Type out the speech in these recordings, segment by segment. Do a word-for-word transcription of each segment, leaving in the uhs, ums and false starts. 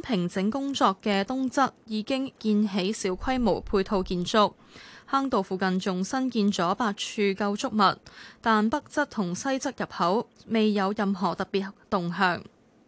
平整工作嘅東側已經建起小規模配套建築，坑道附近仲新建咗八處構築物，但北側同西側入口未有任何特別動向。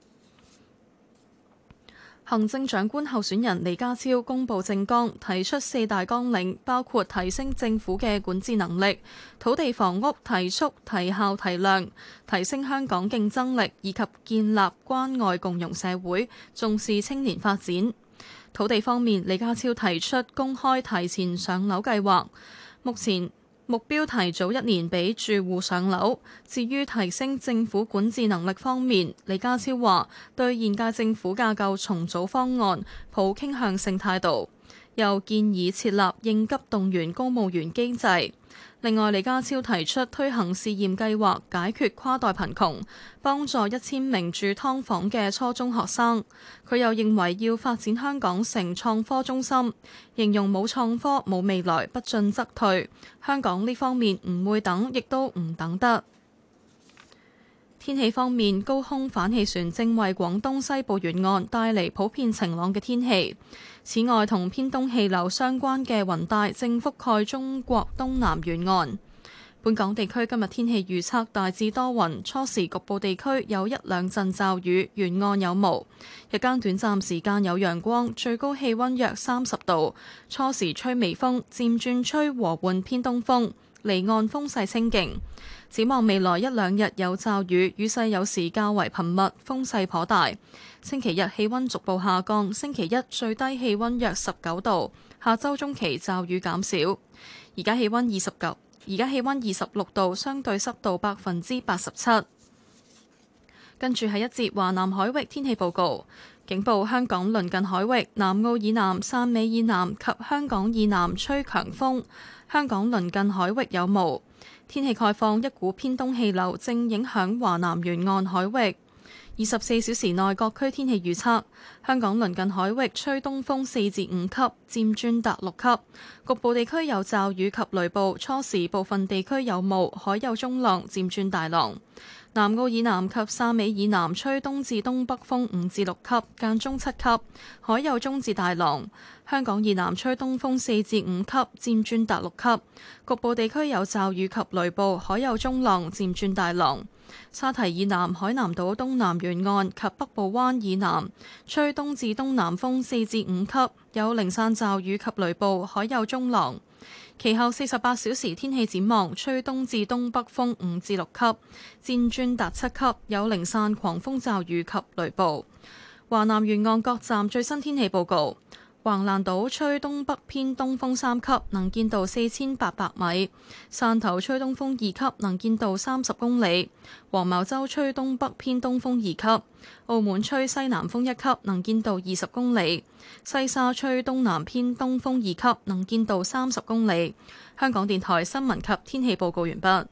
行政長官候選人李家超公布政綱，提出四大綱領，包括提升政府嘅管治能力、土地房屋提速、提效、提量、提升香港競爭力，以及建立關愛共融社會，重視青年發展。土地方面，李家超提出公開提前上樓計劃，目前目標提早一年俾住戶上樓。至於提升政府管治能力方面，李家超話對現屆政府架構重組方案抱傾向性態度，又建議設立應急動員公務員機制。另外，李家超提出推行試驗計劃，解決跨代貧窮，幫助一千名住劏房嘅初中學生。佢又認為要發展香港成創科中心，形容冇創科冇未來，不進則退。香港呢方面唔會等，亦都唔等得。天氣方面，高空反氣旋正為廣東西部沿岸帶嚟普遍晴朗嘅天氣。此外，同偏東氣流相關嘅雲帶正覆蓋中國東南沿岸。本港地區今日天氣預測大致多雲，初時局部地區有一兩陣驟雨，沿岸有霧。日間短暫時間有陽光，最高氣溫約三十度。初時吹微風，漸轉吹和緩偏東風，離岸風勢清勁。展望未來一兩日有驟雨，雨勢有時較為頻密，風勢頗大。星期日氣溫逐步下降，星期一最低氣溫約十九度。下周中期驟雨減少。而家氣溫二十九，而家氣溫二十六度，相對濕度百分之八十七。跟住係一節華南海域天氣報告，警報香港鄰近海域、南澳以南、汕尾以南及香港以南吹強風，香港鄰近海域有霧。天氣概況，一股偏東氣流正影響華南沿岸海域。二十四小時內各區天氣預測：香港鄰近海域吹東風四至五級，漸轉達六級，局部地區有驟雨及雷暴，初時部分地區有霧，海有中浪，漸轉大浪。南澳以南及汕尾以南吹東至東北風五至六級，間中七級，海有中至大浪。香港以南吹東風四至五級，漸轉達六級，局部地區有驟雨及雷暴，海有中浪，漸轉大浪。沙堤以南、海南島東南沿岸及北部灣以南吹東至東南風四至五級，有零散驟雨及雷暴，海有中浪。其後四十八小時天氣展望，吹東至東北風五至六級，漸轉達七級，有零散狂風驟雨及雷暴。華南沿岸各站最新天氣報告：橫瀾島吹東北偏東風三級，能見度四千八百米；汕頭吹東風二級，能見度三十公里；黃茅洲吹東北偏東風二級；澳門吹西南風一級，能見度二十公里；西沙吹東南偏東風二級，能見度三十公里。香港電台新聞及天氣報告完畢。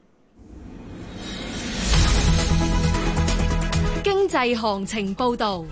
經濟行情報導。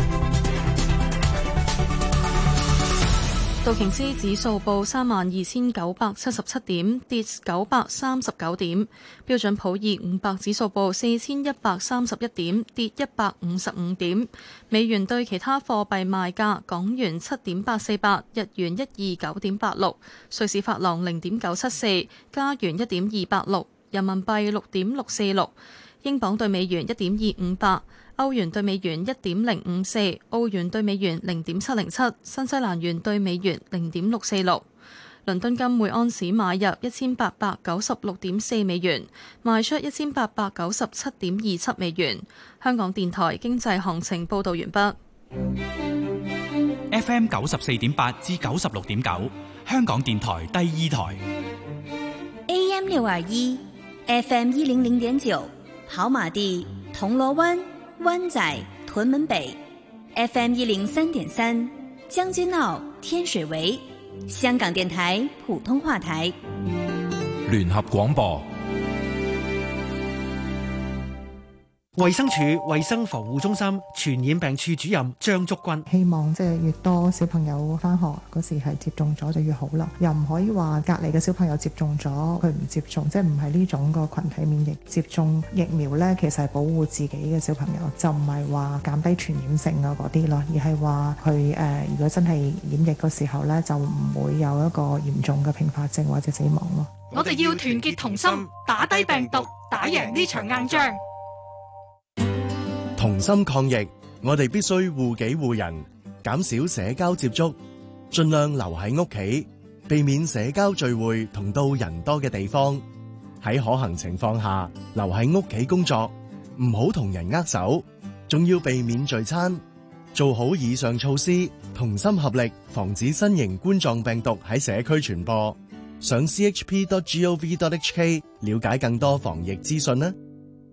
道瓊斯指數報三萬二千九百七十七點，跌九百三十九點。標準普爾五百指數報四千一百三十一點，跌一百五十五點。美元對其他貨幣賣價：港元七點八四八，日元一二九點八六，瑞士法郎零點九七四，加元一點二八六，人民幣六點六四六，英鎊對美元一點二五八。歐元對美元一點零五四，澳元對美元零點七零七，新西蘭元對美元零點六四六。倫敦金每安士買入一千八百九十六點四美元，賣出一千八百九十七點二七美元。香港電台經濟行情報導完畢。 F M 九十四點八至九十六點九，香港電台第二台。 A M 六二一，F M 一零零點九，跑馬地、銅鑼灣、灣仔、屯門北 ，F M 一零三點三，將軍澳、天水圍，香港電台普通話台， 聯合廣播。 衛生署衛生防護中心傳染病處主任張竹君， 希望即係越多小朋友返學嗰時係接種咗就越好啦，又唔可以話隔離嘅小朋友接種咗佢唔接種，即係唔係呢種個群體免疫。接種疫苗呢，其實係保護自己嘅小朋友，就唔係話減低傳染性啊嗰啲咯，而係話佢誒如果真係染疫嘅時候呢，就唔會有一個嚴重嘅併發症或者死亡咯。 我哋要團結同心，打低病毒，打贏呢場硬仗。 同心抗疫，我哋必須護己護人，減少社交接觸，盡量留喺屋企，避免社交聚會同到人多嘅地方。喺可行情況下，留喺屋企工作，唔好同人握手，仲要避免聚餐。做好以上措施，同心合力，防止新型冠狀病毒喺社區傳播。上 c h p dot gov dot h k 了解更多防疫資訊啦。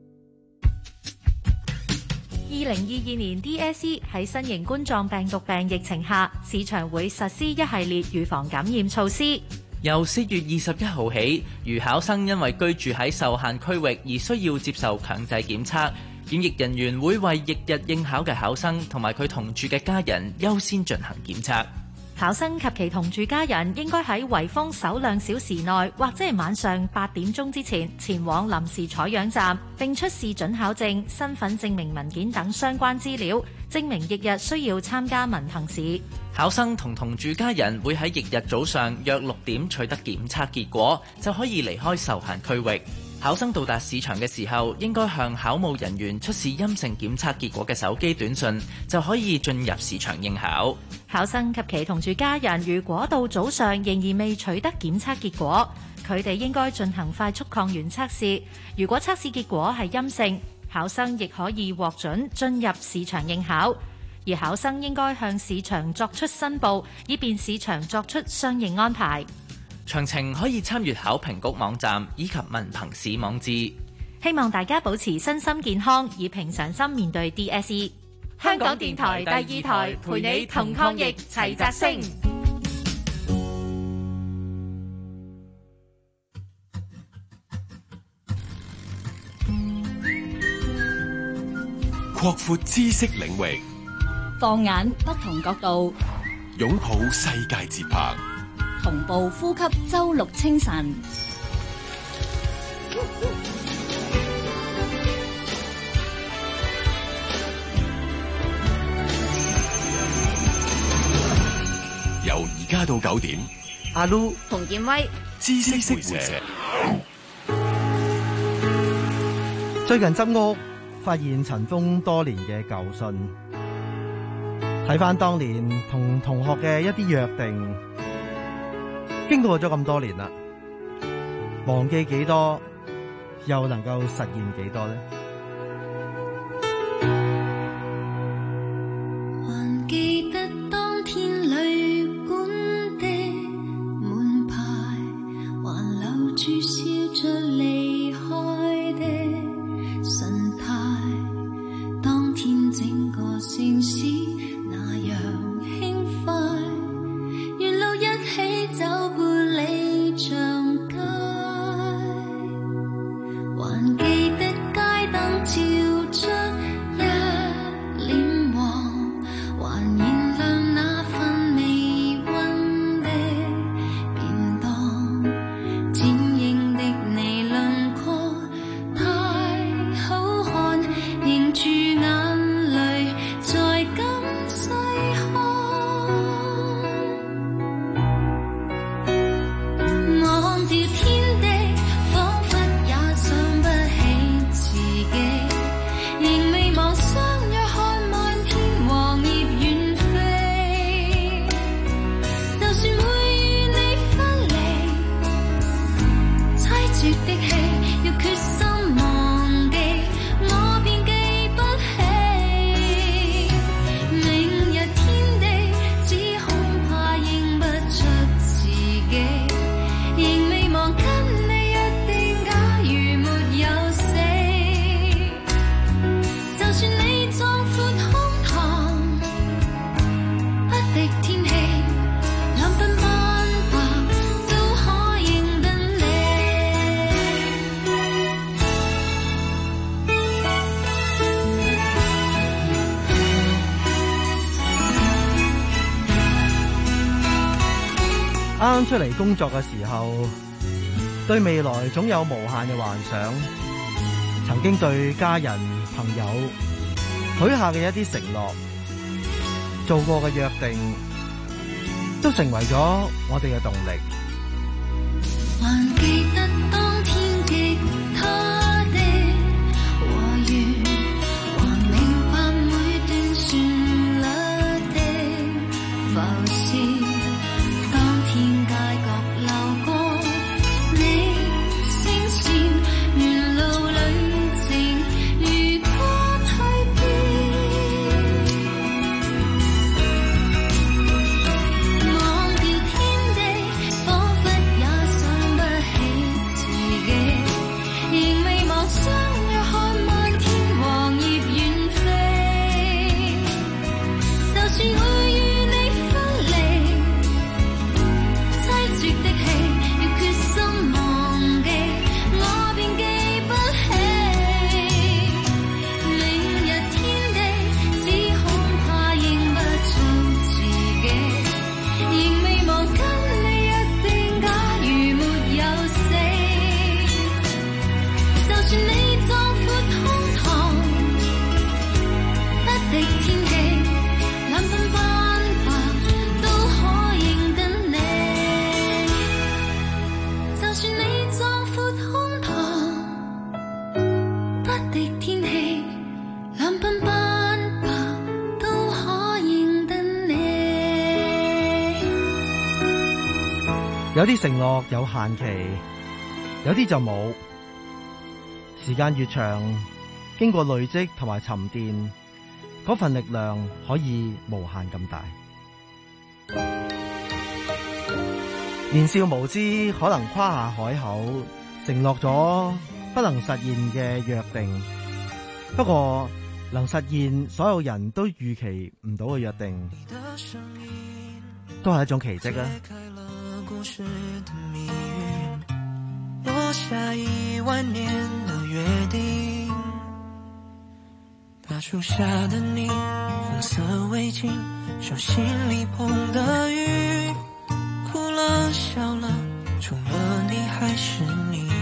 二零二二年 D S E 喺新型冠狀病毒病疫情下，市場會實施一系列預防感染措施。 由四月二十一號起，如考生因為居住喺受限區域而需要接受強制檢測，檢疫人員會為翌日應考嘅考生同埋佢同住嘅家人優先進行檢測。 考生及其同住家人應該喺圍封首兩小時內，或者係晚上八點鐘之前前往臨時採樣站，並出示准考證、身份證明文件等相關資料，證明翌日需要參加文憑試。 考生同同住家人會喺翌日早上約六點取得檢測結果，就可以離開受限區域。考生到達試場嘅時候，應該向考務人員出示陰性檢測結果嘅手機短信，就可以進入試場應考。 考生及其同住家人如果到早上仍然未取得檢測結果，佢哋應該進行快速抗原測試。如果測試結果係陰性，考生亦可以獲准進入試場應考。而考生應該向試場作出申報，以便試場作出相應安排。 詳情可以參閱考評局網站以及文憑試網誌。 希望大家保持身心健康，以平常心面對 D S E。香港電台第二台陪你同抗疫齊澤聲。 擴闊知識領域， 放眼不同角度， 擁抱世界節拍， 同步呼吸周六清晨。 由而家到九點， 阿 Lu 洪建威， 知識會社。 最近執屋，發現塵封多年嘅舊信，睇返當年同同學嘅一啲約定，經過咗咁多年啦，忘記幾多，又能夠實現幾多呢？ 還記得當天旅館的門牌，還留住笑着離開的神態，當天整個城市那樣輕快，沿路一起走半里長街，還記得街燈啱出嚟工作嘅時候，對未來總有無限嘅幻想，曾經對家人朋友許下嘅一啲承諾，做過嘅約定，都成為咗我哋嘅動力。 還記得當天吉他的和弦，還明白每段旋律的浮線，當天街角流過你聲線，沿路旅程如光去變，忘掉天地，彷彿也想不起自己，仍未忘相約看漫天黃葉遠飛，就算會與你分離，凄絕的戲，要決心忘記，我便記不起。明日天地，只恐怕認不出自己，仍未忘跟你約定，假如沒有死，就算你壯闊胸膛，不敵天氣，兩鬢斑白都可認得你。就算你壯闊胸膛，不敵天氣，兩鬢斑白都可認得你。 有啲承諾有限期，有啲就冇。時間越長，經過累積同埋沉澱，嗰份力量可以無限咁大。年少無知，可能誇下海口，承諾咗不能實現嘅約定。不過能實現所有人都預期唔到嘅約定，都係一種奇蹟啊！ 故事的谜語，落下一萬年的約定。大樹下的你，紅色圍巾，手心裡捧的雨，哭了笑了，除了你還是你。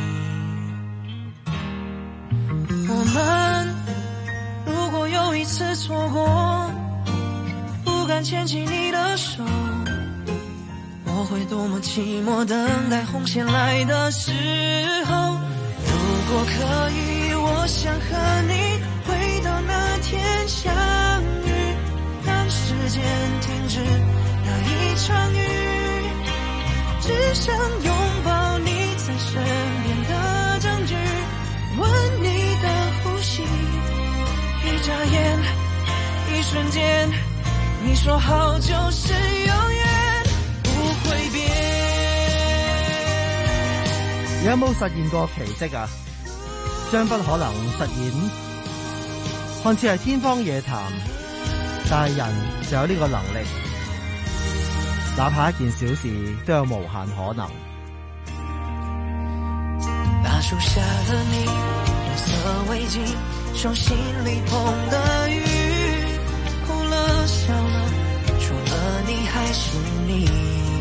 我們如果有一次錯過，不敢牽起你的手，我會多麼寂寞，等待紅線來的時候。如果可以，我想和你回到那天相遇，讓時間停止那一場雨，只想擁抱你在身邊的證據，聞你的呼吸，一眨眼，一瞬間，你說好就是永遠。 有冇實現過奇蹟啊？將不可能實現，看似係天方夜譚，但係人就有呢個能力，哪怕一件小事都有無限可能。 大樹下的你，紅色圍巾，手心裡捧的雨，哭了笑了，除了你還是你。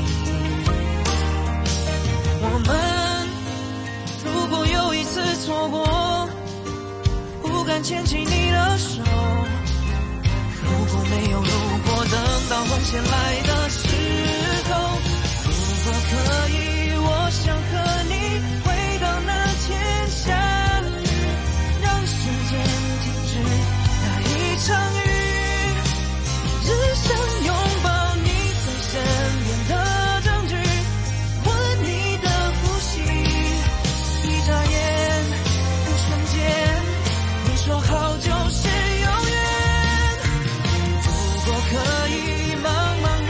我們如果有一次錯過，不敢牽起你的手，如果沒有如果，等到紅線來的時候，如果可以，我想和你回到那天相遇，讓時間停止那一場雨，只想擁抱你在身邊的說好就是永遠，如果可以茫茫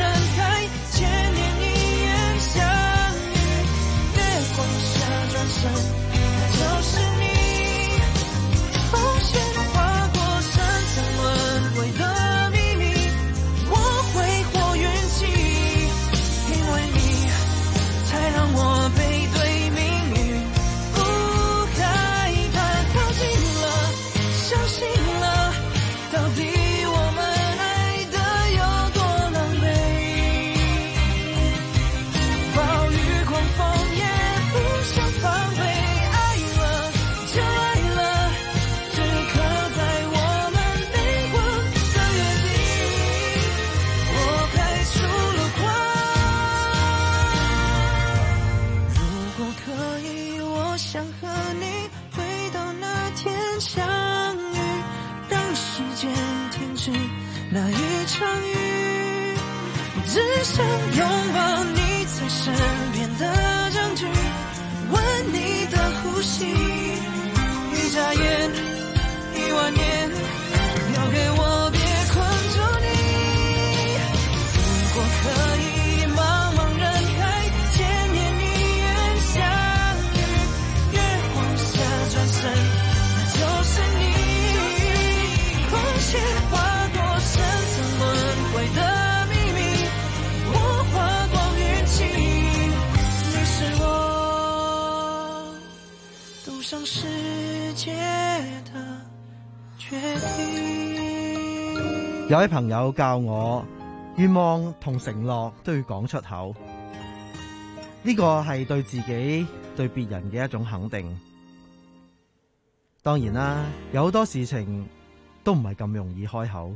只想擁抱你在身邊的證據，聞你的呼吸，一眨眼，一萬年，留給我別困住你。如果可以茫茫人海，千年一願相遇，月光下轉身，那就是你。空氣劃過深層輪迴的秘密，我化光雲氣，你是我賭上世界的決定。 有位朋友教我，願望同承諾都要講出口，呢個係對自己對別人嘅一種肯定。當然啦，有好多事情都唔係咁容易開口，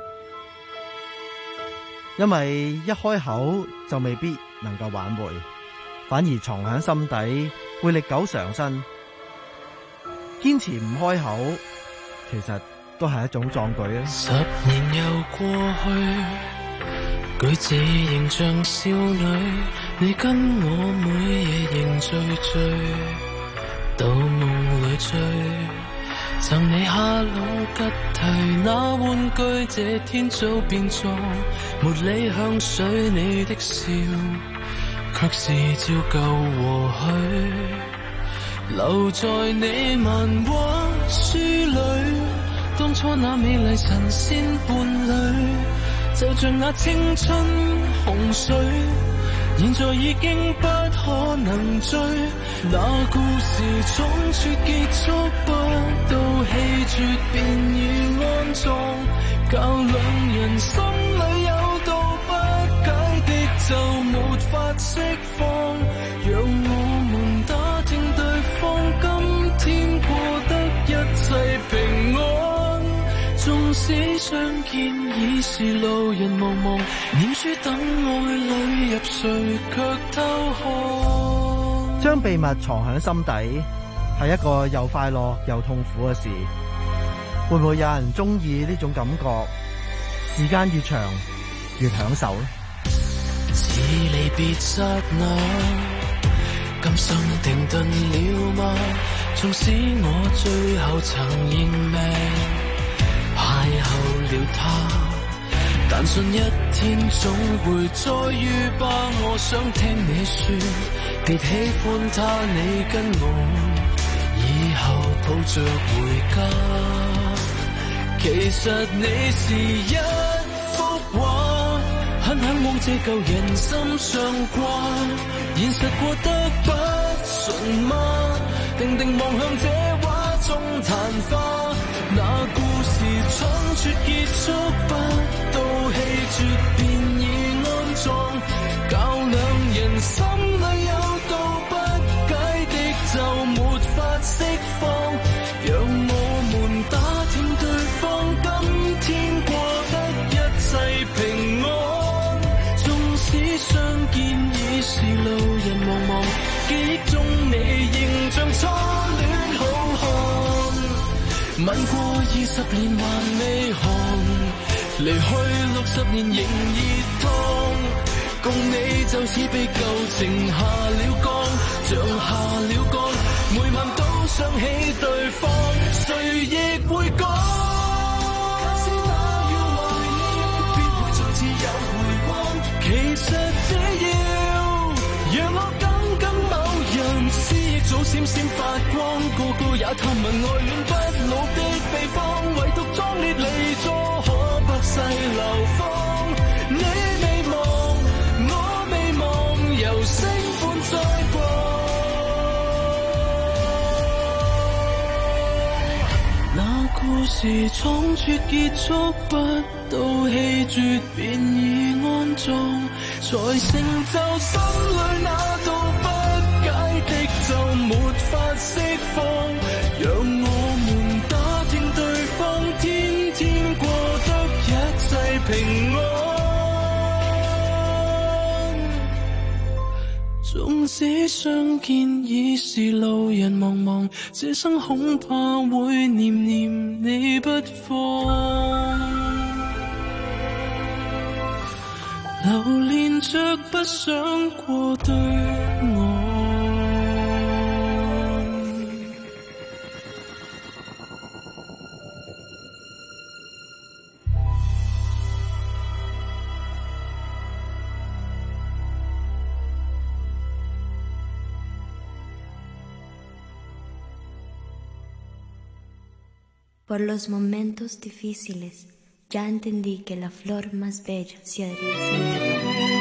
因為一開口就未必能夠挽回，反而藏喺心底會歷久常新。堅持唔開口，其實都係一種壯舉啊！ 十年又過去，舉止仍像少女，你跟我每夜仍醉醉，到夢裏追，贈你哈囉吉提那玩具，這天早變作茉莉香水，你的笑卻是照舊和煦，留在你漫畫書裏，當初那美麗神仙伴侶，就像那青春洪水，現在已經不可能追。那故事倉促結束，不到氣絕便已安葬，教兩人心裏有道不解的就沒法釋放，讓我們打聽對方今天過得一切平安，縱使相見已是路人茫茫，念書等愛侶入睡卻偷看。 將秘密藏喺心底係一個又快樂又痛苦嘅事，會唔會有人中意呢種感覺？時間越長越享受。 似離別剎那，今生定頓了嗎？縱使我最後曾認命邂逅了他，但信一天總會再遇吧。我想聽你說別喜歡他，你跟我以後抱着回家。其實你是一幅畫，很向往這舊人心上掛，現實過得不順嗎？定定望向這畫中曇花，那故事倉促結束，不到氣絕便已安葬，教兩人心裏有道不解的就沒法釋放，讓我們打聽對方今天過得一切平安，縱使相見已是路人茫茫，記憶中你仍像初戀好漢，吻過二十年還未寒，離去六十年仍熱燙，共你就似被舊情下了降，像下了降，每晚都想起對方，誰亦會講。假使打要懷念，必會再次有回光。其實這要讓我緊緊某人，思憶早閃閃發光，個個也探問愛戀不老的秘方，唯獨壯烈離座，可不細流芳。你未忘，我未忘，由星伴在過。那故事倉促結束，不到氣絕便已安葬，才成就心裏那道不解的就沒法釋放，讓我們打聽對方天天過得一切平安。縱使相見已是路人茫茫，這生恐怕會念念你不放。 留戀着不想過對我。 Por los momentos difíciles, ya entendí que la flor más bella se haría siempre.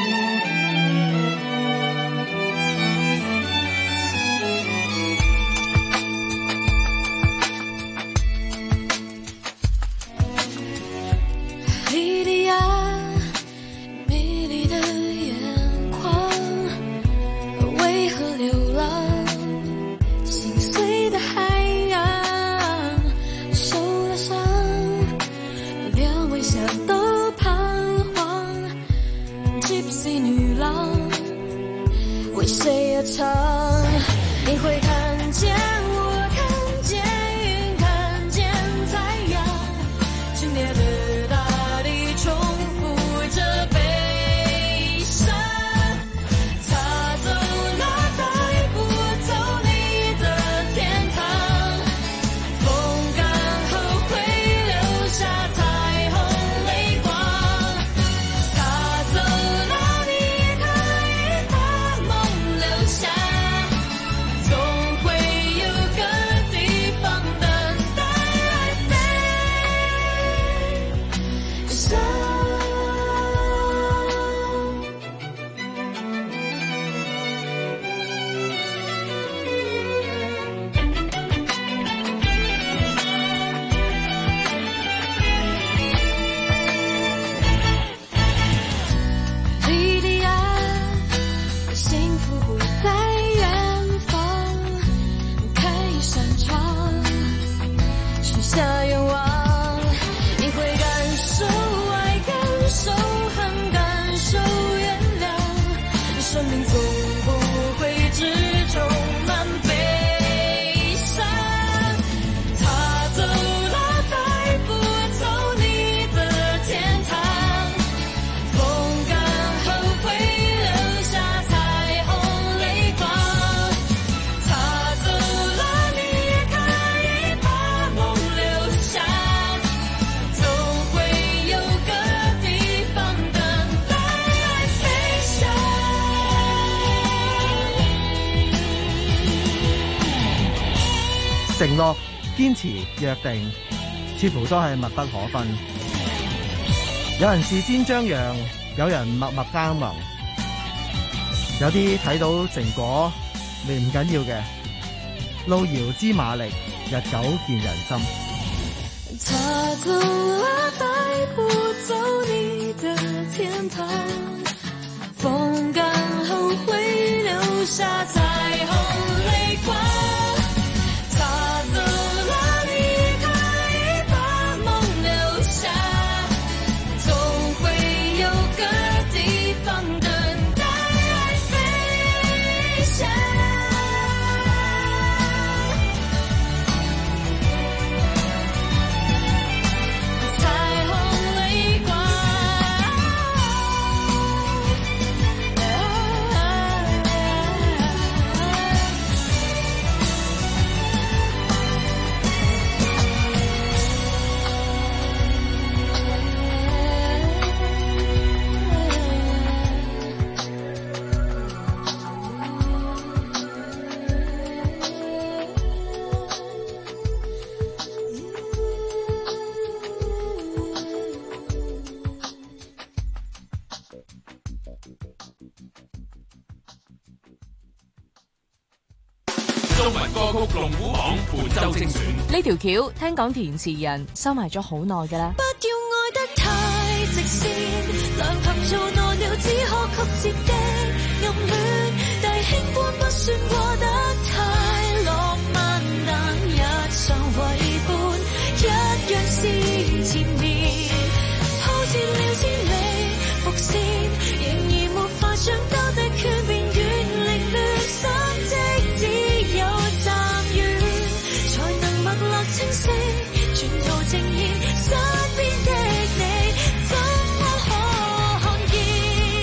承諾、堅持、約定，似乎都係密不可分。有人事先張揚，有人默默耕耘，有啲睇到成果未唔緊要嘅，路遙知馬力，日久見人心。 他走了，帶不走你的天堂，風乾後會留下彩虹淚光。 中文歌曲龍虎榜本周精選， 呢條橋聽講填詞人收埋咗好耐㗎啦。 不要愛得太直線，兩合做耐了只可曲折的暗戀，弟兄般不算過得太浪漫，但日常為伴一樣是前面，鋪設了千里伏線，仍然沒法將交的圈變遠離亂心跡，只有站遠才能脈絡清晰，全途呈現身邊的你，怎麼可看見？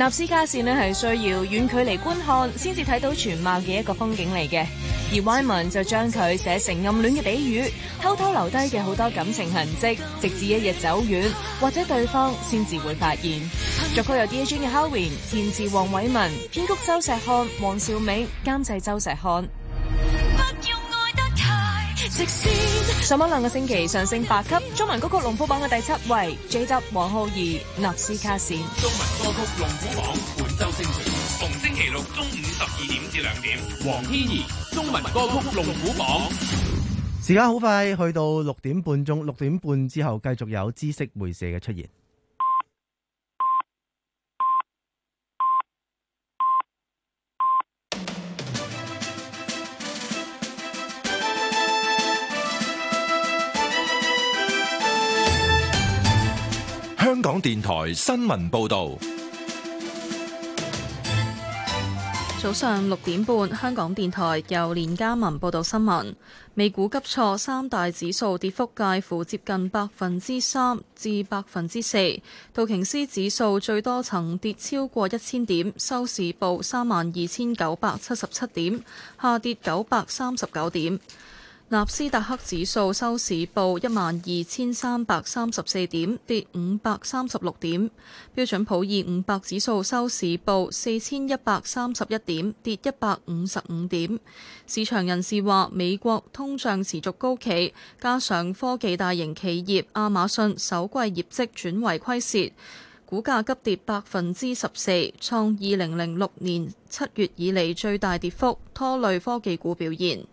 納斯卡線呢係需要遠距離觀看先至睇到全貌嘅一個風景嚟嘅，而 Wyman 就將佢寫成暗戀嘅比喻，偷偷留低嘅好多感情痕跡，直至一日走遠或者對方先至會發現。作曲由 D A G 嘅 Howin， 填詞黃偉文，編曲周石漢、黃兆銘，監製周石漢。上網兩個星期上升八級，中文歌曲龍虎榜嘅第七位 J W 黃浩儀納斯卡線。 中文歌曲龍虎榜本周精選，逢星期六中午十二點至兩點，黃天怡中文歌曲龍虎榜。 時間好快去到六點半鐘，六點半之後繼續有知識會社嘅出現。 香港電台新聞報道， 早上六點半，香港電台由連家文報道新聞。美股急挫，三大指數跌幅介乎接近百分之三至百分之四。道瓊斯指數最多曾跌超過一千點，收市報三萬二千九百七十七點，下跌九百三十九點。納斯達克指數收市報一萬二千三百三十四點，跌五百三十六點。標準普爾五百指數收市報四千一百三十一點，跌一百五十五點。市場人士話，美國通脹持續高企，加上科技大型企業亞馬遜首季業績轉為虧蝕，股價急跌百分之十四，創二零零六年七月以嚟最大跌幅，拖累科技股表現。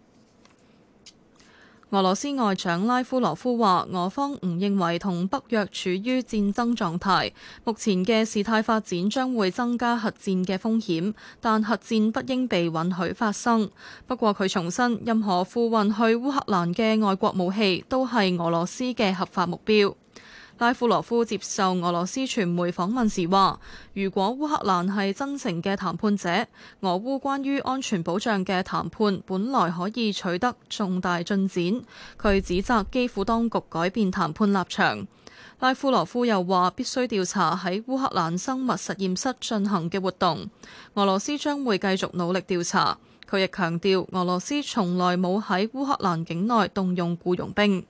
俄羅斯外長拉夫羅夫話，俄方唔認為同北約處於戰爭狀態，目前嘅事態發展將會增加核戰嘅風險，但核戰不應被允許發生。不過佢重申，任何付運去烏克蘭嘅外國武器都係俄羅斯嘅合法目標。拉夫羅夫接受俄羅斯傳媒訪問時話，如果烏克蘭係真誠嘅談判者，俄烏關於安全保障嘅談判本來可以取得重大進展。佢指責基輔當局改變談判立場。拉夫羅夫又話，必須調查喺烏克蘭生物實驗室進行嘅活動，俄羅斯將會繼續努力調查。佢亦強調，俄羅斯從來冇喺烏克蘭境內動用僱傭兵。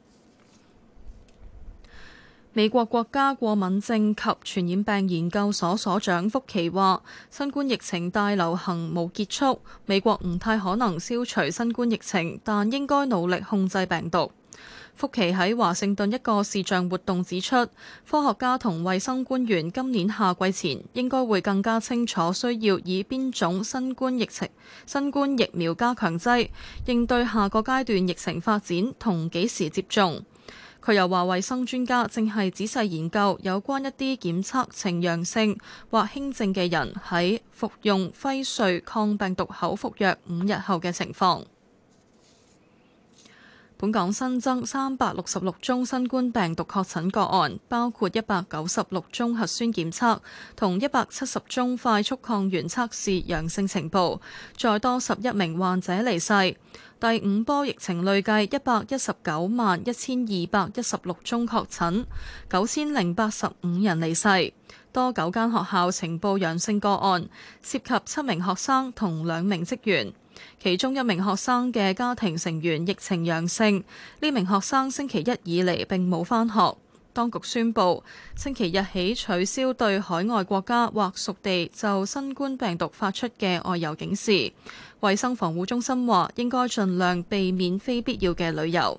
美國國家過敏症及傳染病研究所所長福奇話，新冠疫情大流行冇結束，美國唔太可能消除新冠疫情，但應該努力控制病毒。福奇喺華盛頓一個視像活動指出，科學家同衛生官員今年夏季前應該會更加清楚需要以邊種新冠疫情、新冠疫苗加強劑，應對下個階段疫情發展同幾時接種。佢又話，衛生專家正係仔細研究有關一啲檢測呈陽性或輕症嘅人喺服用輝瑞抗病毒口服藥五日後嘅情況。本港新增三百六十六宗新冠病毒確診個案，包括一百九十六宗核酸檢測同一百七十宗快速抗原測試陽性情報，再多十一名患者離世。第五波疫情累計一百一十九萬一千二百一十六宗確診，九千零八十五人離世。多九間學校呈報陽性個案，涉及七名學生同兩名職員。其中一名學生嘅家庭成員疫情陽性，呢名學生星期一以嚟並冇返學。當局宣布，星期日起取消對海外國家或屬地就新冠病毒發出嘅外遊警示。衛生防護中心話，應該盡量避免非必要嘅旅遊。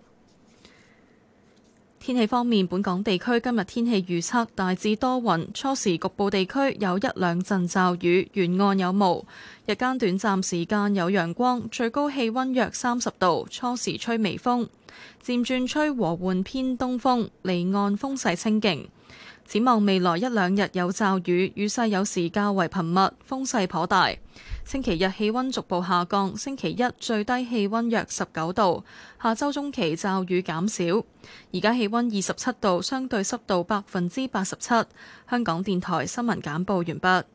天氣方面，本港地區今日天氣預測大致多雲，初時局部地區有一兩陣驟雨，沿岸有霧。日間短暫時間有陽光，最高氣溫約三十度，初時吹微風，漸轉吹和緩偏東風，離岸風勢清勁。展望未來一兩日有驟雨，雨勢有時較為頻密，風勢頗大。星期日氣溫逐步下降，星期一最低氣溫約十九度。下周中期驟雨減少。而家氣溫二十七度，相對濕度百分之八十七。香港電台新聞簡報完畢。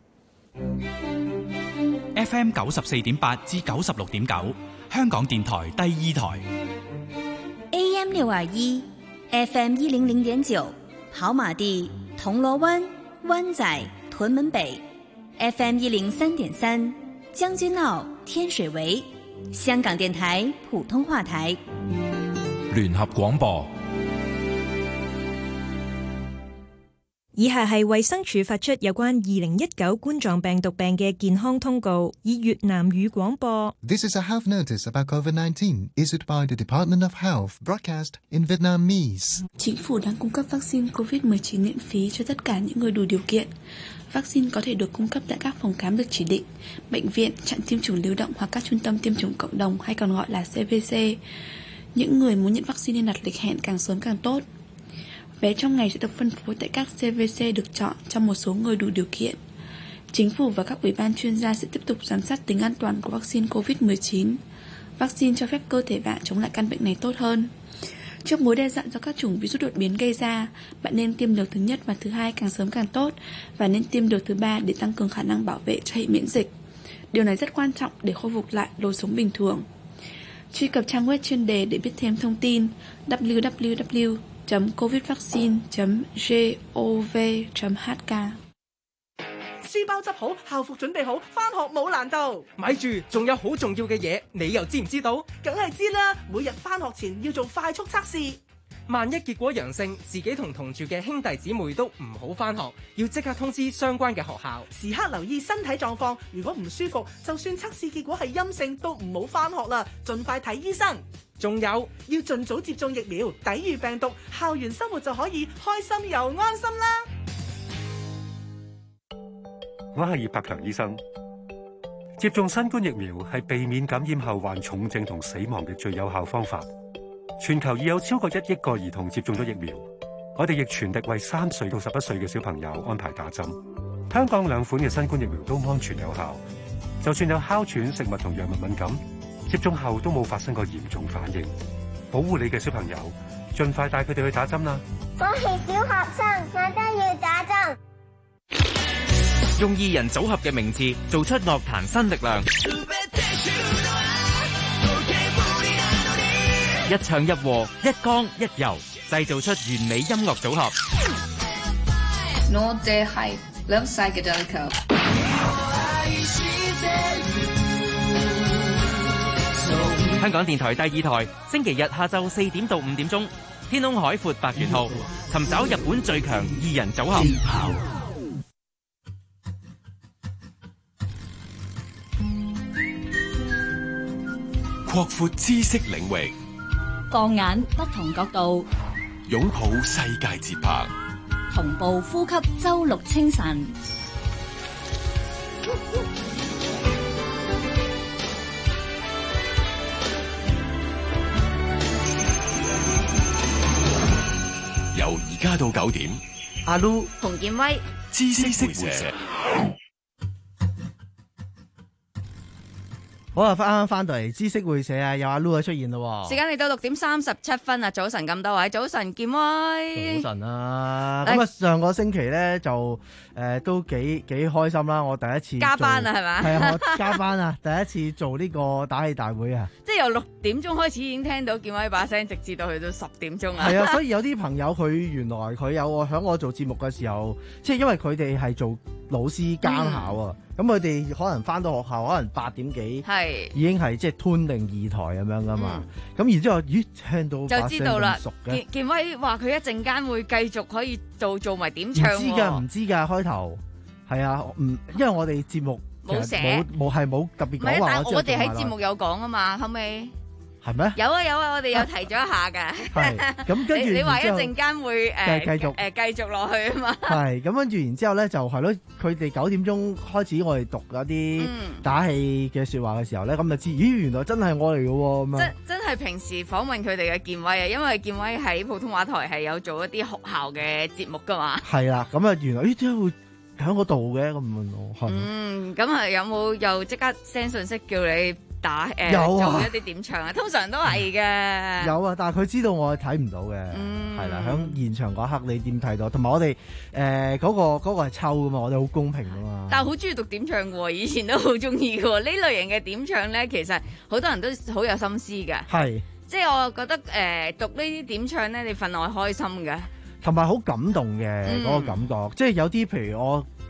F M 九十四點八至九十六點九，香港電台第二台。 A M 六二一 ，F M 一零零點九，跑馬地、銅鑼灣、灣仔、屯門北 F M 一零三點三，將軍澳天水圍，香港電台普通話台， 聯合廣播。 以下係衛生署發出有關二零一九冠狀病毒病嘅健康通告，以越南語廣播。 This is a health notice about COVID nineteen issued by the Department of Health, broadcast in Vietnamese. Chính phủ đang cung cấp vaccine covid mười chín miễn phí cho tất cả những người đủ điều kiện. Vaccine có thể được cung cấp tại các phòng khám được chỉ định, bệnh viện, trạm tiêm chủng lưu động hoặc các trung tâm tiêm chủng cộng đồng hay còn gọi là xê vê xê. Những người muốn nhận vaccine nên đặt lịch hẹn càng sớm càng tốt. Vé trong ngày sẽ được phân phối tại các xê vê xê được chọn cho một số người đủ điều kiện. Chính phủ và các ủy ban chuyên gia sẽ tiếp tục giám sát tính an toàn của vaccine covid mười chín. Vaccine cho phép cơ thể bạn chống lại căn bệnh này tốt hơn. Trước mối đe dọa do các chủng virus đột biến gây ra, bạn nên tiêm liều thứ nhất và thứ hai càng sớm càng tốt, và nên tiêm liều thứ ba để tăng cường khả năng bảo vệ cho hệ miễn dịch. Điều này rất quan trọng để khôi phục lại lối sống bình thường. Truy cập trang web chuyên đề để biết thêm thông tin w w w chấm covid vaccine chấm gov chấm h k。 書包執好，校服準備好，返學冇難度。咪住，仲有好重要嘅嘢，你又知唔知道？梗係知啦，每日返學前要做快速測試。萬一結果陽性，自己同同住嘅兄弟姊妹都唔好返學，要即刻通知相關嘅學校。時刻留意身體狀況，如果唔舒服，就算測試結果係陰性，都唔好返學啦，盡快睇醫生。仲有，要盡早接種疫苗，抵禦病毒，校園生活就可以開心又安心啦。 我係葉柏強醫生。接種新冠疫苗係避免感染後患重症同死亡嘅最有效方法。全球已有超過一億個兒童接種咗疫苗，我哋亦全力為三歲到十一歲嘅小朋友安排打針。香港兩款嘅新冠疫苗都安全有效，就算有哮喘、食物同藥物敏感，接種後都冇發生過嚴重反應。保護你嘅小朋友，盡快帶佢哋去打針啦！ 我係小學生，我都要打針。 用二人組合嘅名字做出樂壇新力量，一唱一和，一剛一柔，製造出完美音樂組合。 我哋係 Love Psychedelic。 香港電台第二台，星期日下晝四點到五點鐘，天空海闊百元號，尋找日本最強二人組合。 擴闊知識領域， 放眼不同角度， 擁抱世界節拍， 同步呼吸周六清晨。 由而家到九點， 阿 Lu 洪建威， 知識會社。 好啊！翻翻到嚟知識會社啊，有阿 Lu 出現咯。 時間嚟到六點三十七分啊！早晨咁多位，早晨建威， 早晨啊！咁啊，上個星期咧就誒、呃、都幾幾開心啦！我第一次加班啊，係咪？ 係啊，我加班啊！第一次做呢個打氣大會啊！ 即係由六點鐘開始已經聽到建威把聲，直至到去到十點鐘啊！ 係啊，所以有啲朋友佢原來佢有我響我做節目嘅時候，即係因為佢哋係做老師監考啊。嗯咁佢哋可能翻到學校，可能八點幾，已經係即係吞定二台咁樣噶嘛。咁、嗯、然之後，咦，聽到把聲咁熟嘅。 建威話佢一陣間會繼續可以做做埋點唱喎。 唔知㗎，唔知㗎，開頭係啊，唔因為我哋節目冇寫， 冇係冇特別講話。 但係我哋喺節目有講啊嘛，後尾。 係咩？ 有啊有啊，我哋有提咗一下㗎。 係咁跟住， 你話一陣間會誒繼續誒繼續落去啊嘛。 係咁跟住，然之後咧就係咯，佢哋九點鐘開始我哋讀嗰啲打氣嘅説話嘅時候咧，咁、嗯、就知咦原來真係我嚟嘅喎咁樣。 真真係平時訪問佢哋嘅建威啊，因為建威喺普通話台係有做一啲學校嘅節目㗎嘛。 係啦，咁啊原來咦點解會喺嗰度嘅咁問我？ 嗯，咁係有冇又即刻 send 信息叫你？打誒、呃有啊、 做一啲點唱啊，通常都係嘅。 有啊，但係佢知道我睇唔到嘅，係、嗯、啦，喺現場嗰刻你點睇到？同埋我哋誒嗰個嗰、嗰個係抽噶嘛，我哋好公平噶嘛。 但係好中意讀點唱嘅喎，以前都好中意嘅喎。呢類型嘅點唱咧，其實好多人都好有心思嘅。 係， 即係我覺得誒、呃、讀呢啲點唱咧，你份外開心嘅， 同埋好感動嘅嗰、嗯嗰個感覺。即係有啲譬如我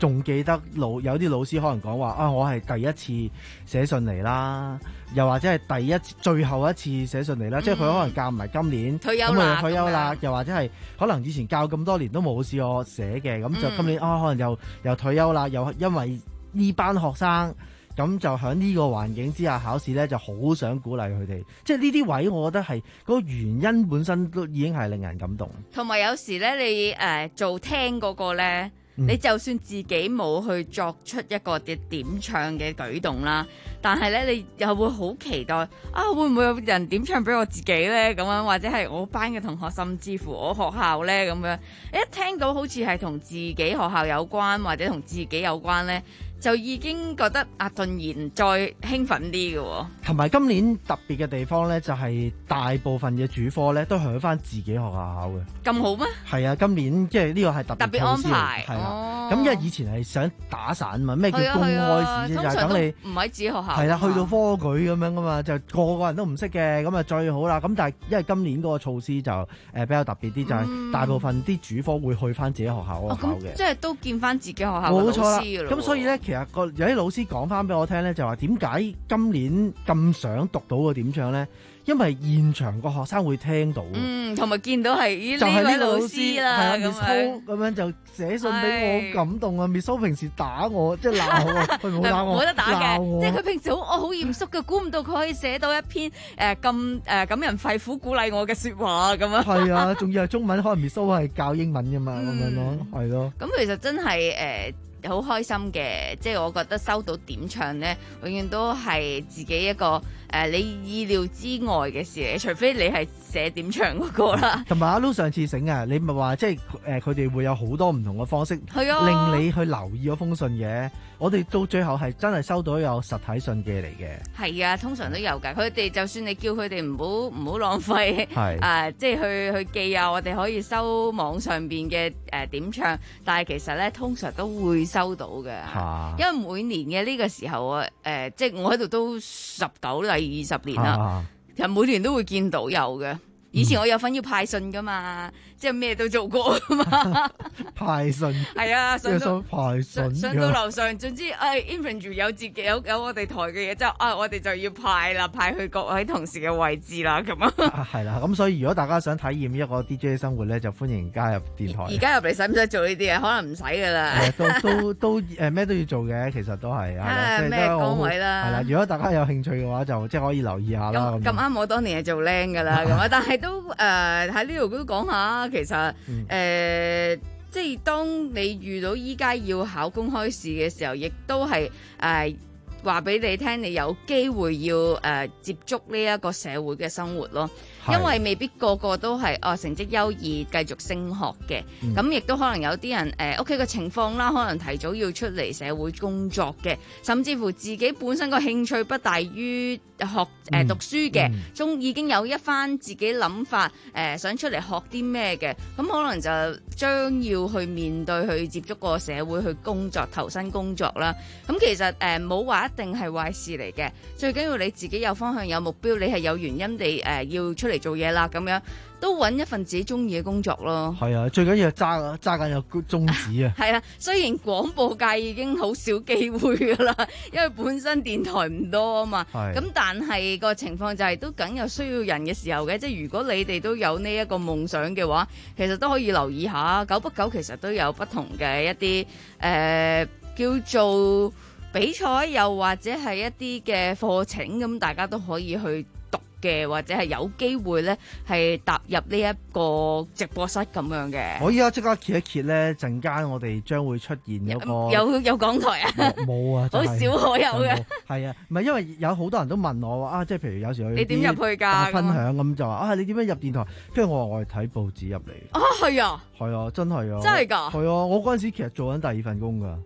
仲記得老有啲老師可能講話啊，我係第一次寫信嚟啦，又或者係第一次最後一次寫信嚟啦，嗯、即係佢可能教唔係今年退休啦， 退休啦，又或者係可能以前教咁多年都冇試過寫嘅，咁就今年、嗯、啊可能又又退休啦，又因為呢班學生。咁就喺呢個環境之下考試呢，就好想鼓勵佢哋。即係呢啲位，我覺得係嗰個原因本身都已經係令人感動。 同埋有，有時呢，你誒、呃、做聽嗰個呢，嗯、你就算自己冇去作出一個嘅點唱嘅舉動啦，但係呢，你又會好期待啊，會唔會有人點唱俾我自己呢？咁樣或者係我班嘅同學，甚至乎我學校呢，咁樣，一聽到好似係同自己學校有關，或者同自己有關呢。就已經覺得啊，頓然再興奮啲嘅喎。同埋今年特別嘅地方咧，就係、是、大部分嘅主科咧都係喺翻自己學校考嘅。 咁好咩？ 係啊，今年即係呢個係特別特別安排。 係啦，咁、哦、因為以前係想打散嘛，咩叫公開試啫？就係等你唔喺自己學校。 係啦，去到科舉咁樣噶嘛，就個個人都唔識嘅，咁啊最好啦。咁但係因為今年嗰個措施就誒比較特別啲，就係、是、大部分啲主科會去翻自己學校嗰度考嘅、哦。即係都見翻自己學校嘅老師㗎咯。 咁所以咧，其實個有啲老師講翻俾我聽咧，就話點解今年咁想讀到個點唱咧？因為現場個學生會聽到， 嗯，同埋見到係呢位老師啦，咁樣咁樣就寫信俾我，好感動啊！Miss O 平時打我，即係鬧我，佢冇打我， 冇得打嘅，即係佢平時好，我好嚴肅嘅，估唔到佢可以寫到一篇誒咁誒感人肺腑鼓勵我嘅説話咁樣。係啊，仲要係中文，可能 Miss O 係教英文㗎嘛，咁樣咯，係咯。 咁其實真係誒。好開心嘅，即係我覺得收到點唱呢，永遠都係自己一個誒、呃、你意料之外嘅事嚟，除非你係寫點唱嗰個啦。 同埋阿 Lu 上次醒啊，你咪話即係誒佢哋會有好多唔同嘅方式， 係啊， 令你去留意嗰封信嘅。我哋到最後係真係收到有實體信寄嚟嘅。 係啊，通常都有㗎。佢哋就算你叫佢哋唔好唔好浪費， 係啊、呃，即係去去寄啊，我哋可以收網上邊嘅誒點唱，但係其實咧通常都會收到嘅，啊、因為每年嘅呢個時候啊，誒、呃，即係我喺度都十九第二十年啦，啊、其實每年都會見到有嘅。以前我有份要派信噶嘛，嗯、即係咩都做過噶嘛。 派信係啊，上到派信上到樓上，總之誒 infantry 有自己有有我哋台嘅嘢，之後啊，我哋就要派啦，派去各位同事嘅位置啦，咁啊。 係啦，咁所以如果大家想體驗一個 D J 生活咧，就歡迎加入電台。 而家入嚟使唔使做呢啲啊？可能唔使噶啦。 都都都誒咩都要做嘅，其實都係啊咩崗位啦。 係啦，如果大家有興趣嘅話，就即係可以留意下啦。 咁啱我當年係做靚噶啦，咁啊，但係都誒喺呢度都講下，其實誒、嗯呃、即係當你遇到依家要考公開試嘅時候，亦都係誒話俾你聽，你有機會要誒、呃、接觸呢一個社會嘅生活咯。因為未必個個都係哦成績優異繼續升學嘅，咁亦都可能有啲人誒屋企嘅情況啦，可能提早要出嚟社會工作嘅，甚至乎自己本身個興趣不大於學誒、呃、讀書嘅，仲、嗯、已經有一番自己諗法誒、呃、想出嚟學啲咩嘅，咁可能就將要去面對去接觸個社會去工作投身工作啦。咁其實誒冇話一定係壞事嚟嘅，最緊要你自己有方向有目標，你係有原因地誒、呃、要出嚟做嘢啦，咁樣都揾一份自己中意嘅工作咯。 係啊，最緊要係揸揸緊有宗旨啊。 係啊，雖然廣播界已經好少機會噶啦，因為本身電台唔多啊嘛。咁但係個情況就係、是、都梗有需要人嘅時候嘅，即係如果你哋都有呢一個夢想嘅話，其實都可以留意下。久不久其實都有不同嘅一啲誒、呃、叫做比賽，又或者係一啲嘅課程，咁大家都可以去嘅，或者係有機會咧，係踏入呢一個直播室咁樣嘅。 我依家即刻揭一揭咧，陣間我哋將會出現一個有有港台啊？ 冇啊， 好、就是、少可有嘅。 係啊，唔係因為有好多人都問我話啊，即係譬如有時去你點入去㗎？ 分享咁就話啊，你點樣入電台？跟住我話我係睇報紙入嚟。 啊，係啊， 係啊，真係啊， 真係㗎。 係啊，我嗰陣時其實做緊第二份工㗎。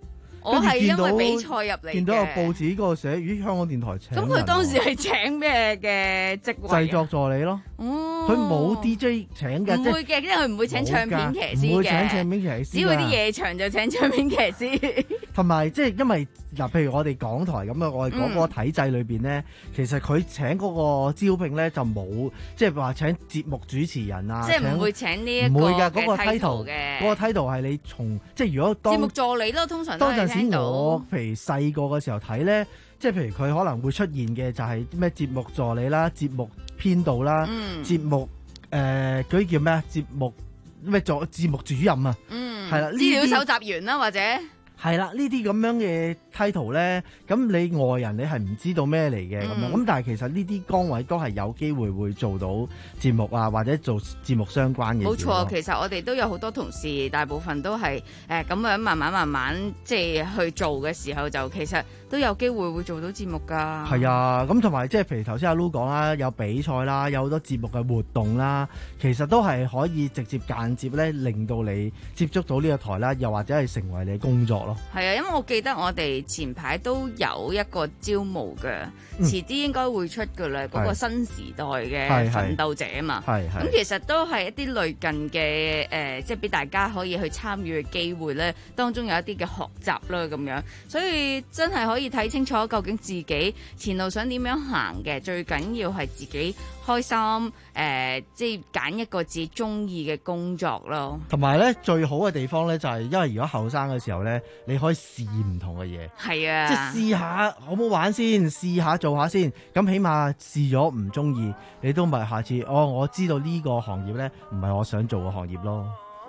我係因為比賽入嚟嘅， 見到個報紙嗰個寫，咦，香港電台請人。 咁佢當時係請咩嘅職位？ 製作助理咯。佢冇 D J 請嘅， 唔會嘅，因為佢唔會請唱片騎師嘅， 唔會請唱片騎師。 只會啲夜場就請唱片騎師。 同埋即係因為嗱，譬如我哋港台咁樣，我哋講嗰個體制裏邊咧，其實佢請嗰個招聘咧就冇，即係話請節目主持人啊， 即係唔會請呢一個唔會㗎，嗰個 title 嘅。 嗰個 title 係你從即係如果當節目助理咯，通常都係聽到。 當陣時我譬如細個嘅時候睇咧，即係譬如佢可能會出現嘅就係咩節目助理啦、節目編導啦、 嗯、 節目誒嗰啲叫咩啊？節目咩做節目主任啊？ 嗯， 係啦， 資料搜集員啦，或者。 係啦，呢啲咁樣嘅 title 咧，咁你外人你係唔知道咩嚟嘅咁樣，咁、嗯、但係其實呢啲崗位都係有機會會做到節目啊，或者做節目相關嘅。冇錯，其實我哋都有好多同事，大部分都係誒咁樣慢慢慢慢即係去做嘅時候，就其實都有機會會做到節目㗎。 係啊，咁同埋即係譬如頭先阿 Lu 講啦，有比賽啦，有好多節目嘅活動啦，其實都係可以直接間接咧令到你接觸到呢個台啦，又或者係成為你工作咯。 係啊，因為我記得我哋前排都有一個招募嘅，嗯、遲啲應該會出㗎啦。嗰、嗰個新時代嘅奮鬥者啊嘛，咁其實都係一啲類近嘅誒、呃，即係俾大家可以去參與嘅機會咧。當中有一啲嘅學習啦咁樣，所以真係可以睇清楚究竟自己前路想點樣行嘅。最緊要係自己開心，誒、呃，即係揀一個自己中意嘅工作咯。 同埋咧，最好嘅地方咧就係、是，因為如果後生嘅時候咧，你可以試唔同嘅嘢， 係啊， 即係試下好唔好玩先，試下做下先，咁起碼試咗唔中意，你都咪下次哦，我知道呢個行業咧唔係我想做嘅行業咯。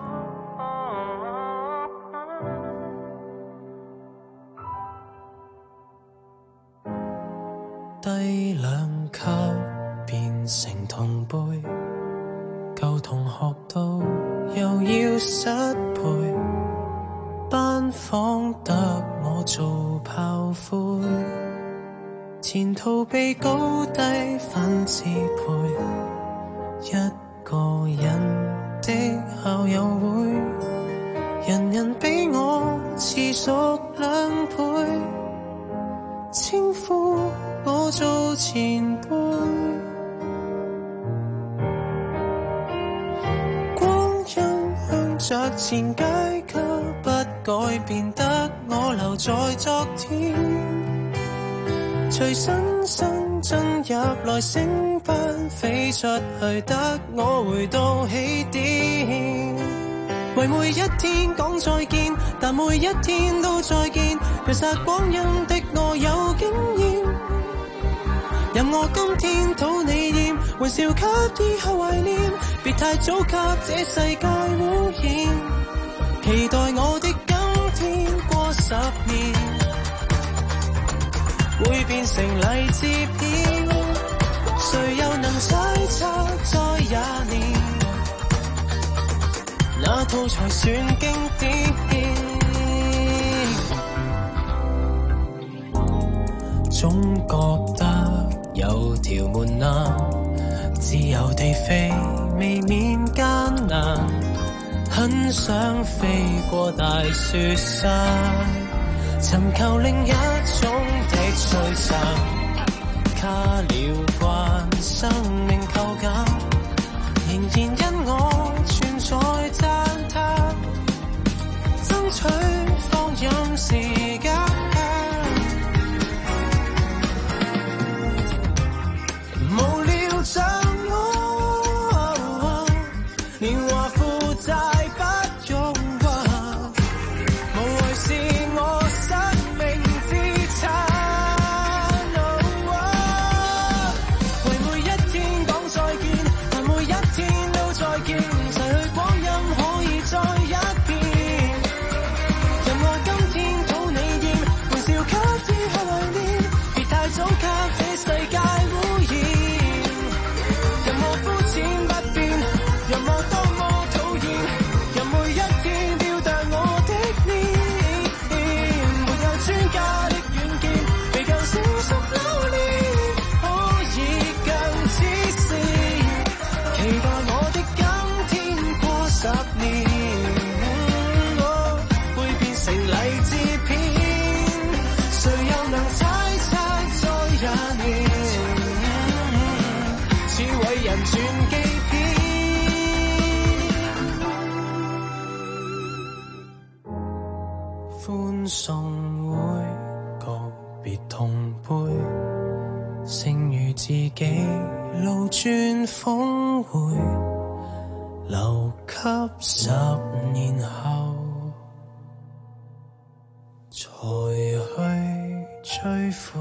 低兩級變成同輩，舊同學到又要失陪，班房得我做炮灰，前途被高低分支配，一個人的校友會，人人比我遲熟兩倍，稱呼我做前輩，光陰向着前階級不改變得我留在昨天，隨新生進入來升班飛出去得我回到起點，為每一天講再見，但每一天都再見，其實光陰的我有經驗，任我今天討你厭，玩笑給以後懷念，別太早給這世界污染，期待我的今天過十年，會變成勵志片，誰又能猜測再廿年，那套才算經典，總覺得有條門檻，自由地飛未免艱難，很想飛過大雪山，尋求另一種的璀璨，卡了慣生命扣減，仍然因我存在讚嘆，爭取放任時間，無聊像我，年華負債不用還，無謂是我生命資產，為每一天講再見，但每一天都再見，逝去光陰可以再一遍， 轉機票。歡送會告別同輩，剩餘自己路轉峰回，留給十年後才去追悔。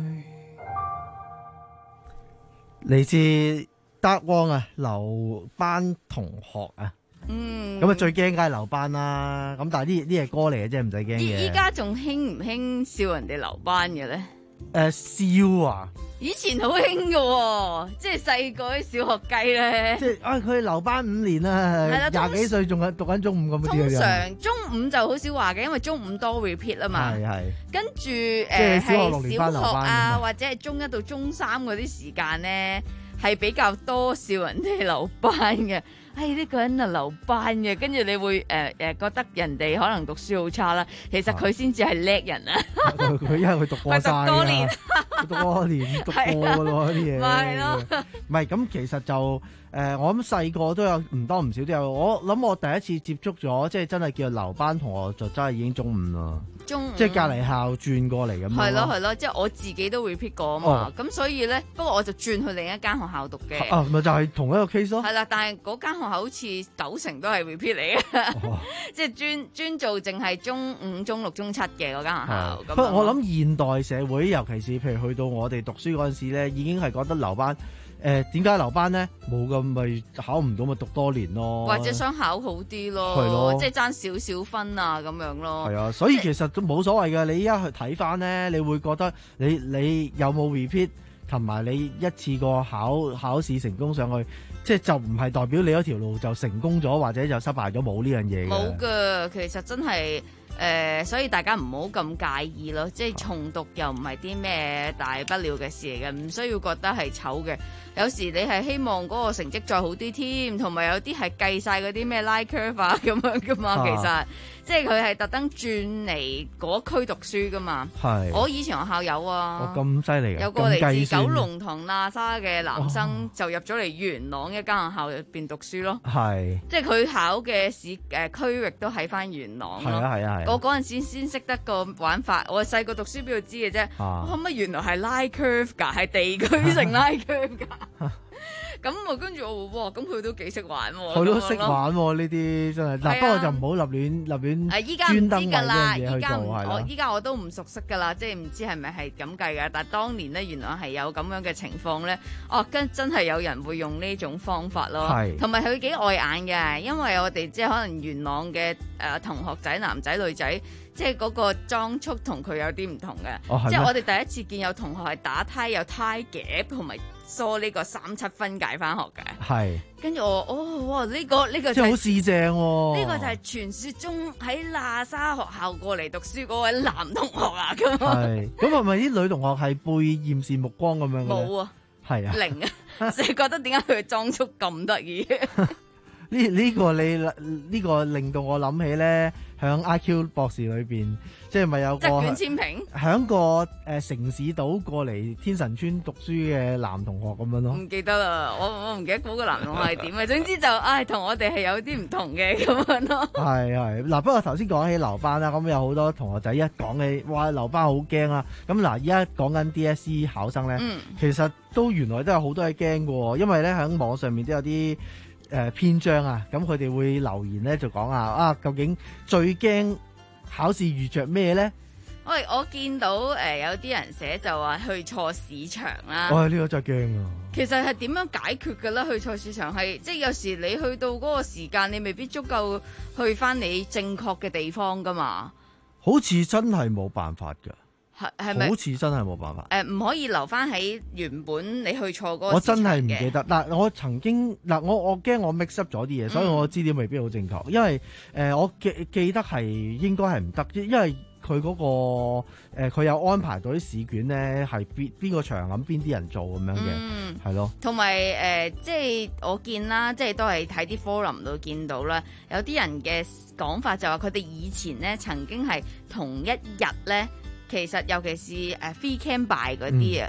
嚟自德汪啊，留班同學啊。 嗯， 咁啊最驚梗係留班啦，咁但係呢呢係歌嚟嘅啫，唔使驚嘅。 依家仲興唔興笑人哋留班嘅咧？ 誒、呃、笑啊！ 以前好興嘅，即係細個啲小學雞咧。 即係啊，佢留班五年啦，廿幾歲仲係讀緊中五咁嗰啲嘅。 通常中五就好少話嘅，因為中五多 repeat 啊嘛。係係。跟住誒係小學啊，或者係中一到中三嗰啲時間咧，係比較多笑人哋留班嘅。哎，呢、這個人啊留班嘅，跟住你會誒誒、呃呃、覺得人哋可能讀書好差啦，其實佢先至係叻人啊！ 佢因為佢讀過晒啦， 多年讀多年讀過嘅咯啲嘢。 咪係咯， 唔係咁其實就誒、呃，我諗細個都有唔多唔少都有。我諗我第一次接觸咗，即係真係叫留班同學，就真係已經中五啦。中五即係隔離校轉過嚟咁樣。係咯係咯， 即係我自己都 repeat 過啊嘛。咁、哦、所以咧，不過我就轉去另一間學校讀嘅。 啊，咪就係同一個 case 咯。 係啦，但係嗰間學校好似九成都係 repeat 嚟嘅，哦、即係專專做淨係中五、中六、中七嘅嗰間學校。 不過我諗現代社會，尤其是譬如去到我哋讀書嗰陣時咧，已經係覺得留班。誒點解留班咧？冇咁咪考唔到咪讀多年咯， 或者想考好啲咯，係咯，即係爭少少分啊咁樣咯。係啊，所以其實都冇所謂嘅。你依家去睇翻咧，你會覺得你你有冇 repeat 同埋你一次過考考試成功上去，即係就唔係代表你嗰條路就成功咗或者就失敗咗，冇呢樣嘢嘅。 冇㗎，其實真係。誒、呃，所以大家唔好咁介意咯，即係重讀又唔係啲咩大不了嘅事嚟嘅，唔需要覺得係醜嘅。有時你係希望嗰個成績再好啲添，同埋有啲係計晒嗰啲咩拉 curve 啊咁樣噶嘛，啊、其實即係佢係特登轉嚟嗰區讀書噶嘛。係，我以前學校有啊。 我咁犀利嘅， 有個嚟自九龍塘喇沙嘅男生、哦、就入咗嚟元朗一間學校入邊讀書咯。係，即係佢考嘅市誒區域都喺翻元朗咯。係啊係啊係。我嗰陣時先識得個玩法，我細個讀書邊度知嘅啫？啊、我諗乜原來係拉 curve 㗎，係地區性拉 curve 㗎。咁啊，跟住我哇，咁佢都幾識玩喎。佢都識玩喎，呢啲真係嗱，不過就唔好立亂立亂。誒，依家唔知㗎啦，依家我依家我都唔熟悉㗎啦，即係唔知係咪係咁計㗎。但係當年咧，原來係有咁樣嘅情況咧。哦，跟真係有人會用呢種方法咯。係。同埋佢幾礙眼嘅，因為我哋即係可能元朗嘅誒同學仔，男仔女仔。即係嗰個裝束同佢有啲唔同嘅，哦、即係我哋第一次見有同學係打呔有呔夾同埋梳呢個三七分界返學嘅。係，跟住我哦哇呢、呢個呢、呢個即係好四正喎，呢個就係傳説中喺喇沙學校過嚟讀書嗰位男同學啊咁。係，咁係咪啲女同學係背厭視目光咁樣嘅？冇啊，係啊，零啊，所以覺得點解佢嘅裝束咁得意？呢呢、呢個你呢、呢個令到我諗起咧，響 I Q 博士裏邊，即係咪有個即卷千平響個誒、呃、城市島過嚟天神村讀書嘅男同學咁樣咯？唔記得啦，我我唔記得嗰個男同學係點嘅。總之就唉，同我哋係有啲唔同嘅咁樣咯。係係嗱，不過頭先講起留班啦，咁有好多同學仔一講起，哇留班好驚啊！咁嗱，而家講緊 D S E 考生咧，嗯、其實都原來都有好多嘢驚嘅，因為咧喺網上面都有啲。誒篇章啊，咁佢哋會留言咧就講啊，啊究竟最驚考試遇着咩咧？喂，我見到誒、呃、有啲人寫就話去錯市場啦。喂，呢個真係驚啊！其實係點樣解決嘅咧？去錯市場係即係有時你去到嗰個時間，你未必足夠去返你正確嘅地方噶嘛。好似真係冇辦法㗎。係係咪？好似真係冇辦法。誒、呃，唔可以留翻喺原本你去錯嗰個。我真係唔記得。嗱，我曾經嗱，我我驚我 mix up 咗啲嘢，所以我資料未必好正確。因為誒、呃，我記記得係應該係唔得，因為佢嗰、那個佢、呃、有安排到啲試卷咧，係邊邊個場咁邊啲人做咁樣嘅，係、嗯、咯。同埋誒，即係我見啦，即係都係睇啲 forum 度見到啦，有啲人嘅講法就話佢哋以前咧曾經係同一日咧。其實尤其是誒 free camp by 嗰啲啊，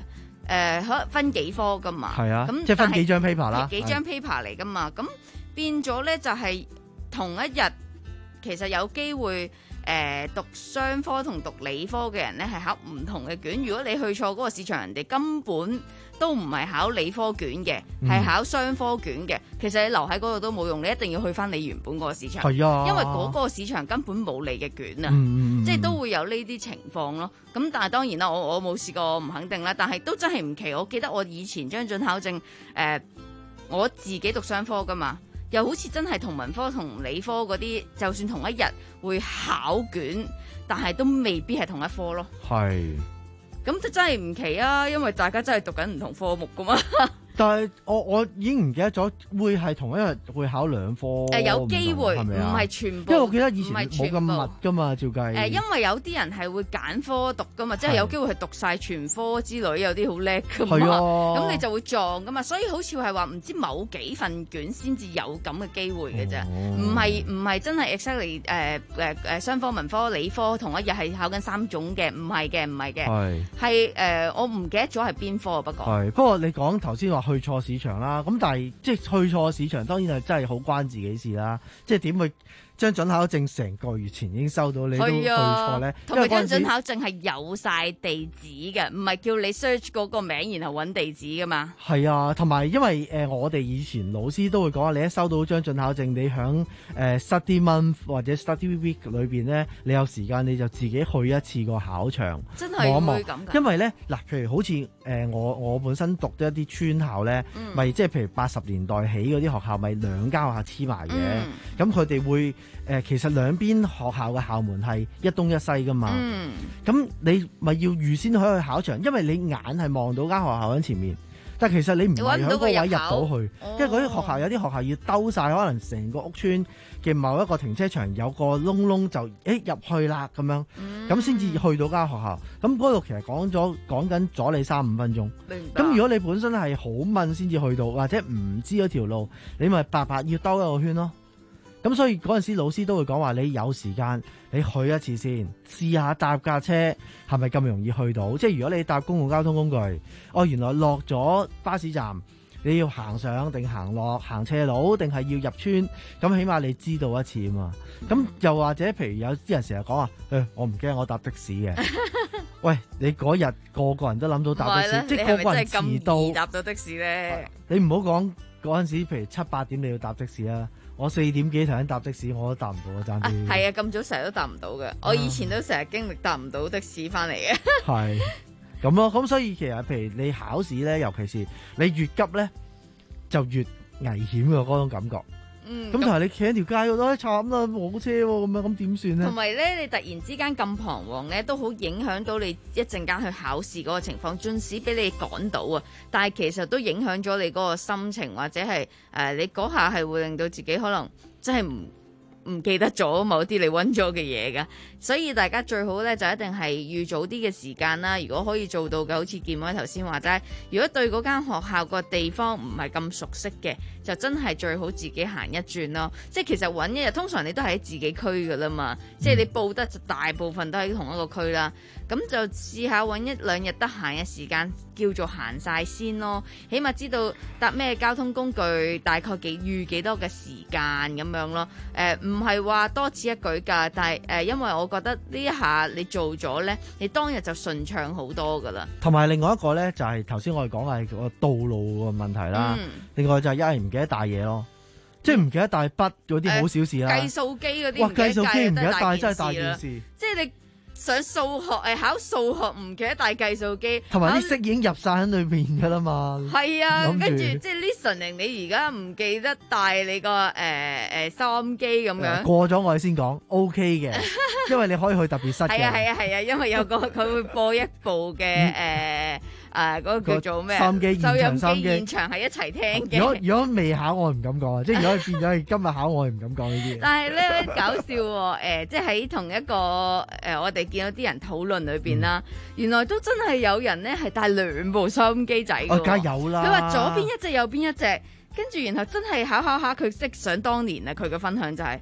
誒可分幾科噶嘛， 係啊， 咁即係分幾張 paper 啦， 幾張 paper 嚟噶嘛，咁變咗咧就係同一日其實有機會。誒、呃、讀商科同讀理科嘅人咧係考唔同嘅卷，如果你去錯嗰個市場，人哋根本都唔係考理科卷嘅，係、嗯、考商科卷嘅。其實你留喺嗰度都冇用，你一定要去翻你原本嗰個市場。係啊，因為嗰個市場根本冇你嘅卷啊，嗯、即係都會有呢啲情況咯。咁但係當然啦，我我冇試過，唔肯定啦。但係都真係唔奇。我記得我以前將準考證誒、呃，我自己讀商科噶嘛。又好似真係同文科同理科嗰啲，就算同一日會考卷，但係都未必係同一科咯。係，咁就真係唔奇啊，因為大家真係讀緊唔同科目噶嘛。 但係我我已經唔記得咗，會係同一日會考兩科。誒、 呃、有機會，唔係全部。 因為我記得以前冇咁密噶嘛，照計。誒、 呃，因為有啲人係會揀科讀噶嘛，即係有機會係讀晒全科之類，有啲好叻噶嘛。係啊。咁你就會撞噶嘛，所以好似係話唔知某幾份卷先至有咁嘅機會嘅啫，唔係唔係真係 exactly 誒誒誒商科、文科、理科同一日係考緊三種嘅，唔係嘅，唔係嘅。係。係誒、呃，我唔記得咗係邊科啊，不過。係，不過你講頭先話。去錯市場啦，咁但係即係去錯市場，當然係真係好關自己事啦。即係點會將準考證成個月前已經收到，你都去錯咧？ 同埋張準考證係有晒地址嘅，唔係叫你 search 嗰個名然後揾地址噶嘛。係啊，同埋因為誒、呃、我哋以前老師都會講，你一收到張準考證，你響誒、呃、study month 或者 study week 裏邊咧，你有時間你就自己去一次個考場， 真係會咁㗎。 因為咧嗱，譬如好似誒、呃、我我本身讀咗一啲村校咧，咪即係譬如八十年代起嗰啲學校，咪兩間學校黐埋嘅，咁佢哋會。誒、呃，其實兩邊學校嘅校門係一東一西噶嘛，咁、嗯、你咪要預先可以去考場，因為你眼係望到間學校喺前面，但其實你唔係喺嗰個位入到去，因為嗰啲學校有啲學校要兜晒，可能成個屋村嘅某一個停車場有個窿窿就誒入去啦咁樣，咁先至去到間學校。咁嗰度其實講咗講緊阻你三五分鐘。咁如果你本身係好問先至去到，或者唔知嗰條路，你咪白白要兜一個圈咯。咁所以嗰陣時老師都會講話，你有時間你去一次先，試下搭架車係咪咁容易去到？即係如果你搭公共交通工具，哦原來落咗巴士站，你要行上定行落，行斜路定係要入村，咁起碼你知道一次啊嘛。咁又或者譬如有啲人成日講話，誒、欸、我唔驚我搭的士嘅，喂你嗰日個個人都諗到搭的士，即係個個人遲到， 你係咪真係咁易搭到的士咧？ 你唔好講嗰陣時，譬如七八點你要搭的士啊。我四點幾頭先搭的士，我都搭唔到啊！爭啲係啊，咁早成日都搭唔到嘅。我以前都成日經歷搭唔到的士翻嚟嘅。 係咁咯，咁所以其實譬如你考試咧，尤其是你越急咧，就越危險嘅嗰種感覺。嗯，咁但係你企喺條街嗰度，慘啦，冇車喎，咁樣咁點算咧？ 同埋咧，你突然之間咁彷徨咧，都好影響到你一陣間去考試嗰個情況。縱使俾你趕到啊，但係其實都影響咗你嗰個心情，或者係誒、呃、你嗰下係會令到自己可能真係唔唔記得咗某啲你溫咗嘅嘢噶。所以大家最好咧就一定係預早啲嘅時間啦。如果可以做到嘅，好似建威頭先話齋，如果對嗰間學校個地方唔係咁熟悉嘅，就真係最好自己行一轉咯。即係其實揾一日，通常你都係喺自己區噶啦嘛。嗯、即係你報得就大部分都喺同一個區啦。咁就試下揾一兩日得閒嘅時間，叫做行晒先咯。起碼知道搭咩交通工具，大概幾預幾多嘅時間咁樣咯。誒唔係話多此一舉㗎，但係誒、呃、因為我覺得呢一下你做咗咧，你當日就順暢好多㗎啦。 同埋另外一個咧，就係頭先我哋講係個道路嘅問題啦。嗯、另外就係一係唔記得帶嘢咯，即係唔記得帶筆嗰啲好小事啦。 計數機嗰啲， 哇！計數機唔記得帶真係大件事。 即係你上數學誒考數學唔記得帶計數機， 同埋啲式已經入晒喺裏邊㗎啦嘛。 係啊，跟住即係 listening，你而家唔記得帶你個誒誒收音機咁樣。 過咗我哋先講 OK 嘅，因為你可以去特別室嘅。 係啊係啊係啊，因為有個佢會播一部嘅誒。誒嗰個叫做咩？ 收音機現場，收音機現場係一齊聽嘅。 如果如果未考，我唔敢講啊！即係如果變咗係今日考，我係唔敢講呢啲。 但係咧搞笑喎，誒即係喺同一個誒，我哋見到啲人討論裏邊啦，原來都真係有人咧係帶兩部收音機仔嘅。 哦，梗係有啦。 佢話左邊一隻，右邊一隻，跟住然後真係考考下，佢識想當年啊！佢嘅分享就係。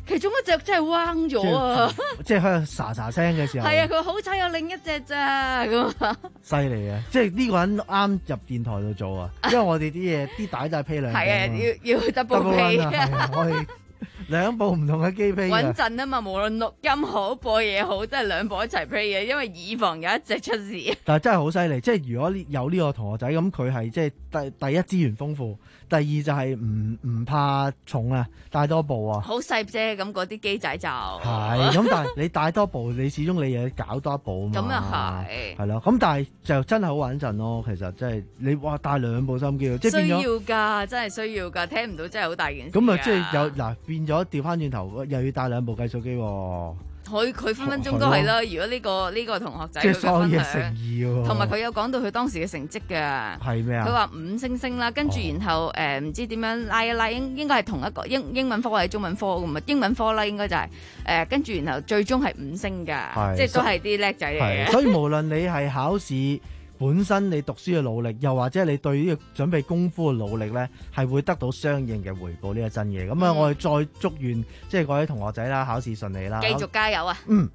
其中一隻真係彎咗啊！ 即係喺度沙沙聲嘅時候。 係啊，佢好彩有另一隻咋咁。 犀利啊！即係呢個人啱入電台度做啊，因為我哋啲嘢啲帶都係批兩部。 係啊，要要 double pay 啊！我哋兩部唔同嘅機 pay 穩陣啊嘛，無論錄音好播嘢好，都係兩部一齊 pay 嘅，因為以防有一隻出事。 但係真係好犀利，即係如果有呢個同學仔咁，佢係即係第第一資源豐富。第二就係唔唔怕重啊，帶多部啊， 好細啫，咁嗰啲機仔就係咁，但係你帶多部，你始終你又要搞多一部啊嘛， 咁又係係咯，咁但係就真係好穩陣咯。其實真係你哇帶兩部收音機，即係變咗需要㗎，真係需要㗎，聽唔到真係好大件事。 咁啊，即係有嗱變咗調翻轉頭，又要帶兩部計數機喎。 佢佢分分鐘都係啦。如果呢個呢個同學仔即係所有嘢誠意喎， 同埋佢有講到佢當時嘅成績嘅。 係咩啊？ 佢話五星星啦，跟住然後誒唔知點樣拉一拉，應應該係同一個英英文科或者中文科咁啊，英文科啦應該就係誒跟住然後最終係五星㗎，即係都係啲叻仔嚟嘅。 所以無論你係考試本身你讀書嘅努力，又或者你對呢個準備功夫嘅努力呢，係會得到相應嘅回報，呢個真嘢。咁啊、嗯，我哋再祝願即係各位同學仔啦，考試順利啦， 繼續加油啊！ 嗯。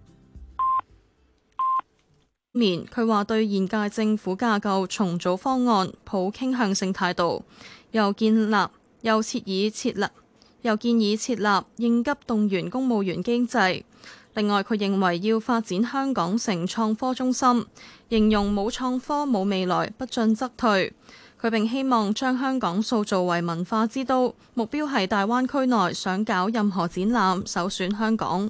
面佢話對現屆政府架構重組方案抱傾向性態度，又建立又設以設立又建議設立應急動員公務員機制。另外，佢認為要發展香港成創科中心，形容冇創科冇未來，不進則退。佢並希望將香港塑造為文化之都，目標係大灣區內想搞任何展覽，首選香港。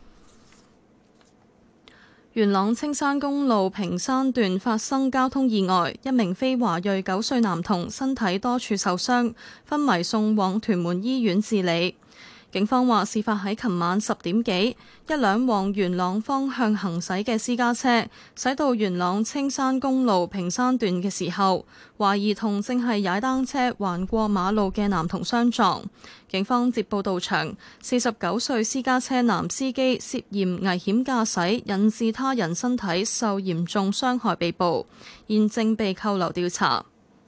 元朗青山公路屏山段發生交通意外，一名非華裔九歲男童身體多處受傷，昏迷送往屯門醫院治理。警方話，事發喺琴晚十點幾，一輛往元朗方向行駛嘅私家車駛到元朗青山公路屏山段嘅時候，懷疑同正係踩單車橫過馬路嘅男童相撞。警方接報到場，四十九歲私家車男司機涉嫌危險駕駛，引致他人身體受嚴重傷害被捕，現正被扣留調查。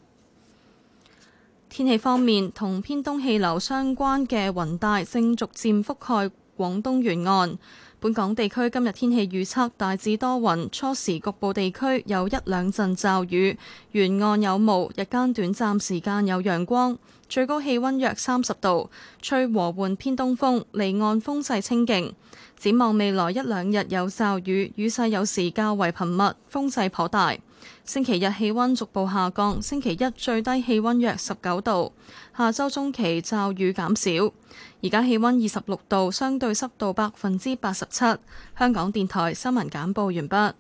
天氣方面，同偏東氣流相關嘅雲帶正逐漸覆蓋廣東沿岸。本港地區今日天氣預測大致多雲，初時局部地區有一兩陣驟雨，沿岸有霧，日間短暫時間有陽光，最高氣溫約三十度，吹和緩偏東風，離岸風勢清勁。展望未來一兩日有驟雨，雨勢有時較為頻密，風勢頗大。星期日氣溫逐步下降，星期一最低氣溫約十九度，下周中期驟雨減少。而家氣溫二十六度，相對濕度百分之八十七。香港電台新聞簡報完畢。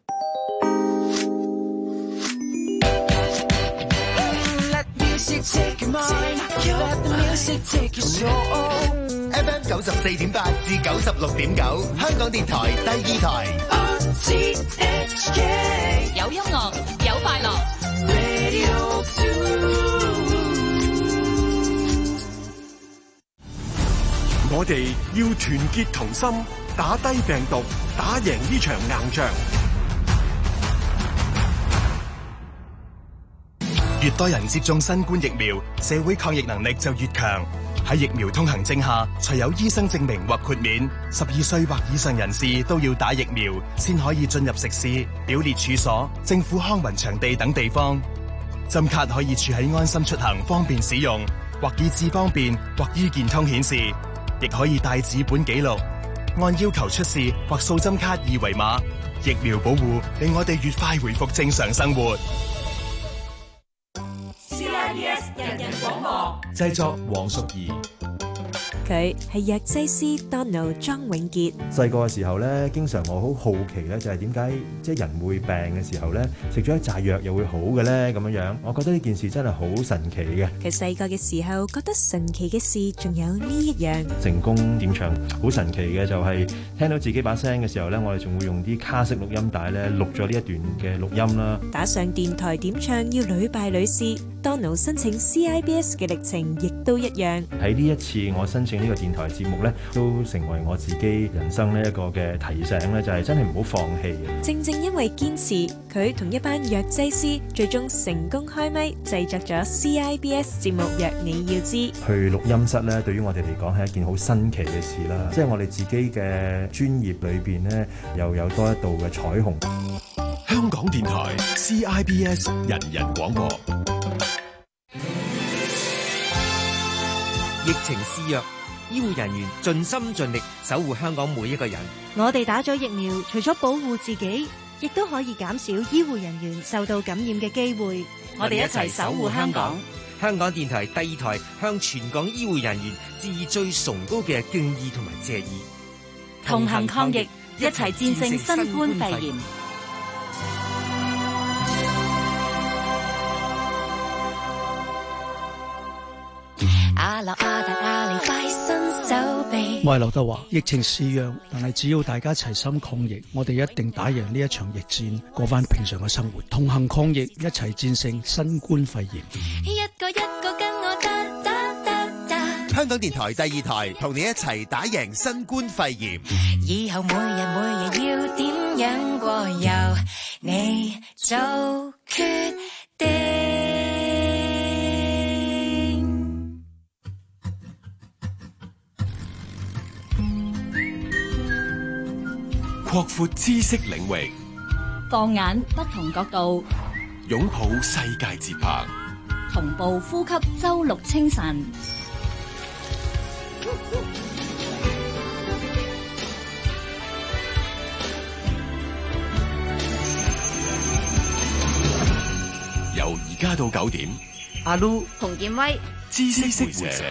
F M 九十四點八至九十六點九，香港電台第二台。 有音樂，有快樂。 我哋要團結同心，打低病毒，打贏呢場硬仗。 越多人接種新冠疫苗，社會抗疫能力就越強。喺疫苗通行證下，除有醫生證明或豁免，十二歲或以上人士都要打疫苗，先可以進入食肆、表列處所、政府康文場地等地方。針卡可以儲喺安心出行，方便使用，或以智方便，或醫健通顯示，亦可以帶紙本記錄，按要求出示或掃針卡二維碼。疫苗保護令我哋越快回復正常生活。 C I B S 人人廣播製作黃淑儀， 佢係藥劑師 Donald 莊永傑。 細個嘅時候咧，經常我好好奇咧，就係點解即係人會病嘅時候咧，食咗一紮藥又會好嘅咧咁樣樣。我覺得呢件事真係好神奇嘅。 佢細個嘅時候覺得神奇嘅事仲有呢一樣。 成功點唱好神奇嘅就係聽到自己把聲嘅時候咧，我哋仲會用啲卡式錄音帶咧錄咗呢一段嘅錄音啦。 打上電台點唱要屢敗屢試。 ，Donald 申請 C I B S 嘅歷程亦都一樣。 喺呢一次我申請呢個電台節目呢，都成為我自己人生呢一個嘅提醒呢，就係真係唔好放棄。 正正因為堅持，佢同一班藥劑師最終成功開咪製作咗 C I B S 節目《藥你要知》。 去錄音室呢，對於我哋嚟講係一件好新奇嘅事啦。即係我哋自己嘅專業裏邊呢，又有多一道嘅彩虹。 香港電台 C I B S 人人廣播。 疫情肆虐，醫護人員盡心盡力守護香港每一個人。 我哋打咗疫苗，除咗保護自己，亦都可以減少醫護人員受到感染嘅機會。 我哋一齊守護香港。香港電台第二台向全港醫護人員致以最崇高嘅敬意同埋謝意。 同行抗疫，一齊戰勝新冠肺炎。 阿樂阿達阿里快伸手臂。 我係劉德華，疫情肆虐，但係只要大家齊心抗疫，我哋一定打贏呢一場疫戰，過翻平常嘅生活，同行抗疫，一齊戰勝新冠肺炎。 一個一個跟我打打打打。 香港電台第二台同你一齊打贏新冠肺炎。 以後每日每日要點樣過，由你做決定。 擴闊知識領域， 放眼不同角度， 擁抱世界節拍， 同步呼吸周六清晨。 由而家到九點， 阿 Lu 同建威知識會社。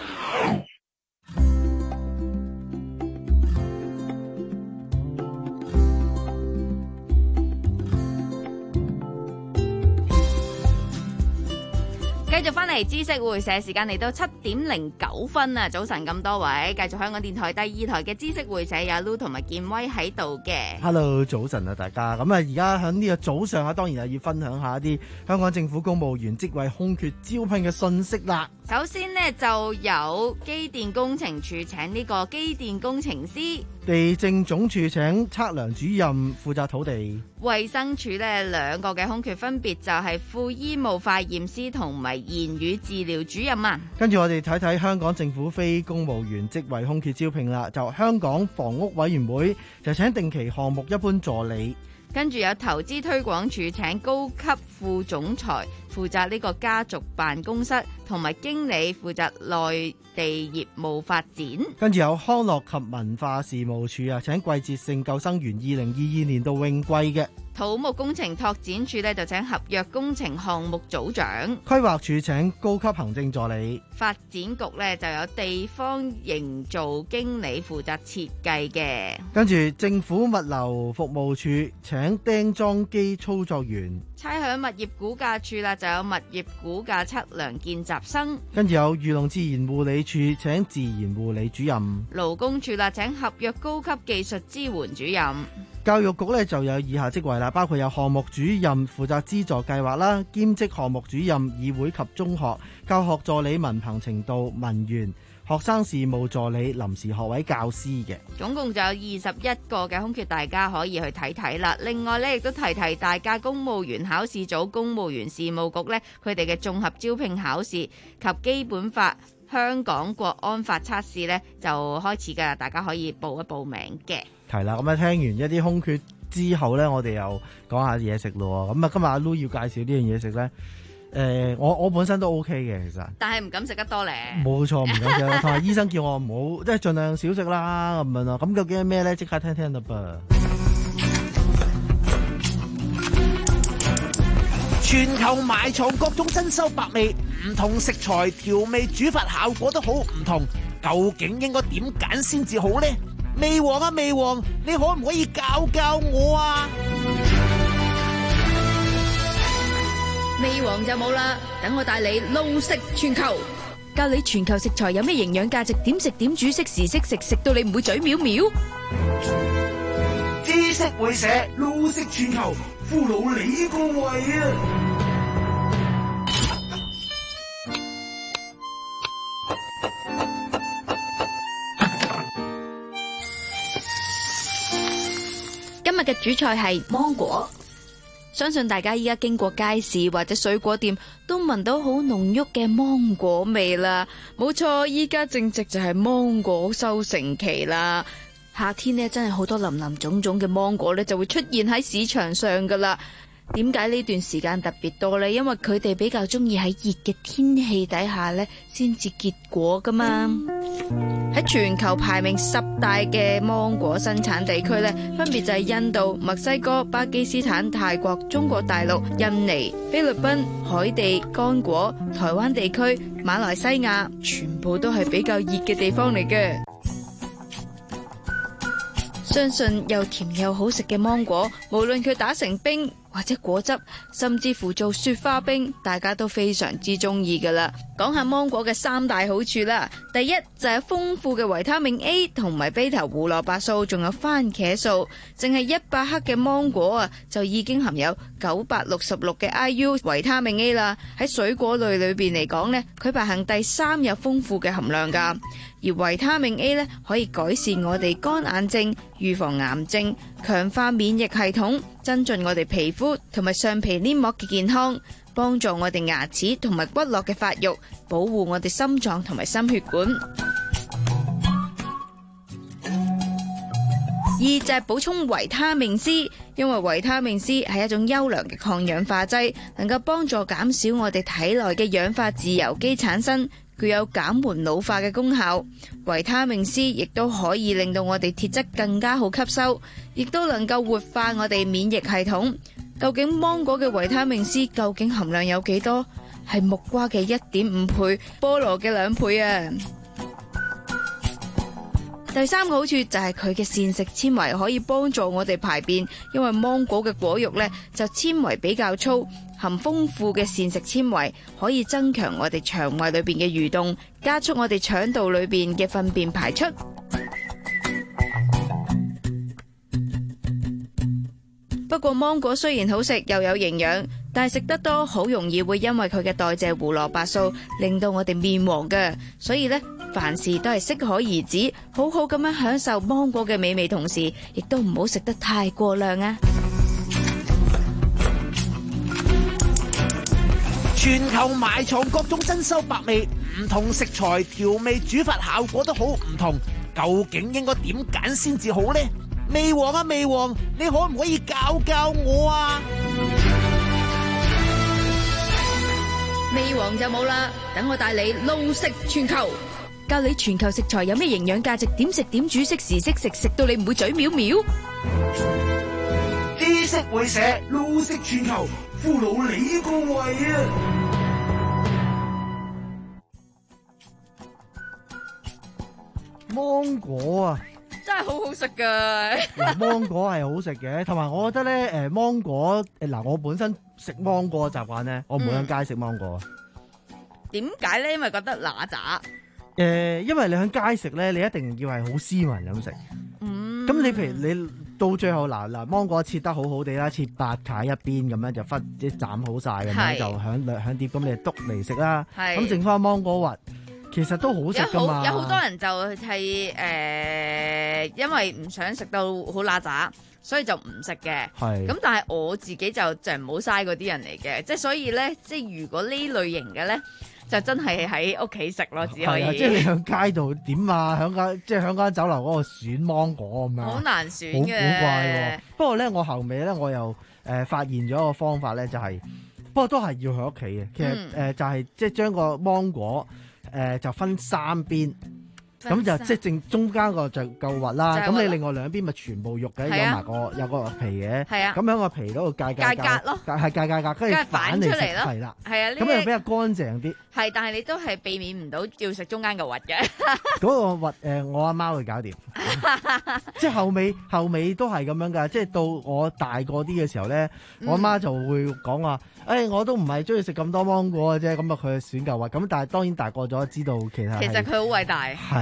繼續翻嚟知識會社，時間嚟到七點零九分啊！早晨咁多位，繼續香港電台第二台嘅知識會社，有 Lu 同埋建威喺度嘅。 Hello，早晨啊，大家。咁啊，而家喺呢個早上啊，當然係要分享一下一啲香港政府公務員職位空缺招聘嘅信息啦。 首先呢，就有機電工程處請呢個機電工程師， 地政總署請測量主任負責土地。 衛生署呢兩個嘅空缺分別就係副醫務化驗師同埋言語治療主任啊。 跟住我哋睇睇香港政府非公務員職位空缺招聘啦，就香港房屋委員會就請定期項目一般助理。 跟住有投資推廣署請高級副總裁負責呢個家族辦公室，同埋經理負責內地業務發展。 跟住有康樂及文化事務署啊，請季節性救生員二零二二年度泳季嘅。 土木工程拓展署呢就請合約工程項目組長。 規劃署請高級行政助理。 發展局呢就有地方營造經理負責設計嘅。 跟住政府物流服務處請釘裝機操作員。 差餉物業估價處啦就有物業估價測量見習生。 跟住有漁農自然護理處請自然護理主任。 勞工處啦請合約高級技術支援主任。 教育局呢就有以下職位啦，包括有項目主任負責資助計劃啦，兼職項目主任議會及中學教學助理文憑程度文員，學生事務助理臨時學位教師嘅。 總共就有二十一個嘅空缺，大家可以去睇睇啦。另外呢，亦都提提大家，公務員考試組公務員事務局呢，佢哋嘅綜合招聘考試及基本法香港國安法測試呢，就開始㗎，大家可以報一報名嘅。 係啦，咁啊聽完一啲空缺之後呢，我哋又講下嘢食咯。咁啊，今日阿 Lu 要介紹呢樣嘢食呢。誒、呃，我我本身都 OK 嘅，其實。 但係唔敢食得多咧。 冇錯，唔敢食。同埋醫生叫我唔好，即係盡量少食啦咁樣咯。咁究竟係咩咧？即刻聽聽啦噃。 全球埋藏各種珍饈百味，唔同食材調味煮法效果都好唔同，究竟應該點揀先至好咧？味王啊，味王，你可唔可以教教我啊？ 味王就冇啦，等我帶你路食全球，教你全球食材有咩營養價值，點食點煮，識時識食，食到你唔會嘴藐藐。 知識會社路食全球，俘虜你個胃啊！ 日嘅主菜係芒果。相信大家依家經過街市或者水果店都聞到好濃郁嘅芒果味啦。冇錯，依家正值就係芒果收成期啦。夏天呢，真係好多林林種種嘅芒果呢就會出現喺市場上噶啦。點解呢段時間特別多呢？因為佢哋比較中意喺熱嘅天氣底下呢先至結果噶嘛。喺全球排名十大嘅芒果生產地區呢，分別就係印度、墨西哥、巴基斯坦、泰國、中國大陸、印尼、菲律賓、海地、剛果、台灣地區、馬來西亞，全部都係比較熱嘅地方嚟嘅。相信又甜又好食嘅芒果，無論佢打成冰或者果汁，甚至乎做雪花冰，大家都非常之中意噶啦。講下芒果嘅三大好處啦，第一就係豐富嘅維他命 A 同埋貝頭胡蘿蔔素，仲有番茄素。淨係一百克嘅芒果啊，就已經含有九百六十六嘅 I U 維他命 A 啦。喺水果類裏邊嚟講呢，佢排行第三，有豐富嘅含量噶。而維他命 A 呢，可以改善我哋乾眼症、預防癌症、強化免疫系統、增進我哋皮膚同埋上皮黏膜嘅健康，幫助我哋牙齒同埋骨骼嘅發育，保護我哋心臟同埋心血管。二就係補充維他命 C， 因為維他命 C 係一種優良嘅抗氧化劑，能夠幫助減少我哋體內嘅氧化自由基產生，具有減緩老化嘅功效。維他命 C 亦都可以令到我哋鐵質更加好吸收，亦都能夠活化我哋免疫系統。究竟芒果嘅維他命 C 究竟含量有幾多？係木瓜嘅一點五倍，菠蘿嘅兩倍啊！第三個好處就係佢嘅膳食纖維可以幫助我哋排便，因為芒果嘅果肉呢就纖維比較粗，含豐富嘅膳食纖維，可以增強我哋腸胃裏邊嘅蠕動，加速我哋腸道裏邊嘅糞便排出。不過芒果雖然好食又有營養，但係食得多好容易會因為佢嘅代謝胡蘿蔔素令到我哋面黃嘅，所以呢，凡事都係適可而止，好好咁樣享受芒果嘅美味，同時亦都唔好食得太過量啊！ 全球埋藏各種珍饈百味，唔同食材調味煮法效果都好唔同，究竟應該點揀先至好呢？味王啊味王，你可唔可以教教我啊？ 味王就冇啦，等我帶你撈食全球，教你全球食材有咩營養價值，點食點煮，適時適食，食到你唔會嘴藐藐。 知識會社撈食全球，俘虜你個胃啊！ 芒果啊！ 真係好好食噶， 芒果係好食嘅，同埋我覺得咧，誒芒果誒嗱，我本身食芒果嘅習慣咧，我唔會喺街食芒果。 點解咧？因為覺得乸渣。 誒、呃，因為你喺街食咧，你一定要係好斯文咁食。嗯。咁你譬如你到最後嗱嗱芒果切得好好地啦，切八塊一邊咁樣就分即係斬好晒咁樣就響響碟咁你篤嚟食啦。係。咁剩翻芒果核。其實都好食噶嘛， 有好多人就係、是、誒、呃，因為唔想食到好乸渣，所以就唔食嘅。係咁，但係我自己就就唔好嘥嗰啲人嚟嘅，即係所以咧，即係如果呢類型嘅咧，就真係喺屋企食咯，只可以。 啊、即係你喺街度點啊？喺間即係喺間酒樓嗰個選芒果咁樣， 好難選嘅， 好古怪。不過咧，我後尾咧，我又誒、呃、發現咗一個方法咧，就係、是，不過都係要喺屋企嘅。其實誒、嗯呃、就係、是、即係將個芒果。誒、呃、就分三邊，咁就即係正中間個就夠核啦。咁你另外兩邊咪全部肉嘅，有埋個有個皮嘅。係啊，咁喺個皮嗰度界界界格咯， 係界界格，跟住反嚟食係啦。係啊，咁又比較乾淨啲。係， 但係你都係避免唔到要食中間嘅核嘅。 嗰個核誒，我阿媽會搞掂。即係後尾後尾都係咁樣㗎。即係到我大個啲嘅時候咧，我阿媽就會講話。誒、哎，我都唔係中意食咁多芒果嘅啫，咁啊佢選嚿核，咁但係當然大個咗知道其實其實佢好偉大， 係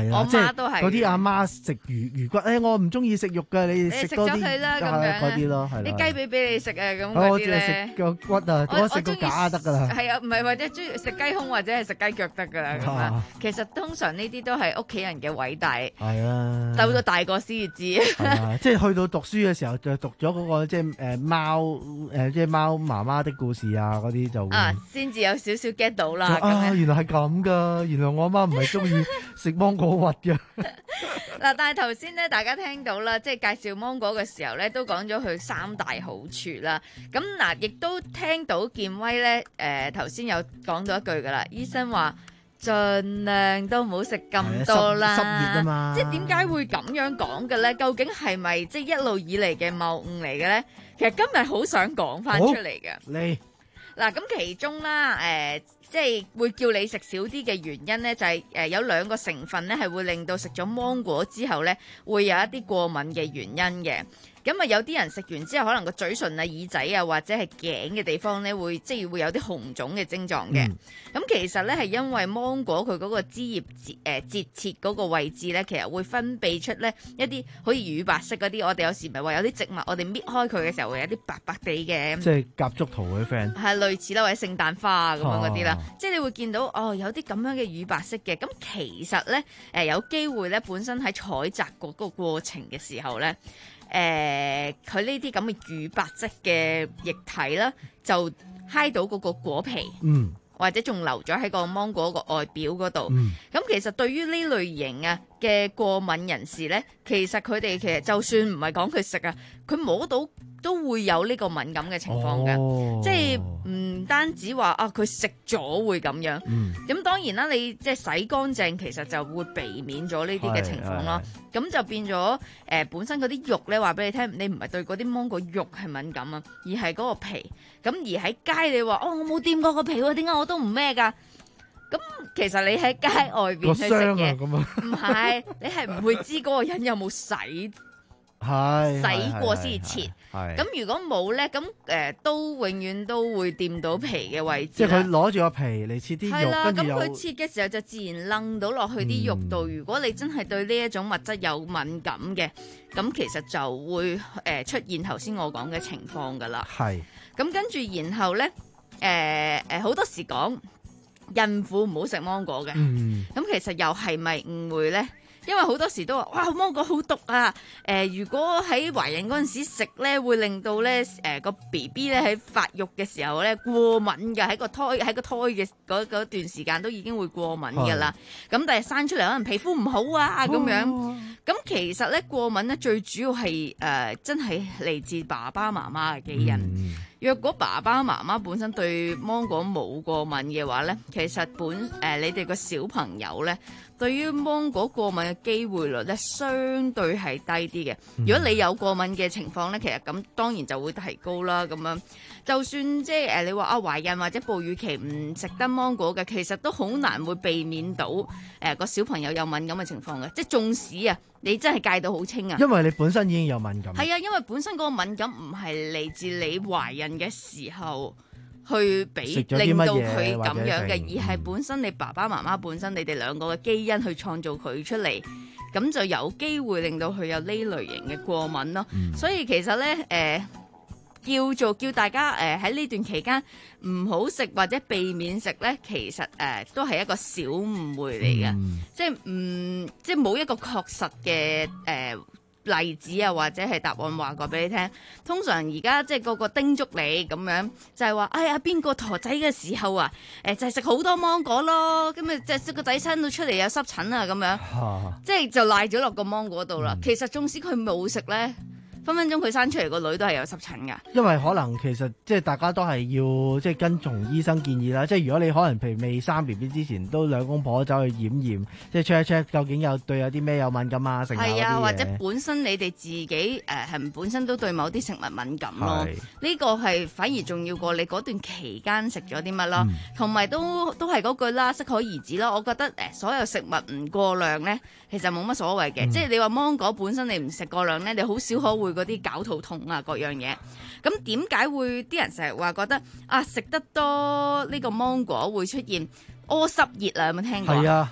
係啊， 我媽都係嗰啲阿媽食魚魚骨，誒我唔中意食肉㗎，你你食多啲食咗佢啦咁樣嗰啲咯，係啦。 啲雞髀俾你食啊咁我嗰啲我淨係咧食。個骨啊，我食個架得㗎啦。 係啊，唔係或者中意食雞胸或者係食雞腳得㗎啦咁啊啊。 其實通常呢啲都係屋企人嘅偉大， 係啊， 到到大個先至知。 係啊，即係去到讀書嘅時候就讀咗嗰個即係誒貓誒即係貓媽媽的故事啊嗰啲就會啊，先至有少少 get 到啦。咁啊， 樣原來係咁㗎，原來我阿媽唔係中意食芒果核嘅。 嗱，但係頭先咧，大家聽到啦，即係介紹芒果嘅時候咧，都講咗佢三大好處啦。咁嗱，亦都聽到健威咧，誒頭先有講到一句噶啦，醫生話盡量都唔好食咁多啦， 濕熱啊嘛。 即係點解會咁樣講嘅咧？究竟係咪即係一路以嚟嘅謬誤嚟嘅咧？其實今日好想講翻出嚟嘅。 你嗱，咁其中啦，誒、呃。即係會叫你食少啲嘅原因咧，就係、是、誒、呃、有兩個成分咧，係會令到食咗芒果之後咧，會有一啲過敏嘅原因嘅。咁啊，有啲人食完之後，可能個嘴唇啊、耳仔啊，或者係頸嘅地方咧，會即係會有啲紅腫嘅症狀嘅。咁、嗯、其實咧係因為芒果佢嗰個枝葉節誒節切嗰個位置咧，其實會分泌出咧一啲好似乳白色嗰啲。我哋有時咪話有啲植物，我哋搣開佢嘅時候會有啲白白地嘅。 即係夾竹桃嗰啲 friend。 係類似啦，或者聖誕花啊咁樣嗰啲啦。即係你會見到哦，有啲咁樣嘅乳白色嘅。咁其實咧誒、呃、有機會咧，本身喺採摘嗰個過程嘅時候咧。誒佢呢啲咁嘅乳白質嘅液體啦，就揩到嗰個果皮， 嗯， 或者仲留咗喺個芒果個外表嗰度。咁、 嗯、 其實對於呢類型啊嘅過敏人士咧，其實佢哋其實就算唔係講佢食啊，佢摸到都會有呢個敏感嘅情況嘅， 哦、 即係唔單止話啊佢食咗會咁樣。咁、嗯、當然啦，你即係洗乾淨，其實就會避免咗呢啲嘅情況咯。咁就變咗誒、呃、本身嗰啲肉咧，話俾你聽，你唔係對嗰啲芒果肉係敏感啊，而係嗰個皮。咁而喺街你話哦，我冇掂過個皮喎，點解我都唔咩㗎？咁其實你喺街外邊去食嘢，唔係你係唔會知嗰個人有冇洗。 係洗過先切，咁如果冇咧，咁誒、呃、都永遠都會掂到皮嘅位置。 即係佢攞住個皮嚟切啲肉，跟住咁佢切嘅時候就自然掕到落去啲肉度。嗯、如果你真係對呢一種物質有敏感嘅，咁其實就會誒、呃、出現頭先我講嘅情況噶啦。 係。咁跟住然後咧，誒誒好多時講孕婦唔好食芒果嘅，咁、嗯、其實又係咪誤會咧？因為好多時都話哇芒果好毒啊！誒、呃，如果喺懷孕嗰陣時食咧，會令到咧誒個 B B 咧喺發育嘅時候咧過敏嘅，喺個胎喺個胎嘅嗰嗰段時間都已經會過敏㗎啦。咁但係生出嚟可能皮膚唔好啊咁樣。咁、哦、其實咧過敏咧最主要係誒、呃、真係嚟自爸爸媽媽嘅基因。嗯、若果爸爸媽媽本身對芒果冇過敏嘅話咧，其實本誒、呃、你哋個小朋友咧，對於芒果過敏嘅機會率咧，相對係低啲嘅。如果你有過敏嘅情況咧，其實咁當然就會提高啦。咁樣就算即係誒，你話啊懷孕或者哺乳期唔食得芒果嘅，其實都好難會避免到誒個、呃、小朋友有敏感嘅情況嘅。即係縱使啊，你真係戒到好清啊， 因為你本身已經有敏感。 係啊，因為本身嗰個敏感唔係嚟自你懷孕嘅時候。去俾令到佢咁樣嘅，而係本身你爸爸媽媽本身你哋兩個嘅基因去創造佢出嚟，咁就有機會令到佢有呢類型嘅過敏咯。嗯、所以其實咧，誒、呃、叫做叫大家誒喺呢段期間唔好食或者避免食咧，其實誒、呃、都係一個小誤會嚟嘅、嗯，即係唔即係冇一個確實嘅誒。呃例子啊，或者係答案話過俾你聽。通常而家即係個個叮囑你咁樣，就係、是、話哎呀邊個陀仔嘅時候啊，誒、呃、就係食好多芒果咯，咁啊即係個仔生到出嚟有濕疹啊咁樣，啊、即係就賴咗落個芒果度啦。嗯、其實縱使佢冇食咧，分分鐘佢生出嚟個女都係有濕疹噶。 因為可能其實即係大家都係要即係跟從醫生建議啦。即係如果你可能譬如未生 B B 之前，都兩公婆走去驗驗，即係 check 一 check 究竟有對有啲咩有敏感啊，成係啊，或者本身你哋自己誒係唔本身都對某啲食物敏感咯。呢個係反而重要過你嗰段期間食咗啲乜咯。同埋、嗯、都都係嗰句啦，適可而止咯。我覺得誒所有食物唔過量咧，其實冇乜所謂嘅。嗯、即係你話芒果本身你唔食過量咧，你好少可會嗰啲絞肚痛啊各樣嘢。咁點解會啲人成日話覺得啊食得多呢個芒果會出現屙濕熱啊？有冇聽過？ 係啊，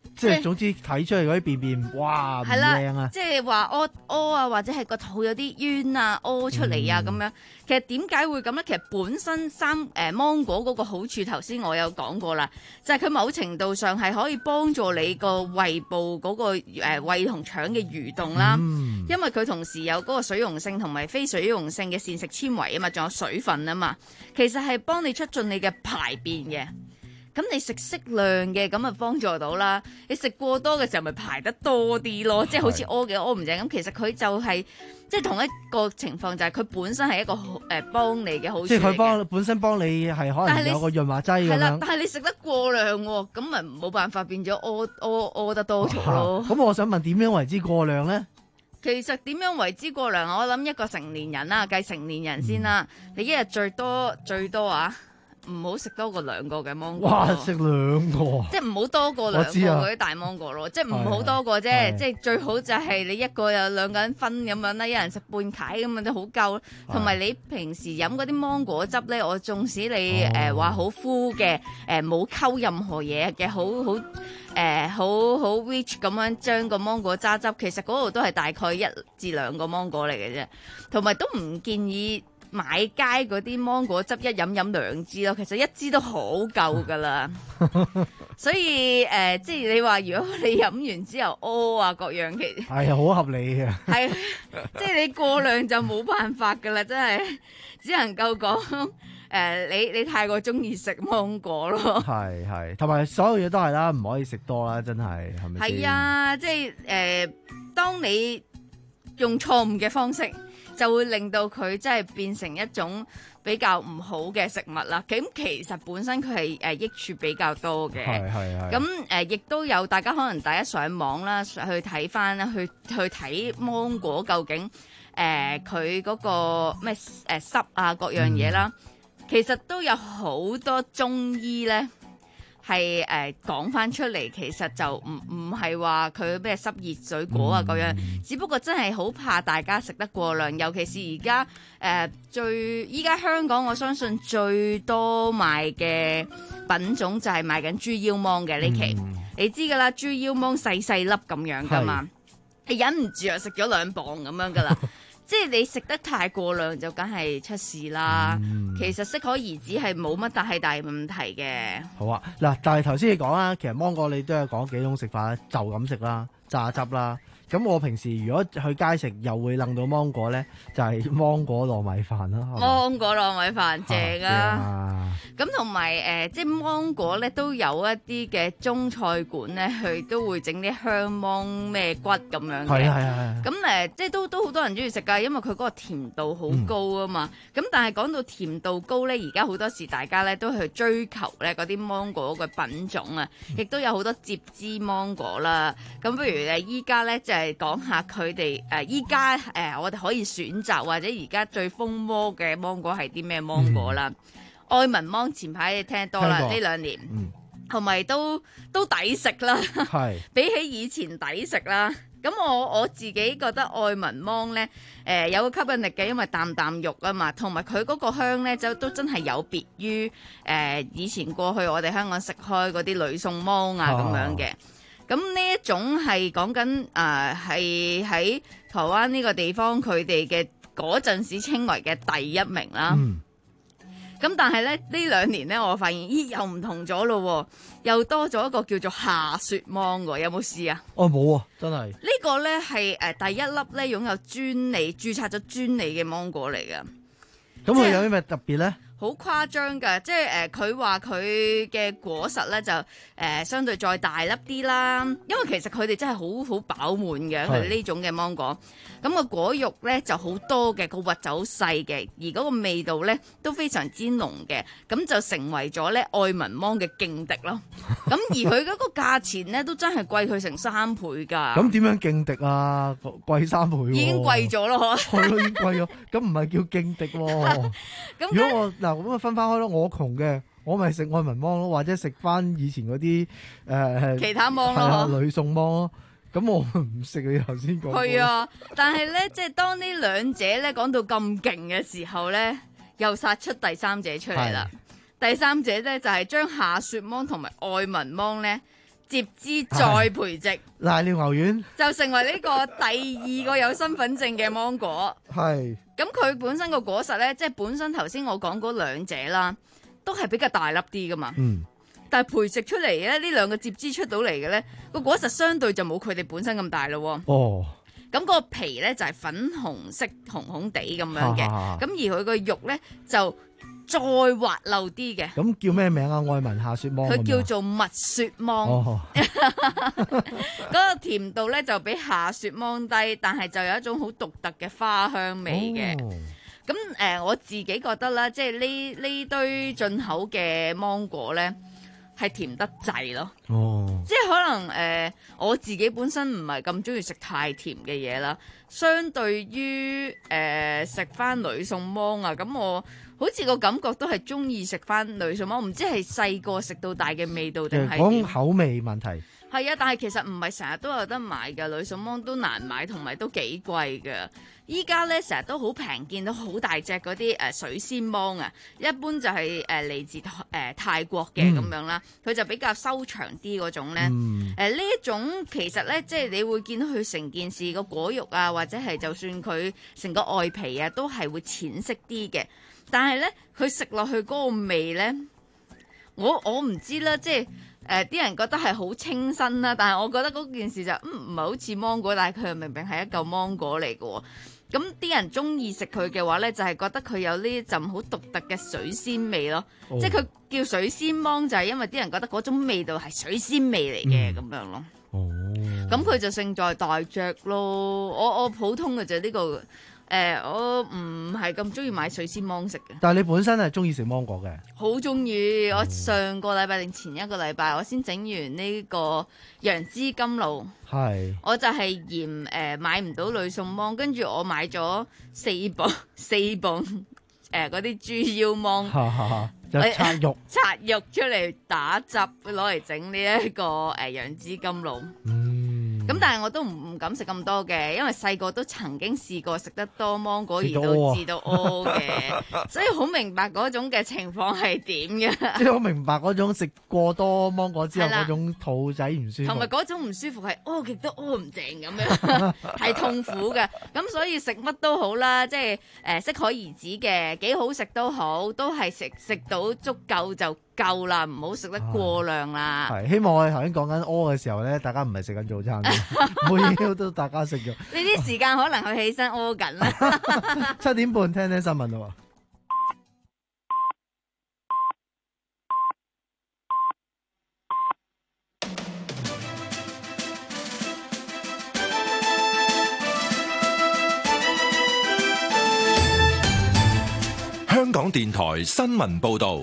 即係總之睇出嚟嗰啲便便，哇唔靚啊！ 即係話屙屙啊，或者係個肚有啲冤啊，屙出嚟啊咁樣。其實點解會咁咧？其實本身三誒、呃、芒果嗰個好處，頭先我有講過啦，就係、是、佢某程度上係可以幫助你個胃部嗰、那個誒、呃、胃同腸嘅蠕動啦。嗯、因為佢同時有嗰個水溶性同埋非水溶性嘅膳食纖維啊嘛，仲有水分啊嘛，其實係幫你促進你嘅排便嘅。咁你食適量嘅咁啊幫助到啦，你食過多嘅時候咪排得多啲咯，即係好似屙嘅屙唔正咁。其實佢就係、是、即係同一個情況，就係佢本身係一個誒、呃、幫你嘅好處。 即係佢幫本身幫你係可能有個潤滑劑咁樣。係啦， 但係你食得過量喎，咁咪冇辦法變咗屙屙屙得多咗咯。 咁、啊、我想問點樣為之過量咧？ 其實點樣為之過量？我諗一個成年人啦，計成年人先啦，嗯、你一日最多最多啊！唔好食多過兩個嘅芒果。 哇！食兩個， 即係唔好多過兩個嗰啲大芒果咯，即係唔好多過啫。即係最好就係你一個有兩個人分咁樣啦，一人食半塊咁樣都好夠。同埋你平時飲嗰啲芒果汁咧，我縱使你誒話好敷嘅，誒冇溝任何嘢嘅，好好誒好好 rich 咁樣將個芒果榨汁，其實嗰度都係大概一至兩個芒果嚟嘅啫。同埋都唔建議買街嗰啲芒果汁一飲飲兩支咯，其實一支都好夠噶啦。所以誒、呃，即係你話如果你飲完之後屙啊各樣，其實係好合理嘅。 係即係你過量就冇辦法噶啦，真係只能夠講誒，你你太過中意食芒果咯。係係，同埋所有嘢都係啦，唔可以食多啦，真係係咪先？ 係啊，即係誒、呃，當你用錯誤嘅方式，就會令到佢真係變成一種比較唔好嘅食物啦。咁其實本身佢係誒益處比較多嘅。係係係。咁誒亦都有大家可能第一上網啦，去睇翻啦，去去睇芒果究竟誒佢嗰個咩誒濕啊各樣嘢啦。嗯、其實都有好多中醫咧。係誒講翻出嚟，其實就唔唔係話佢咩濕熱水果啊咁樣，嗯、只不過真係好怕大家食得過量，尤其是而家誒最依家香港，我相信最多賣嘅品種就係賣緊豬腰芒嘅呢期，嗯、你知㗎啦，豬腰芒細細粒咁樣㗎嘛，係忍唔住啊食咗兩磅咁樣㗎啦。即係你食得太過量就梗係出事啦。嗯、其實適可而止係冇乜大係大問題嘅。好啊， 嗱，但係頭先你講啦，其實芒果你都有講幾種食法，就咁食啦，榨汁啦。咁我平時如果去街食又會諗到芒果咧，就係、是、芒果糯米飯啦。 芒果糯米飯正啊！咁同埋誒，即係芒果咧都有一啲嘅中菜館咧，佢都會整啲香芒咩骨咁樣嘅。係啊係啊係。咁誒，即係都都好多人中意食㗎，因為佢嗰個甜度好高啊嘛。咁、嗯、但係講到甜度高咧，而家好多時大家咧都去追求咧嗰啲芒果嘅品種啊，亦、嗯、都有好多接枝芒果啦。咁不如誒依家咧就係、是、講下佢哋誒依家誒我哋可以選擇或者而家最風魔嘅芒果係啲咩芒果啦？嗯、愛文芒前排你聽得多啦，呢兩年，同埋、嗯、都都抵食啦，係比起以前抵食啦。咁我我自己覺得愛文芒咧，誒、呃、有個吸引力嘅，因為啖啖肉啊嘛，同埋佢嗰個香咧就都真係有別於誒、呃、以前過去我哋香港食開嗰啲呂宋芒啊咁樣嘅。咁呢一種係講緊誒係喺台灣呢個地方佢哋嘅嗰陣時稱為嘅第一名啦。咁、嗯、但係咧呢兩年咧，我發現咦又唔同咗咯，又多咗一個叫做夏雪芒喎，有冇試啊？ 哦，冇啊，真係。 呢個咧係誒第一粒咧擁有專利註冊咗專利嘅芒果嚟嘅。 咁佢有啲咩特別咧？ 好誇張㗎，即係誒佢話佢嘅果實咧就誒、呃、相對再大粒啲啦，因為其實佢哋真係好好飽滿嘅，佢哋呢種嘅芒果。咁、個果肉咧就好多嘅，個核就好細嘅，而嗰個味道咧都非常之濃嘅，咁就成為咗咧愛文芒嘅勁敵咯。咁而佢嗰個價錢咧都真係貴佢成三倍㗎。 咁點樣勁敵啊？貴三倍、啊？ 已經貴咗咯， 係咯，已經貴咗。咁唔係叫勁敵喎。咁如果我嗱咁啊分翻開咯，我窮嘅，我咪食愛文芒咯，或者食翻以前嗰啲誒其他芒咯， 係啊，呂宋芒咯。咁我唔食你頭先講。 係啊，但係咧，即係當呢兩者咧講到咁勁嘅時候咧，又殺出第三者出嚟啦。第三者咧就係將夏雪芒同埋愛文芒咧接枝再培植， 瀨尿牛丸就成為呢個第二個有身份證嘅芒果。 係。 咁佢本身個果實咧，即係本身頭先我講嗰兩者啦，都係比較大粒啲噶嘛。 嗯。 但係培植出嚟咧，呢兩個接枝出到嚟嘅咧，個果實相對就冇佢哋本身咁大咯。 哦。 咁個皮咧就係粉紅色紅紅地咁樣嘅，咁、 啊、 而佢個肉咧就再滑溜啲嘅。 咁叫咩名啊？愛文夏雪芒。 佢叫做蜜雪芒。 哦。 嗰個甜度咧就比夏雪芒低，但係就有一種好獨特嘅花香味嘅。咁、哦、誒、呃，我自己覺得啦，即係呢呢堆進口嘅芒果咧，係甜得滯咯。哦，即係可能誒、呃，我自己本身唔係咁中意食太甜嘅嘢啦。相對於誒食翻呂宋芒啊，咁我好似個感覺都係中意食翻呂宋芒。唔知係細個食到大嘅味道定係講口味問題。 係啊，但係其實唔係成日都有得買㗎，呂宋芒都難買，同埋都幾貴㗎。依家咧成日都好平，見到好大隻嗰啲誒水仙芒啊，一般就係誒嚟自誒、呃、泰國嘅咁、嗯、樣啦，佢就比較修長啲嗰種咧。誒呢、嗯、一種其實咧，即係你會見到佢成件事個果肉啊，或者係就算佢成個外皮啊，都係會淺色啲嘅。但係咧，佢食落去嗰個味咧，我我唔知啦，即係。誒啲、呃、人覺得係好清新啦，但係我覺得嗰件事就唔唔係好似芒果，但係佢又明明係一嚿芒果嚟嘅喎。咁啲人中意食佢嘅話咧，就係、是、覺得佢有呢一陣好獨特嘅水仙味咯。哦、即係佢叫水仙芒，就係因為啲人覺得嗰種味道係水仙味嚟嘅咁樣咯。哦，咁佢就勝在大隻咯。我我普通嘅就呢、這個。誒、呃，我唔係咁中意買水仙芒食嘅。 但係你本身係中意食芒果嘅？ 好中意！我上個禮拜定前一個禮拜，我先整完呢個楊枝甘露。係。我就係嫌誒、呃、買唔到呂宋芒，跟住我買咗四磅四磅誒嗰啲豬腰芒。哈哈就拆肉。拆肉出嚟打汁，攞嚟整呢一個誒楊枝甘露。嗯。咁但係我都唔唔敢食咁多嘅，因為細個都曾經試過食得多芒果而導致到屙嘅，所以好明白嗰種嘅情況係點嘅。 即係好明白嗰種食過多芒果之後嗰種肚仔唔舒服， 同埋嗰種唔舒服係屙極都屙唔淨咁樣，係痛苦嘅。咁所以食乜都好啦，即係誒適可而止嘅，幾好食都好，都係食食到足夠就夠啦，唔好食得過量啦。 係希望我哋頭先講緊屙嘅時候咧，大家唔係食緊早餐，每嘢都大家食咗。呢啲時間可能佢起身屙緊啦。 七點半聽聽新聞咯。 香港電台新聞報道。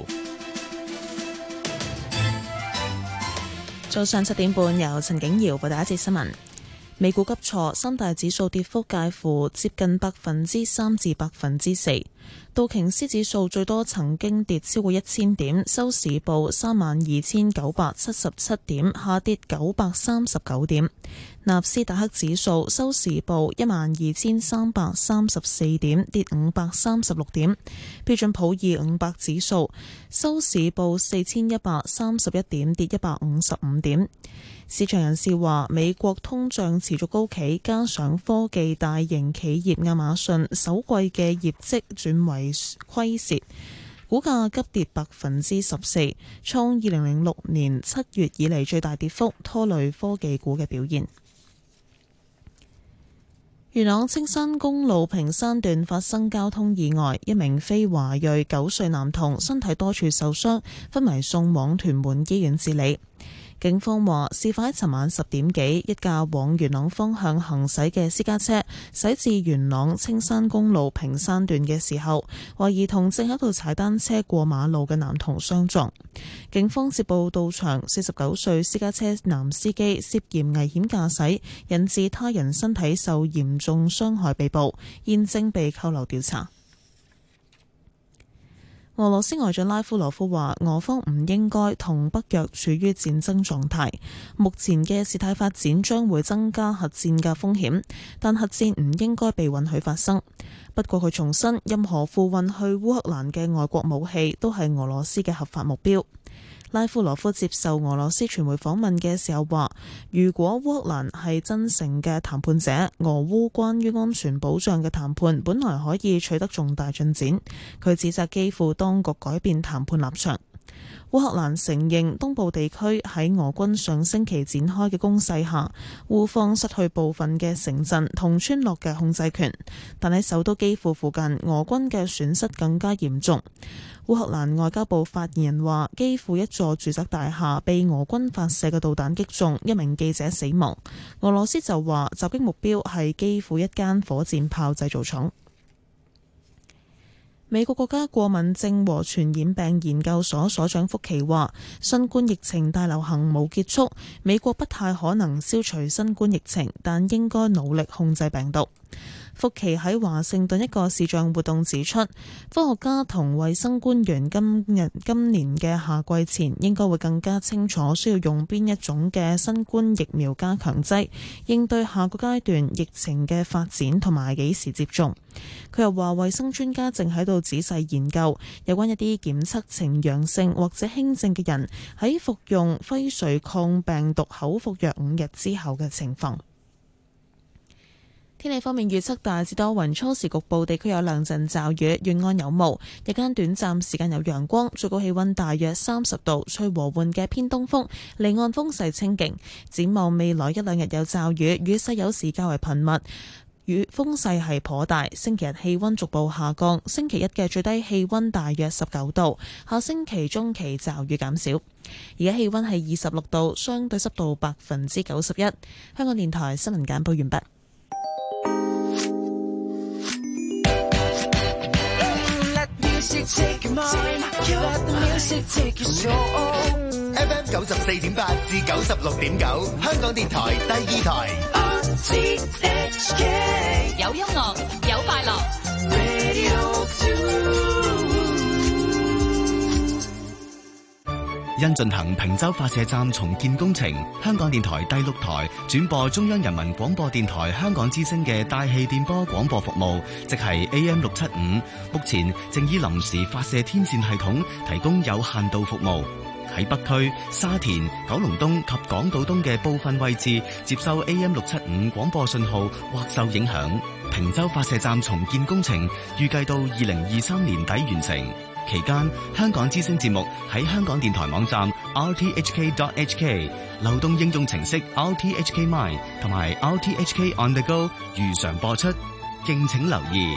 早上七點半，由陳景瑤報道一節新聞。美股急挫，三大指數跌幅介乎接近百分之三至百分之四。道瓊斯指數最多曾經跌超過一千點，收市報三萬二千九百七十七點，下跌九百三十九點。納斯達克指數收市報一萬二千三百三十四點，跌五百三十六點。標準普爾五百指數收市報四千一百三十一點，跌一百五十五點。市場人士話，美國通脹持續高企，加上科技大型企業亞馬遜首季嘅業績轉為虧蝕，股價急跌百分之十四，創二零零六年七月以嚟最大跌幅，拖累科技股嘅表現。元朗青山公路屏山段發生交通意外，一名非華裔九歲男童身體多處受傷，昏迷送往屯門醫院治理。警方話，事發喺尋晚十點幾，一架往元朗方向行駛嘅私家車駛至元朗青山公路屏山段嘅時候，懷疑同正喺度踩單車過馬路嘅男童相撞。警方接報到場，四十九歲私家車男司機涉嫌危險駕駛，引致他人身體受嚴重傷害被捕，現正被扣留調查。俄羅斯外長拉夫羅夫話，俄方唔應該同北約處於戰爭狀態，目前嘅事態發展將會增加核戰嘅風險，但核戰唔應該被允許發生。不過佢重申，任何付運去烏克蘭嘅外國武器都係俄羅斯嘅合法目標。 拉夫羅夫接受俄羅斯傳媒訪問嘅時候話，如果烏克蘭係真誠嘅談判者，俄烏關於安全保障嘅談判本來可以取得重大進展。佢指責基輔當局改變談判立場。烏克蘭承認東部地區喺俄軍上星期展開嘅攻勢下，烏方失去部分嘅城鎮同村落嘅控制權，但喺首都基輔附近，俄軍嘅損失更加嚴重。烏克蘭外交部發言人話，基輔一座住宅大廈被俄軍發射嘅導彈擊中，一名記者死亡。俄羅斯就話襲擊目標係基輔一間火箭炮製造廠。美國國家過敏症和傳染病研究所所長福奇話，新冠疫情大流行冇結束，美國不太可能消除新冠疫情，但應該努力控制病毒。福奇喺華盛頓一個視像活動指出，科學家同衛生官員今日今年嘅夏季前應該會更加清楚需要用邊一種嘅新冠疫苗加強劑，應對下個階段疫情嘅發展同埋幾時接種。佢又話，衛生專家正喺度仔細研究有關一啲檢測呈陽性或者輕症嘅人喺服用輝瑞抗病毒口服藥五日之後嘅情況。天氣方面預測大致多雲，初時局部地區有兩陣驟雨，沿岸有霧，日間短暫時間有陽光，最高氣溫大約三十度，吹和緩嘅偏東風，離岸風勢清勁。展望未來一兩日有驟雨，雨勢有時較為頻密，雨風勢係頗大。星期日氣溫逐步下降，星期一嘅最低氣溫大約十九度，下星期中期驟雨減少。而家氣溫係二十六度，相對濕度百分之九十一。香港電台新聞簡報完畢。 F M 九十四點八至九十六點九，香港電台第二台。 有音樂，有快樂。 因進行坪洲發射站重建工程，香港電台第六台轉播中央人民廣播電台香港之聲嘅大氣電波廣播服務，即係 A M 六七五，目前正以臨時發射天線系統提供有限度服務。喺北區、沙田、九龍東及港島東嘅部分位置接收 A M 六七五廣播信號或受影響。坪洲發射站重建工程預計到二零二三年底完成。期間，香港之聲節目喺香港電台網站 r t h k dot h k、流動應用程式 r t h k mine 同埋 r t h k on the go 如常播出，敬請留意。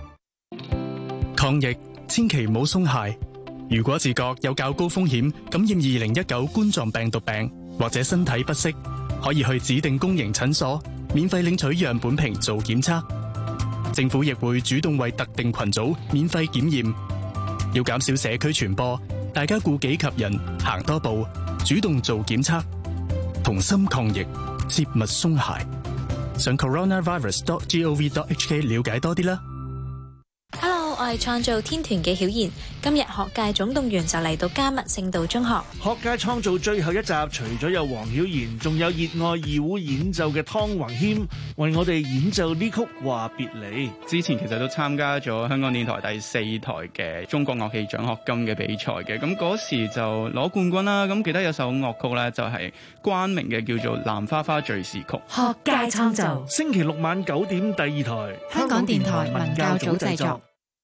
抗疫千祈唔好鬆懈。如果自覺有較高風險感染二零一九冠狀病毒病，或者身體不適，可以去指定公營診所免費領取樣本瓶做檢測。政府亦會主動為特定群組免費檢驗。要減少社區傳播，大家顧己及人，行多步，主動做檢測，同心抗疫，切勿鬆懈。上 coronavirus dot gov dot h k 了解多啲啦。 Hello， 我係創造天團嘅曉妍。今日學界總動員就嚟到迦密聖道中學。 學界創造最後一集，除咗有黃曉妍，仲有熱愛二胡演奏嘅湯宏謙為我哋演奏呢曲話別離。 之前其實都參加咗香港電台第四台嘅中國樂器獎學金嘅比賽嘅，咁嗰時就攞冠軍啦。咁記得有首樂曲咧，就係關明嘅，叫做《蘭花花敘事曲》。 學界創造， 星期六晚九點第二台， 香港電台文教組製作。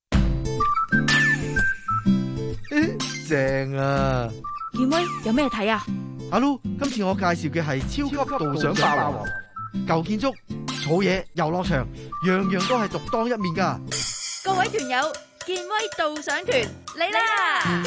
正啊！ 健威有咩睇啊？ 阿 Lu， 今次我介紹嘅係超級導賞霸王，舊建築、草野、遊樂場，樣樣都係獨當一面噶。 各位團友，健威導賞團嚟啦！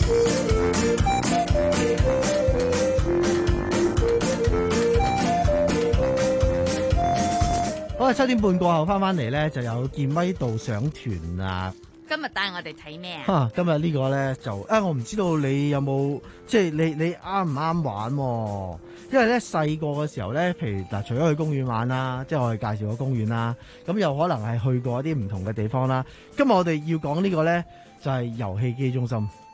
好啦，七點半過後翻翻嚟咧，就有健威導賞團啦。 今日帶我哋睇咩啊？ 哈！今日呢個咧就啊，我唔知道你有冇即係你你啱唔啱玩喎？因為咧細個嘅時候咧，譬如嗱，除咗去公園玩啦，即係我哋介紹個公園啦，咁又可能係去過一啲唔同嘅地方啦。今日我哋要講呢個咧就係遊戲機中心。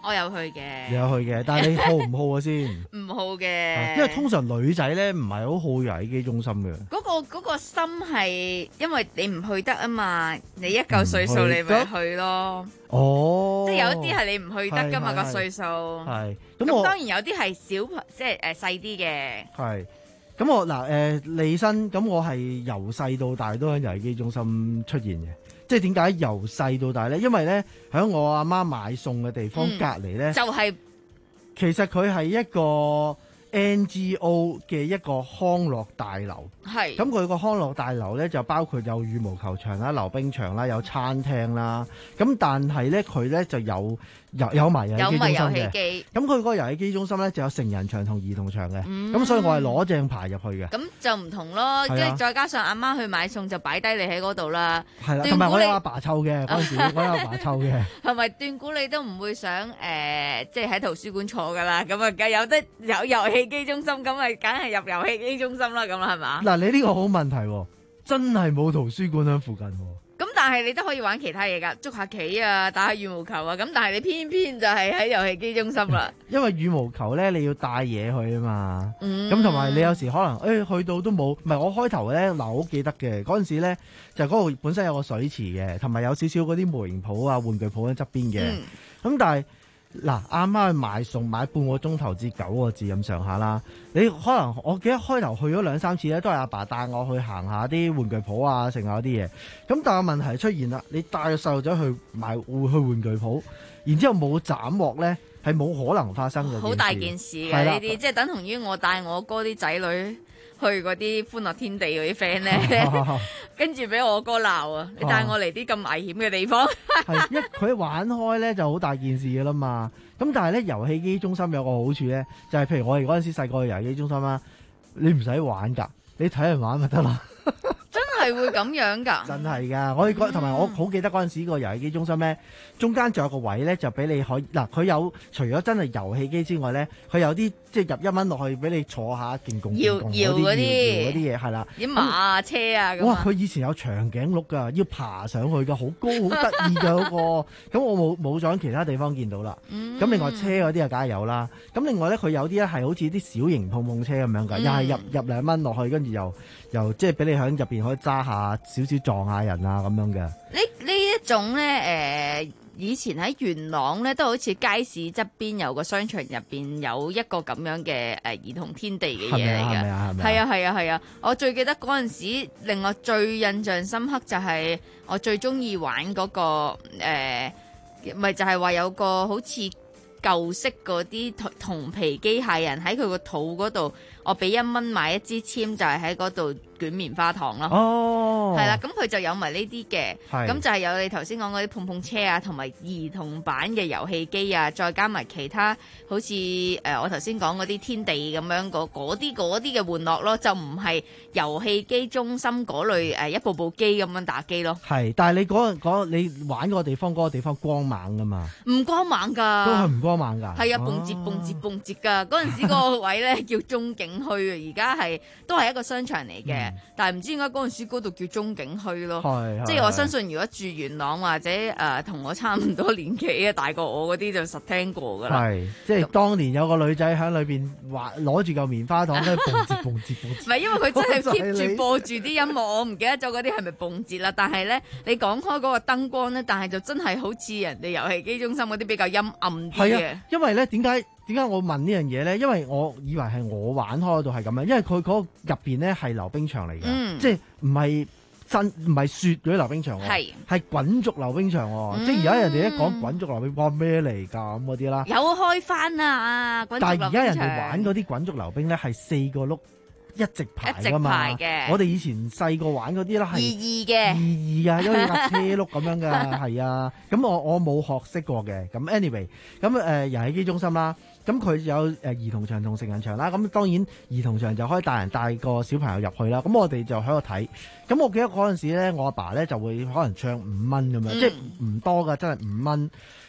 我有去嘅， 你有去嘅，但係你好唔好啊先？ 唔好嘅， 因為通常女仔咧唔係好好遊戲機中心嘅。 嗰、嗰個嗰、嗰個心係因為你唔去得啊嘛，你一嚿歲數你咪去咯。 哦， 即係有啲係你唔去得噶嘛個歲數。 係咁我當然有啲係小朋即係誒細啲嘅。 係咁我嗱誒利申咁我係由細到大都喺遊戲機中心出現嘅。即係點解由細到大咧？因為咧喺我阿媽買餸嘅地方隔離咧， 就係、是、 其實佢係一個 N G O 嘅一個康樂大樓。係咁佢個康樂大樓咧就包括有羽毛球場啦、溜冰場啦、有餐廳啦。咁但係咧佢咧就有有有埋遊戲機中心嘅。咁佢嗰個遊戲機中心咧就有成人場同兒童場嘅。咁、嗯、所以我係攞正牌入去嘅。咁就唔同咯，跟住、啊、再加上阿媽去買餸就擺低你喺嗰度啦。係啦， 同埋我有阿爸湊嘅嗰陣時，我有阿爸湊嘅。 係咪斷估你都唔會想誒、呃，即係喺圖書館坐㗎啦？咁啊，梗有得有遊戲機中心，咁咪梗係入遊戲機中心啦，咁啦係嘛？ 嗱，你呢個好問題。真係冇圖書館喺附近， 咁但係你都可以玩其他嘢噶，捉下棋啊，打下羽毛球啊，咁但係你偏偏就係喺遊戲機中心啦。 因為羽毛球咧你要帶嘢去啊嘛，咁同埋你有時可能誒、哎、去到都冇，唔係我開頭咧嗱，我好記得嘅嗰陣時咧就嗰度本身有個水池嘅，同埋有少少嗰啲模型鋪啊、玩具鋪喺側邊嘅，咁、嗯、但係。嗱，啱啱去買餸買半個鐘頭至九個字咁上下啦。你可能我記得開頭去咗兩三次咧，都係阿爸帶我去行下啲玩具鋪啊，剩下啲嘢。咁但係問題出現啦，你帶個細路仔去買會去玩具鋪，然之後冇斬獲咧，係冇可能發生嘅。 好大件事嘅呢啲，即係等同於我帶我哥啲仔女去嗰啲歡樂天地嗰啲 friend 咧，跟住俾我哥鬧啊！你帶我嚟啲咁危險嘅地方， 係一佢玩開咧就好大件事噶啦嘛。咁但係咧遊戲機中心有個好處咧，就係、是、譬如我哋嗰陣時細個去遊戲機中心啦，你唔使玩㗎，你睇人玩咪得啦。 真係會咁樣㗎？真係㗎！我哋同埋我好記得嗰陣時個遊戲機中心咧，中間仲有個位咧，就俾你可以嗱，佢有除咗真係遊戲機之外咧，佢有啲即係入一蚊落去俾你坐下，勁共搖搖嗰啲嗰啲嘢係啦， 啲馬啊車啊咁。 哇！佢以前有長頸鹿㗎，要爬上去㗎，好高好得意㗎嗰個。咁我冇冇咗喺其他地方見到啦。咁、嗯、另外車嗰啲啊，梗係有啦。咁另外咧，佢有啲咧係好似啲小型碰碰車咁樣㗎，又、嗯、係入入兩蚊落去，跟住又又即係俾你喺入邊可以揸下少少撞下人啊咁樣嘅。呢呢一種咧誒、呃，以前喺元朗咧都好似街市側邊有個商場入邊有一個咁樣嘅誒、呃、兒童天地嘅嘢嚟嘅。係啊係啊係啊係啊！我最記得嗰陣時令我最印象深刻就係我最中意玩嗰、嗰個誒，咪、呃、就係話有個好似舊式嗰啲銅皮機械人喺佢個肚嗰度，我俾一蚊買一支籤，就係喺嗰度捲棉花糖咯。哦，係啦，咁佢就有埋呢啲嘅，咁就係有你頭先講嗰啲碰碰車啊，同埋兒童版嘅遊戲機啊，再加埋其他好似誒、呃、我頭先講嗰啲天地咁樣嗰啲嗰啲嘅玩樂咯，就唔係遊戲機中心嗰類誒、呃、一部部機咁樣打機咯。 係，但係你嗰、嗰個你玩嗰個地方嗰、嗰個地方光猛噶嘛？ 唔光猛㗎， 都係唔光猛㗎。 係啊，蹦節蹦節蹦節㗎。嗰陣時嗰個位咧叫中景墟啊，而家係都係一個商場嚟嘅。嗯，但係唔知點解嗰陣時嗰度叫中景墟咯，即係我相信如果住元朗或者誒同、呃、我差唔多年紀嘅大過我嗰啲就實聽過㗎啦。係， 即係當年有個女仔喺裏邊話攞住嚿棉花糖咧蹦節蹦節蹦節。 唔係因為佢真係 keep 住播住啲音樂，我唔記得咗嗰啲係咪蹦節啦。但係咧，你講開嗰個燈光咧，但係就真係好似人哋遊戲機中心嗰啲比較陰暗啲嘅。係啊， 因為咧點解？點解我問呢樣嘢咧？因為我以為係我玩開嗰度係咁樣，因為佢嗰個入邊咧係溜冰場嚟嘅，嗯，即係唔係真唔係雪嗰啲溜冰場喎，係係滾軸溜冰場喎，嗯，即係而家人哋一講滾軸溜冰，哇咩嚟㗎咁嗰啲啦， 有開翻啊！滾軸溜冰場，但係而家人哋玩嗰啲滾軸溜冰咧係四個轆一直排㗎嘛，我哋以前細個玩嗰啲咧係二二嘅， 二二啊，因為架車轆咁樣㗎，係啊，咁我我冇學識過嘅，咁 anyway，咁誒遊戲機中心啦。咁佢有誒兒童場同成人場啦，咁當然兒童場就可以帶人帶個小朋友入去啦。咁我哋就喺度睇。咁我記得嗰陣時咧，我阿爸咧就會可能唱五蚊咁樣，嗯，即係唔多噶，真係五蚊。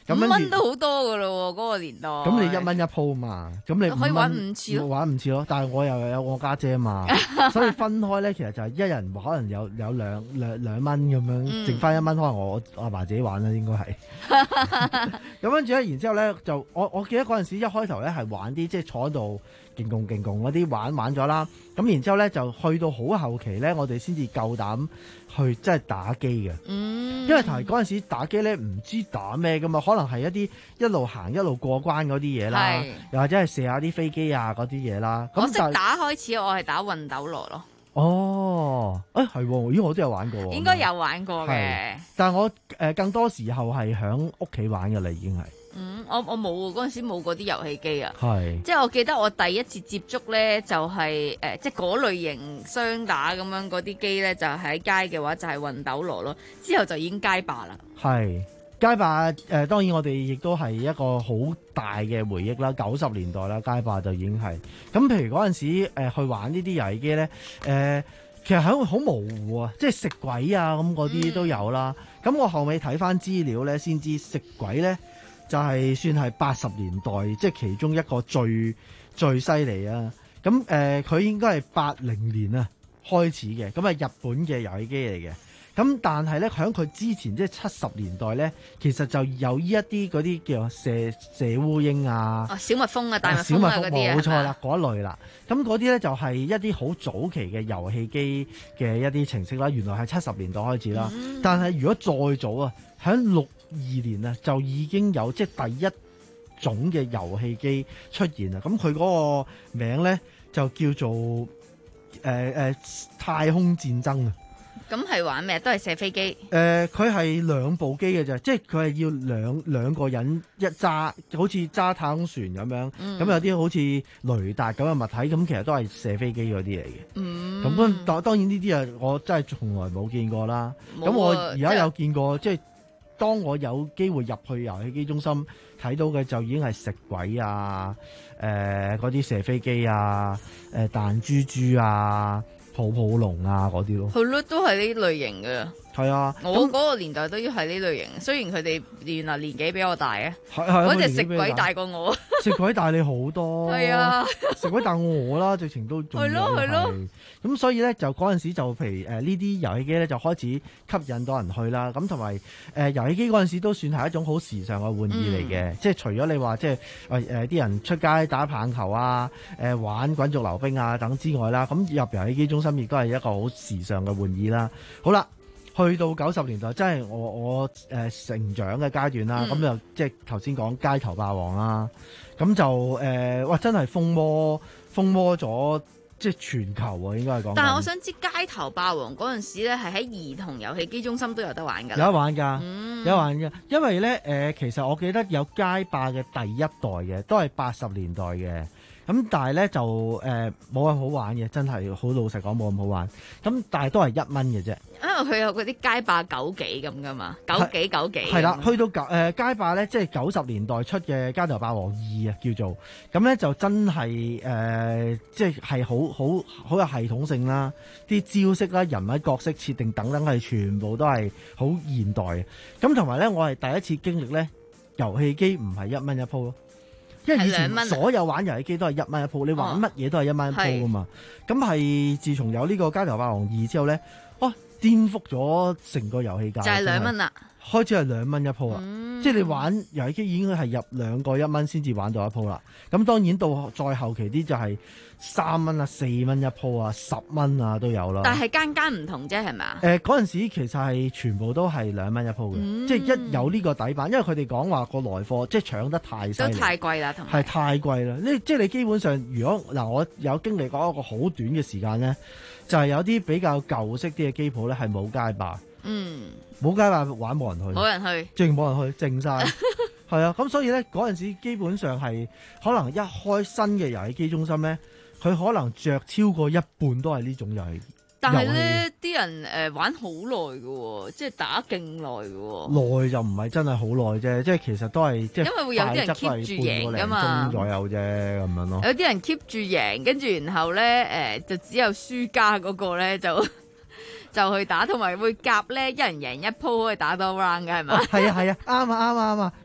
咁五蚊都好多噶咯喎，嗰、嗰個年代。 咁你一蚊一鋪嘛，咁你可以玩五次咯， 玩五次咯。但係我又有我家姐嘛，所以分開咧，其實就係一人可能有有兩兩兩蚊咁樣，嗯、剩翻一蚊可能我阿爸自己玩啦，應該係。咁跟住咧，然之後咧就我我記得嗰陣時一開頭咧係玩啲即係坐喺度勁共勁共嗰啲玩玩咗啦。咁然之後咧就去到好後期咧，我哋先至夠膽去即係打機嘅。嗯，因為同埋嗰陣時打機咧唔知打咩噶嘛，可能係一啲一路行一路過關嗰啲嘢啦，又或者係射下啲飛機啊嗰啲嘢啦。 我識打開始，我係打魂斗羅咯。 哦，誒係喎，咦我都有玩過。 應該有玩過嘅， 但係我誒、呃、更多時候係喺屋企玩嘅啦，已經係。 嗯，我我冇喎，嗰陣時冇嗰啲遊戲機啊。 係， 即係我記得我第一次接觸咧，就係、是、誒、呃，即係嗰類型雙打咁樣嗰啲機咧，就喺街嘅話就係魂斗羅咯。之後就已經街霸啦。係街霸誒、呃，當然我哋亦都係一個好大嘅回憶啦。九十年代啦，街霸就已經係咁。譬如嗰陣時、呃、去玩呢啲遊戲機咧，誒、呃、其實係好模糊啊，即係食鬼啊咁嗰啲都有啦。咁、嗯、我後尾睇翻資料咧，先知食鬼咧。就係算係八十年代，即係其中一個最最犀利啊！咁誒，佢、呃、應該係八零年啊開始嘅，咁係日本嘅遊戲機嚟嘅。咁但係咧，喺佢之前即係七十年代咧，其實就有呢一啲嗰啲叫射射烏蠅啊、 哦、小蜜蜂啊、大蜜蜂啊嗰啲啊， 冇錯啦，嗰類啦。咁嗰啲咧就係一啲好早期嘅遊戲機嘅一啲程式啦。原來係七十年代開始啦，嗯、但係如果再早啊，喺六二年啊，就已經有即係第一種嘅遊戲機出現啦。咁佢嗰個名咧就叫做誒誒、呃呃、太空戰爭啊。 咁係玩咩？都係射飛機。誒、 呃，佢係兩部機嘅啫，即係佢係要兩兩個人一揸，好似揸太空船咁樣。咁、嗯、有啲好似雷達咁嘅物體，咁其實都係射飛機嗰啲嚟嘅。嗯。咁當當然呢啲啊，我真係從來冇見過啦。咁、啊、我而家有見過，即係。當我有機會入去遊戲機中心睇到嘅就已經係食鬼啊，誒嗰啲射飛機啊，誒、呃、彈珠珠啊，泡泡龍啊嗰啲咯， 係咯，都係呢類型嘅。係啊， 我嗰個年代都要係呢類型，雖然佢哋原來年紀比我大啊， 嗰隻食鬼大過我， 食鬼大你好多， 係啊， 食鬼大過我啦，直情都係咯係咯，咁所以咧就嗰陣時就譬如誒呢啲遊戲機咧就開始吸引到人去啦，咁同埋誒遊戲機嗰陣時都算係一種好時尚嘅玩意嚟嘅、嗯，即係除咗你話即係誒誒啲人出街打棒球啊，誒、呃、玩滾軸溜冰啊等之外啦，咁入遊戲機中心亦都係一個好時尚嘅玩意啦。好啦。去到九十年代，真係我我誒、呃、成長嘅階段啦，咁、嗯、就即係頭先講街頭霸王啦，咁就誒哇、呃、真係風魔風魔咗即係全球啊，應該係講。 但係我想知街頭霸王嗰陣時咧，係喺兒童遊戲機中心都有得玩㗎。 有得玩㗎、嗯，有得玩㗎，因為咧誒、呃，其實我記得有街霸嘅第一代嘅，都係八十年代嘅。咁但係咧就誒冇咁好玩嘅，真係好老實講冇咁好玩。咁但係都係一蚊嘅啫。因為佢有嗰啲街霸九幾咁噶嘛，九幾九幾。係啦，去到九誒、呃、街霸咧，即係九十年代出嘅街頭霸王二啊，叫做咁咧就真係誒、呃，即係係好好好有系統性啦，啲招式啦、人物角色設定等等係全部都係好現代嘅。咁同埋咧，我係第一次經歷咧，遊戲機唔係一蚊一鋪咯。因為以前所有玩遊戲機都係一蚊一鋪，你玩乜嘢都係一蚊一鋪噶嘛。咁、哦、係自從有呢個街頭霸王二之後咧，哇、哦，顛覆咗成個遊戲界。就係兩蚊啦，開始係兩蚊一鋪啦、嗯。即係你玩遊戲機已經係入兩個一蚊先至玩到一鋪啦。咁當然到再後期啲就係三蚊啊、四蚊一鋪啊、十蚊啊都有啦。但係間間唔同啫，係咪啊？誒嗰陣時其實係全部都係兩蚊一鋪嘅、嗯，即係一有呢個底板，因為佢哋講話個來貨即係搶得太犀利，都太貴啦，同埋係太貴啦。呢即係你基本上，如果嗱我有經歷過一個好短嘅時間咧，就係、是、有啲比較舊式啲嘅機鋪咧係冇街霸，嗯，冇街霸玩冇人去，冇人去，淨冇人去，靜晒。係啊，咁所以咧嗰陣時基本上係可能一開新嘅遊戲機中心咧，佢可能着超過一半都係呢種遊戲。但係咧，啲人誒、呃、玩好耐嘅，即係打勁耐嘅。耐就唔係真係好耐啫，即係其實都係即係。因為會有啲人 keep 住贏噶嘛，左右啫咁樣咯。有啲人 keep 住贏，跟住然後咧誒、呃、就只有輸家嗰個咧就就去打，同埋會夾咧一人贏一鋪可以打多 round 嘅係咪？係啊係啊，啱啊啱啊啱啊！嗱。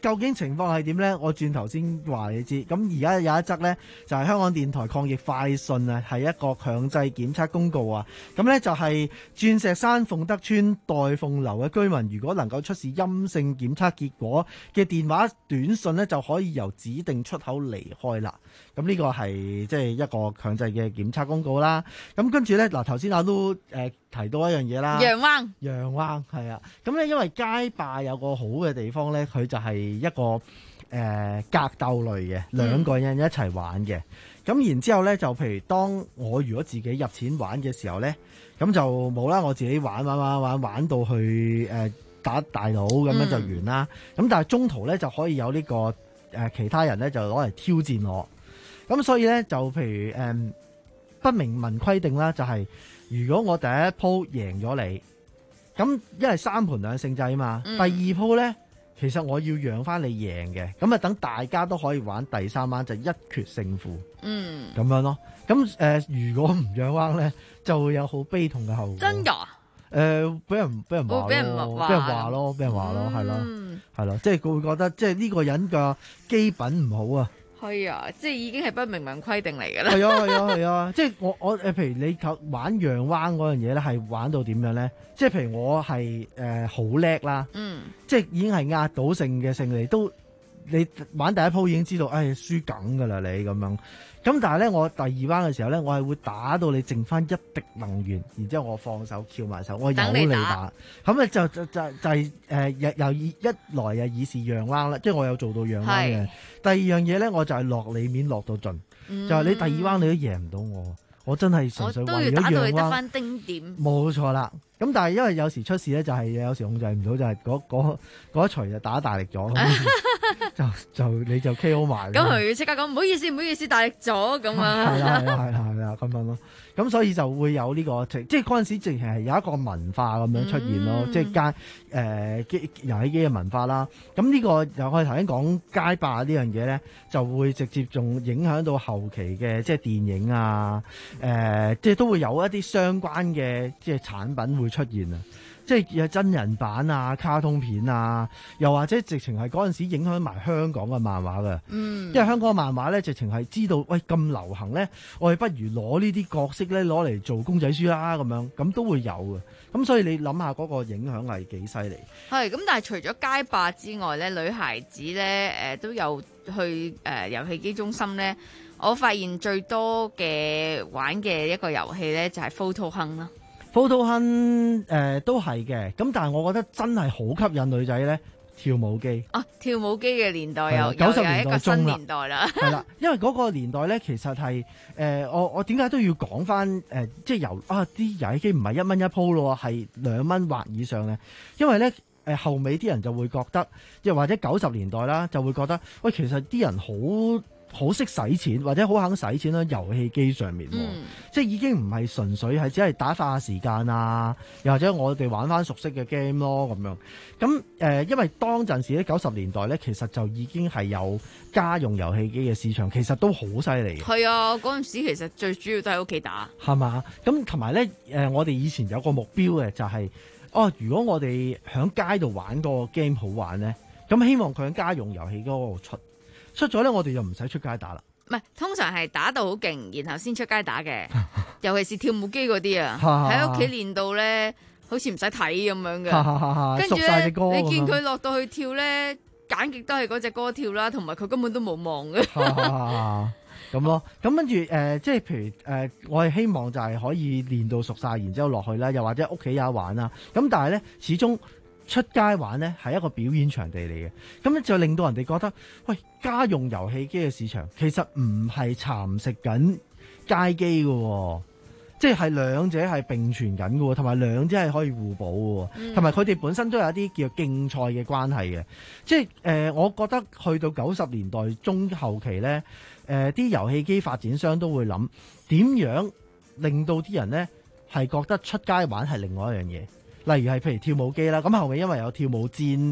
究竟情況係點呢？我轉頭先話你知。咁而家有一則呢，就係、是、香港電台抗疫快訊啊，係一個強制檢測公告啊。咁呢，就係、是、鑽石山鳳德村代鳳樓嘅居民，如果能夠出示陰性檢測結果嘅電話短信呢，就可以由指定出口離開啦。咁呢個係即係一個強制嘅檢測公告啦。咁跟住呢，嗱頭先我都誒、呃、提到一樣嘢啦。 洋灣， 洋灣係啊。咁咧因為街霸有個好嘅地方呢，佢就係一個誒、呃、格鬥類嘅，兩個人一齊玩嘅。咁、嗯、然之後呢，就譬如當我如果自己入錢玩嘅時候呢，咁就冇啦，我自己玩玩玩玩玩到去誒、呃、打大佬咁樣就完啦。咁、嗯、但係中途呢，就可以有呢、這個誒、呃、其他人呢，就攞嚟挑戰我。咁所以咧就譬如誒、嗯、不明文規定啦，就係、是、如果我第一鋪贏咗你，咁因為三盤兩勝制啊嘛，嗯、第二鋪咧其實我要讓翻你贏嘅，咁啊等大家都可以玩第三彎就一決勝負，嗯，咁樣咯。咁誒、呃、如果唔讓彎咧，就會有好悲痛嘅後果。 真㗎？誒、 呃，俾人俾人話咯，俾人話咯，俾人話咯，係咯，係咯，即係佢會覺得即係呢個人嘅基品唔好啊。 係啊，即係已經係不明文規定嚟㗎啦。 係啊，係啊，係啊，即係我我誒，譬如你玩洋灣嗰樣嘢咧，係玩到點樣咧？即係譬如我係誒好叻啦，嗯，即係已經係壓倒性嘅勝利，都你玩第一鋪已經知道，唉、哎，輸梗㗎啦你咁樣。咁但係咧，我第二彎嘅時候咧，我係會打到你剩翻一滴能源，然之後我放手翹埋手，我由你打。咁啊就就就就係誒又又以一來又以示讓彎啦，即係我有做到讓彎嘅。第二樣嘢咧，我就係落你面落到盡，嗯、就係你第二彎你都贏唔到我，我真係純粹為咗讓彎。我都要打到你得翻丁點。冇錯啦。咁但係因為有時出事咧，就係有時控制唔到，就係嗰嗰嗰一錘就打大力咗，就就你就 K O 埋。咁佢要即刻講唔好意思，唔好意思，大力咗咁啊！ 係啦係啦係啦係啦咁樣咯。咁所以就會有呢、這個即係嗰陣時，直情係有一個文化咁樣出現咯，嗯、即係街誒機遊戲機嘅文化啦。咁呢個又我哋頭先講街霸呢樣嘢咧，就會直接仲影響到後期嘅即係電影啊，誒、呃、即係都會有一啲相關嘅即係產品會出現啊。即係有真人版啊、卡通片啊，又或者直情係嗰陣時影響埋香港嘅漫畫嘅。嗯，因為香港嘅漫畫咧，直情係知道喂咁流行咧，我哋不如攞呢啲角色咧攞嚟做公仔書啦，咁樣咁都會有嘅。咁所以你諗下嗰個影響係幾犀利？ 係咁，但係除咗街霸之外咧，女孩子咧誒、呃、都有去誒、呃、遊戲機中心咧。我發現最多嘅玩嘅一個遊戲咧就係 Photo Hunt 啦。 Photo Hunt 誒都係嘅，咁但係我覺得真係好吸引女仔咧，跳舞機。啊，跳舞機嘅年代有九十年代中啦，新年代啦。係啦，因為嗰個年代咧，其實係誒、呃、我我點解都要講翻誒，即係由啊啲遊戲機唔係一蚊一鋪咯，係兩蚊或以上咧。因為咧誒、呃、後尾啲人就會覺得，又或者九十年代啦，就會覺得喂，其實啲人好。好識使錢或者好肯使錢喺遊戲機上面，嗯、即係已經唔係純粹係只係打發下時間啊，又或者我哋玩翻熟悉嘅 game 咯咁樣。咁誒、呃，因為當陣時咧九十年代咧，其實就已經係有家用遊戲機嘅市場，其實都好犀利嘅。係啊，嗰陣時其實最主要都喺屋企打。係嘛？咁同埋咧誒，我哋以前有個目標嘅就係、是，哦，如果我哋喺街度玩個 game 好玩咧，咁希望佢喺家用遊戲機嗰度出。出咗咧，我哋就唔使出街打啦。唔係，通常係打到好勁，然後先出街打嘅。尤其是跳舞機嗰啲啊，喺屋企練到咧，好似唔使睇咁樣嘅。跟住咧，你見佢落到去跳咧，揀極都係嗰隻歌跳啦，同埋佢根本都冇望嘅。咁咯，咁跟住誒，即係譬如誒、呃，我係希望就係可以練到熟晒，然之後落去啦，又或者屋企有玩啦。咁但係咧，始終。出街玩呢係一個表演場地嚟嘅，咁咧就令到人哋覺得，喂，家用遊戲機嘅市場其實唔係蠶食緊街機嘅，即係兩者係並存緊嘅，同埋兩者係可以互補嘅，同埋佢哋本身都有一啲叫競賽嘅關係嘅，即係誒、呃，我覺得去到九十年代中後期呢，誒啲遊戲機發展商都會諗點樣令到啲人呢係覺得出街玩係另外一樣嘢。例如係譬如跳舞機啦，咁後尾因為有跳舞氈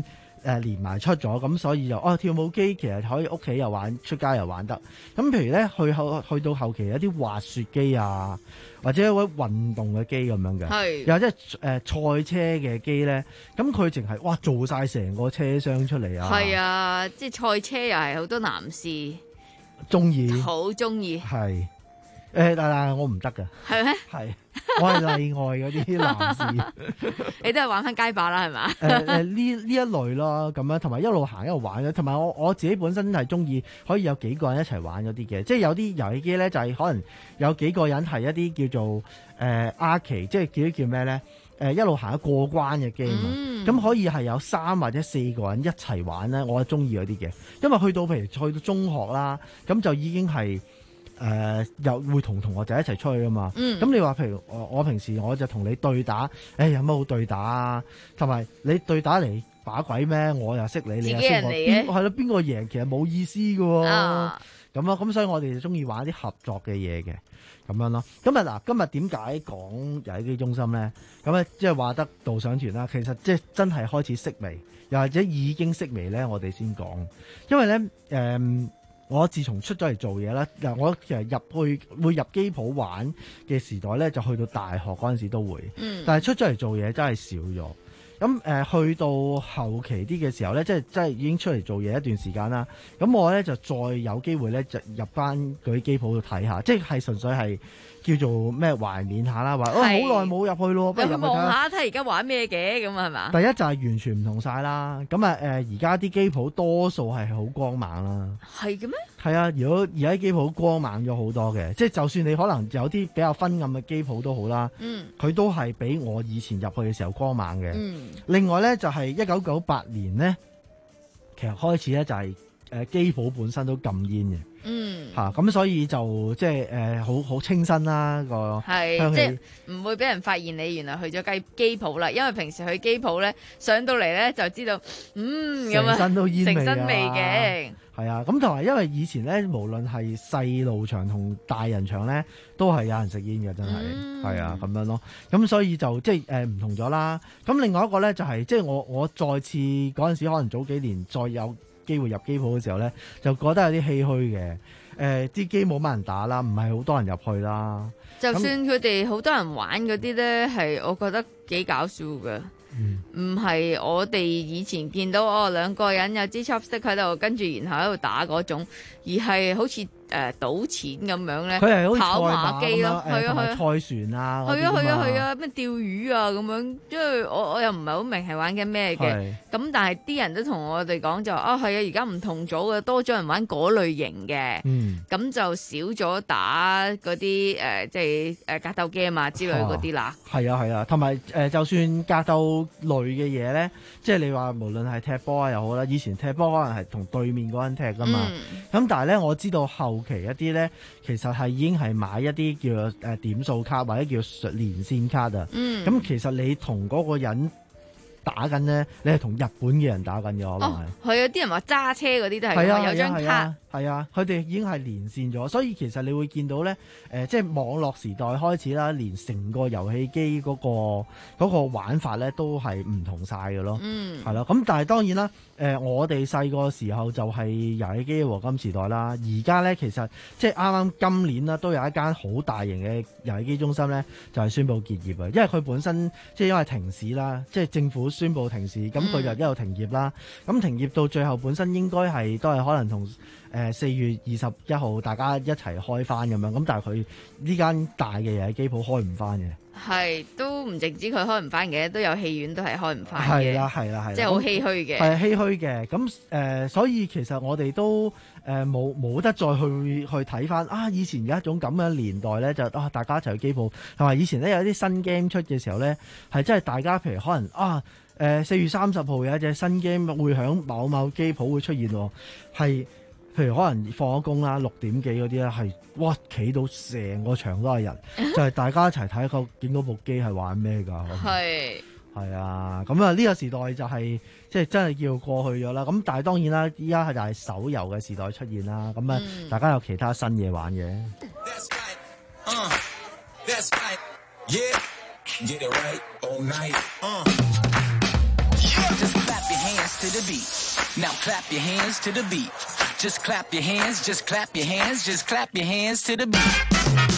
誒連埋出咗，咁所以就哦跳舞機其實可以屋企又玩，出街又玩得。咁譬如咧去後去到後期有啲滑雪機啊，或者一位運動嘅機咁樣嘅， 係又或者誒賽車嘅機咧，咁佢淨係哇做晒成個車廂出嚟啊！ 係啊，即係賽車又係好多男士中意， 好中意。 係誒，但係我唔得㗎， 係咩？ 係。我係例外嗰啲男士， 你都係玩翻街霸啦，係嘛？ 誒誒呢呢一類咯，咁樣同埋一路行一路玩嘅，同埋我我自己本身係中意可以有幾個人一齊玩嗰啲嘅，即係有啲遊戲機咧就係、是、可能有幾個人係一啲叫做誒 arcade，即係叫啲叫咩咧？誒、呃、一路行一過關嘅 game 啊，咁、嗯、可以係有三或者四個人一齊玩咧，我係中意嗰啲嘅，因為去到譬如去到中學啦，咁就已經係。誒、呃、又會同同學仔一齊出去啊嘛，咁、嗯、你話譬如我我平時我就同你對打，誒、欸、有乜好對打啊？同埋你對打嚟把鬼咩？我又識你，你又識我，邊係咯？邊個贏其實冇意思㗎喎、啊，咁咯，咁所以我哋就中意玩啲合作嘅嘢嘅，咁樣咯。今日嗱，今日點解講遊戲機中心咧？咁咧即係話得導賞團啦，其實即係真係開始式微，又或者已經式微咧，我哋先講，因為咧誒。嗯我自從出咗嚟做嘢啦，嗱，我其實入去會入機鋪玩嘅時代咧，就去到大學嗰陣時都會，嗯、但係出咗嚟做嘢真係少咗。咁誒、呃、去到後期啲嘅時候咧，即係即係已經出嚟做嘢一段時間啦。咁我咧就再有機會咧就入翻嗰啲機鋪度睇下，即係純粹係叫做咩懷緬下啦，話哦好耐冇入去咯，不如入去望下睇而家玩咩嘅咁係嘛？ 第一就係完全唔同晒啦。咁啊誒而家啲機鋪多數係好光猛啦。係嘅咩？係啊，如果而家機鋪光猛咗好多嘅，即係就算你可能有啲比較昏暗嘅機鋪都好啦，嗯，佢都係比我以前入去嘅時候光猛嘅。嗯，另外咧就係一九九八年咧，其實開始咧就係誒機鋪本身都禁煙嘅。嗯，吓咁、啊、所以就即係誒好好清新啦個係，即係唔會俾人發現你原來去咗機機鋪啦，因為平時去機鋪咧上到嚟咧就知道，嗯咁啊，成身都煙味啊，成身味嘅。 係啊，咁同埋因為以前咧，無論係細路場同大人場咧，都係有人食煙嘅，真係係、嗯、啊咁樣咯。咁所以就即係誒唔同咗啦。咁另外一個咧就係、是、即係我我再次嗰陣時，可能早幾年再有機會入機鋪嘅時候咧，就覺得有啲唏噓嘅。誒、呃，啲機冇乜人打啦，唔係好多人入去啦。 就算佢哋好多人玩嗰啲咧，係我覺得幾搞笑嘅。唔係我哋以前見到哦兩個人有支 chopstick 喺度，跟住然後喺度打嗰種，而係好似誒賭錢咁樣咧， 佢係好似跑馬機咯，係啊係啊， 賽船啊， 係啊係啊係啊，咩釣魚啊咁樣，即係我我又唔係好明係玩緊咩嘅，咁但係啲人都同我哋講就啊係啊，而家唔同組嘅，多咗人玩嗰類型嘅，咁、嗯、就少咗打嗰啲誒即係誒格鬥 game 啊之類嗰啲啦。 係啊係啊，同埋誒就算格鬥類嘅嘢咧，即係你話無論係踢波啊又好啦，以前踢波可能係同對面嗰人踢噶嘛，咁、嗯、但係咧我知道後期一啲咧，其實係已經係買一啲叫做誒點數卡或者叫連線卡啊，咁、嗯、其實你同嗰個人打緊咧，你係同日本嘅人打緊嘅可能係，係啊，啲人話揸車嗰啲都係、啊、有張卡。 係啊，佢哋已經係連線咗，所以其實你會見到咧，誒、呃，即係網絡時代開始啦，連成個遊戲機嗰個嗰個玩法咧都係唔同晒嘅咯。嗯，係啦，咁但係當然啦，誒、呃，我哋細個時候就係遊戲機黃金時代啦。而家咧其實即係啱啱今年啦，都有一間好大型嘅遊戲機中心咧，就係、是、宣布結業啊。因為佢本身即係因為停市啦，即係政府宣布停市，咁佢就一路停業啦。咁、嗯、停業到最後本身應該係都係可能同。誒四月二十一號大家一齊開翻咁樣，咁但係佢呢間大嘅遊戲機鋪開唔翻嘅， 係都唔淨止佢開唔翻嘅，都有戲院都係開唔翻嘅， 係啦係啦係，即係好唏噓嘅， 係唏噓嘅。咁誒、呃，所以其實我哋都誒冇冇得再去去睇翻啊！以前有一種咁嘅年代咧，就啊大家一齊去機鋪，同埋以前咧有啲新 game 出嘅時候咧，係真係大家譬如可能啊誒四月三十號有一隻新 game 會響某某機鋪會出現喎，係。譬如可能放咗工啦，六點幾嗰啲咧係哇企到成個場都係人，就係大家一齊睇個見嗰部機係玩咩㗎？係係啊，咁啊呢個時代就係即係真係叫過去咗啦。咁但係當然啦，依家就係手遊嘅時代出現啦。咁啊，大家有其他新嘢玩嘅。 to the beat. Now clap your hands to the beat. Just clap your hands, just clap your hands, just clap your hands to the beat.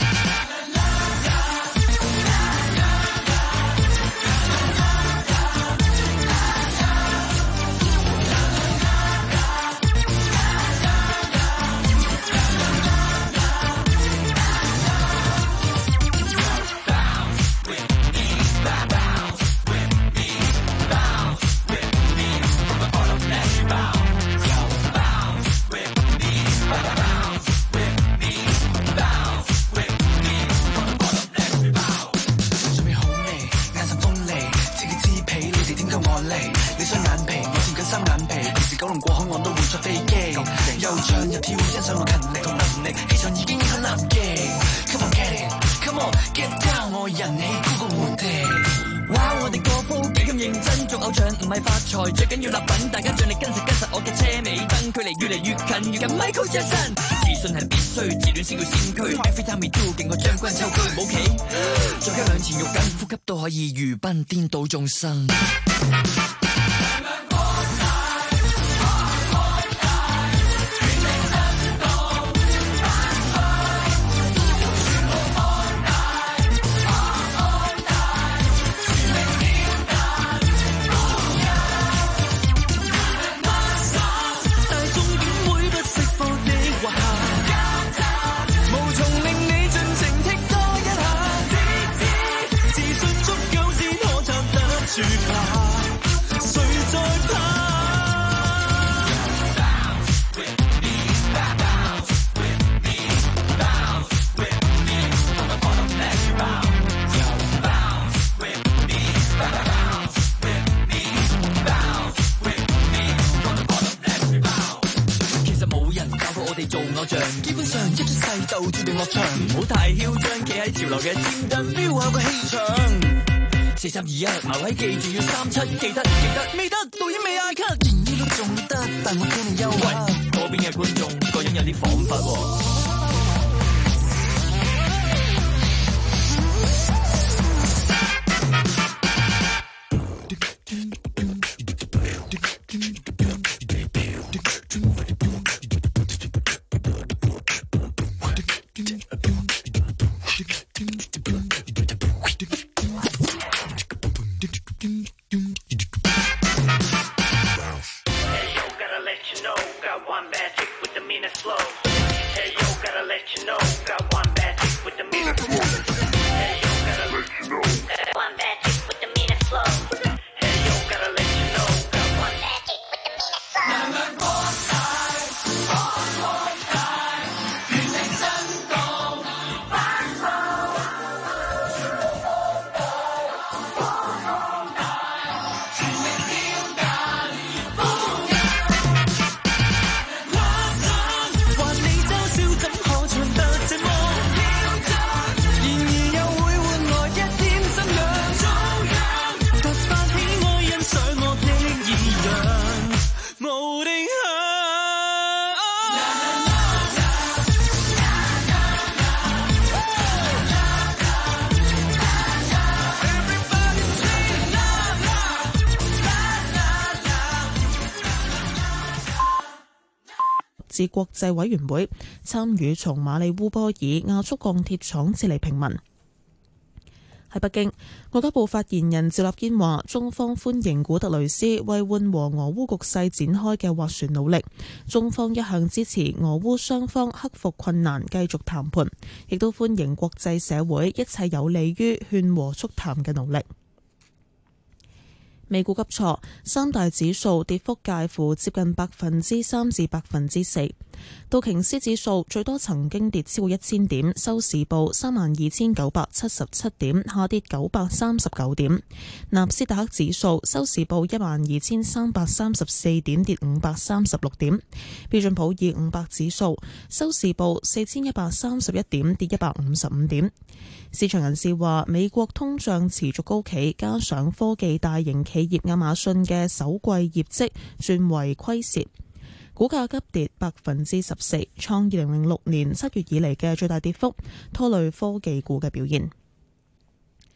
最緊要立品，大家盡力跟實跟實我嘅車尾燈，距離越嚟越近，越近 Michael Jackson。自信係必須，自戀先叫先驅。Every time we do，勁過將軍抽車唔好企，再加兩錢肉緊，呼吸都可以如奔顛倒眾生。基本上一出世就注定落場，唔好太囂張，企喺潮流嘅尖端，飆下個氣場。四三二一，埋位記住要三七，記得記得未得，導演未嗌 cut， 仍然都仲得，但我驚你憂鬱。喂，嗰邊嘅觀眾個樣有啲彷彿喎。 自國際委員會參與從馬里烏波爾亞速鋼鐵廠撤離平民。喺北京，外交部發言人趙立堅話：中方歡迎古特雷斯為緩和俄烏局勢展開嘅斡旋努力，中方一向支持俄烏雙方克服困難繼續談判，亦都歡迎國際社會一切有利於勸和促談嘅努力。美股急挫，三大指數跌幅介乎接近百分之三至百分之四。道瓊斯指數最多曾經跌超過一千點，收市報三萬二千九百七十七點，下跌九百三十九點。納斯達克指數收市報一萬二千三百三十四點，跌五百三十六點。標準普爾五百指數收市報四千一百三十一點，跌一百五十五點。市場人士話，美國通脹持續高企，加上科技大型企業亞馬遜嘅首季業績轉為虧蝕，股價急跌百分之十四，創二零零六年七月以嚟嘅最大跌幅，拖累科技股嘅表現。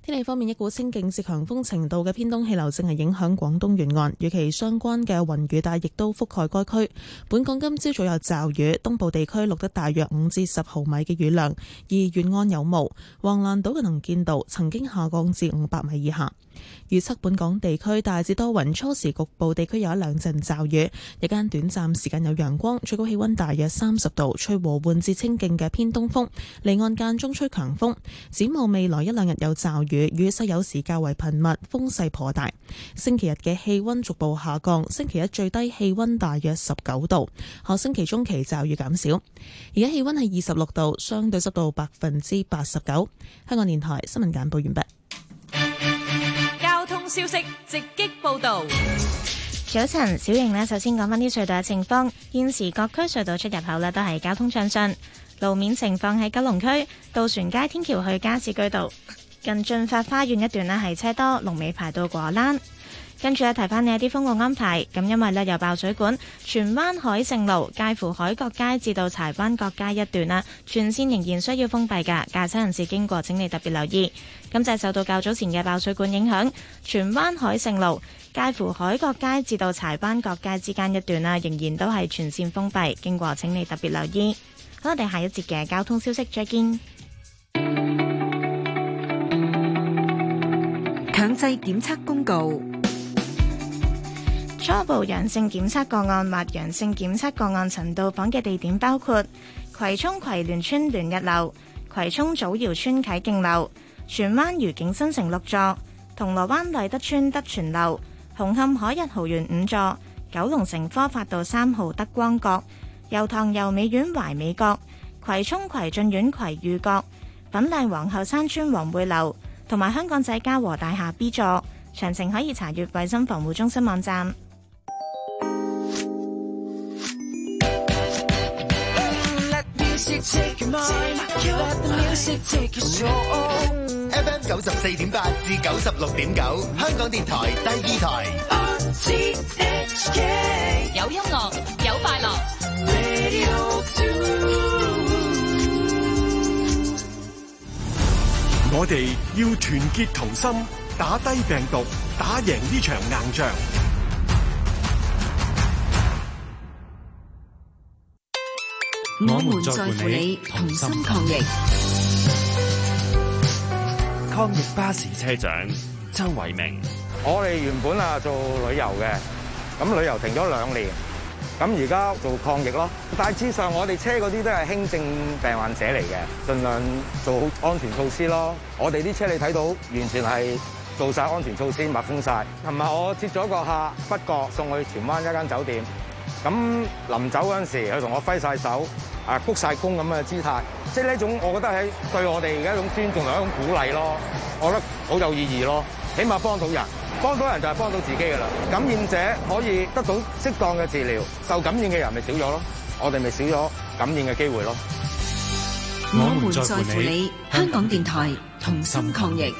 天氣方面，一股清勁至強風程度嘅偏東氣流正係影響廣東沿岸，與其相關嘅雲雨帶亦都覆蓋該區。本港今朝早有驟雨，東部地區錄得大約五至十毫米嘅雨量，而沿岸有霧。橫瀾島嘅能見度曾經下降至五百米以下。預測本港地區大致多雲，初時局部地區有一兩陣驟雨，日間短暫時間有陽光，最高氣溫大約三十度，吹和緩至清勁嘅偏東風，離岸間中吹強風。展望未來一兩日有驟雨，雨勢有時較為頻密，風勢頗大。星期日嘅氣溫逐步下降，星期一最低氣溫大約十九度，下星期中期驟雨減少。而家氣溫係二十六度，相對濕度百分之八十九。香港電台新聞簡報完畢。 交通消息直擊報道。 早晨，小瑩呢，首先講返啲隧道嘅情況。現時各區隧道出入口呢都係交通暢順。路面情況喺九龍區渡船街天橋去加士居道近駿發花園一段呢係車多，龍尾排到果欄。跟住咧提翻你一啲封路安排，咁因為呢有爆水管，荃灣海盛路介乎海角街至到柴灣角街一段啦，全線仍然需要封閉㗎，駕駛人士經過請你特別留意。咁就係受到較早前嘅爆水管影響，荃灣海盛路介乎海角街至到柴灣角街之間一段啦，仍然都係全線封閉，經過請你特別留意。好，我哋下一節嘅交通消息再見。 強制檢測公告。 初步陽性檢測個案或陽性檢測個案曾到訪嘅地點包括葵涌葵聯村聯日樓、葵涌祖堯村啟敬樓、荃灣愉景新城六座、銅鑼灣麗德村德全樓、紅磡海逸豪園五座、九龍城科發道三號德光閣、油塘油美苑懷美閣、葵涌葵俊苑葵裕閣、粉嶺皇后山村黃匯樓同埋香港仔嘉和大廈 B 座。詳情可以查閱衛生防護中心網站。 F M 九十四點八至九十六點九，香港電台第二台。 有音樂，有快樂。 我哋要團結同心，打低病毒，打贏呢場硬仗。 我們在乎你，同心抗疫。 抗疫巴士車長周偉明， 我哋原本啊做旅遊嘅，咁旅遊停咗兩年，咁而家做抗疫咯。大致上我哋車嗰啲都係輕症病患者嚟嘅，盡量做好安全措施咯。我哋啲車你睇到完全係做晒安全措施，密封晒。琴日我接咗個客北角送去荃灣一間酒店，咁臨走嗰陣時佢同我揮晒手，啊鞠晒躬咁嘅姿態，即係呢種我覺得係對我哋嘅一種尊重同一種鼓勵咯，我覺得好有意義咯。起碼幫到人，幫到人就係幫到自己㗎啦。感染者可以得到適當嘅治療，受感染嘅人咪少咗咯，我哋咪少咗感染嘅機會咯。 我們在乎你，香港電台同心抗疫。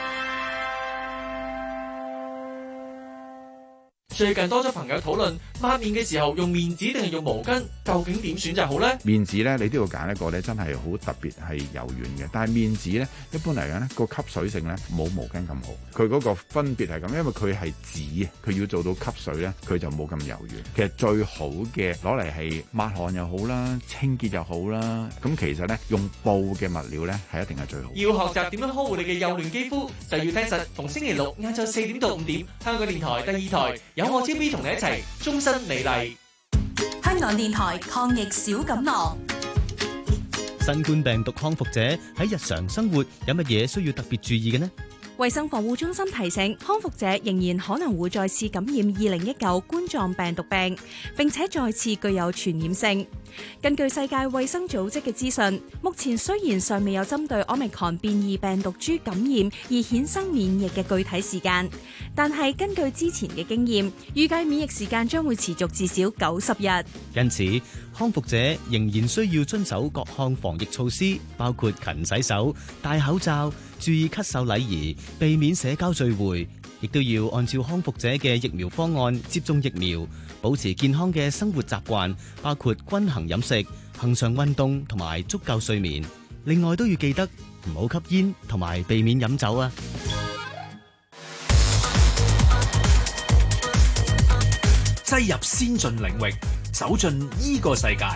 最近多咗朋友討論抹面嘅時候用面紙定係用毛巾，究竟點選擇好呢？ 面紙咧，你都要揀一個咧，真係好特別係柔軟嘅。但係面紙咧，一般嚟講咧，個吸水性咧冇毛巾咁好。佢嗰個分別係咁，因為佢係紙，佢要做到吸水咧，佢就冇咁柔軟。其實最好嘅攞嚟係抹汗又好啦，清潔又好啦。咁其實咧，用布嘅物料咧係一定係最好。 要學習點樣呵護你嘅幼嫩肌膚，就要聽實逢星期六晏晝四點到五點，香港電台第二台有我超 B 同你一齊終身美麗。 香港電台抗疫小錦囊。 新冠病毒康復者喺日常生活有乜嘢需要特別注意嘅呢？ 衛生防護中心提醒，康復者仍然可能會再次感染二零一九冠狀病毒病，並且再次具有傳染性。根據世界衛生組織嘅資訊，目前雖然尚未有針對 Omicron 變異病毒株感染而衍生免疫嘅具體時間，但係根據之前嘅經驗，預計免疫時間將會持續至少九十日。 因此，康復者仍然需要遵守各項防疫措施，包括勤洗手、戴口罩、注意咳嗽禮儀、避免社交聚會，亦都要按照康復者嘅疫苗方案接種疫苗，保持健康嘅生活習慣，包括均衡飲食、恆常運動同埋足夠睡眠。另外都要記得唔好吸煙，同埋避免飲酒啊！ 擠入先進領域，走進呢個世界。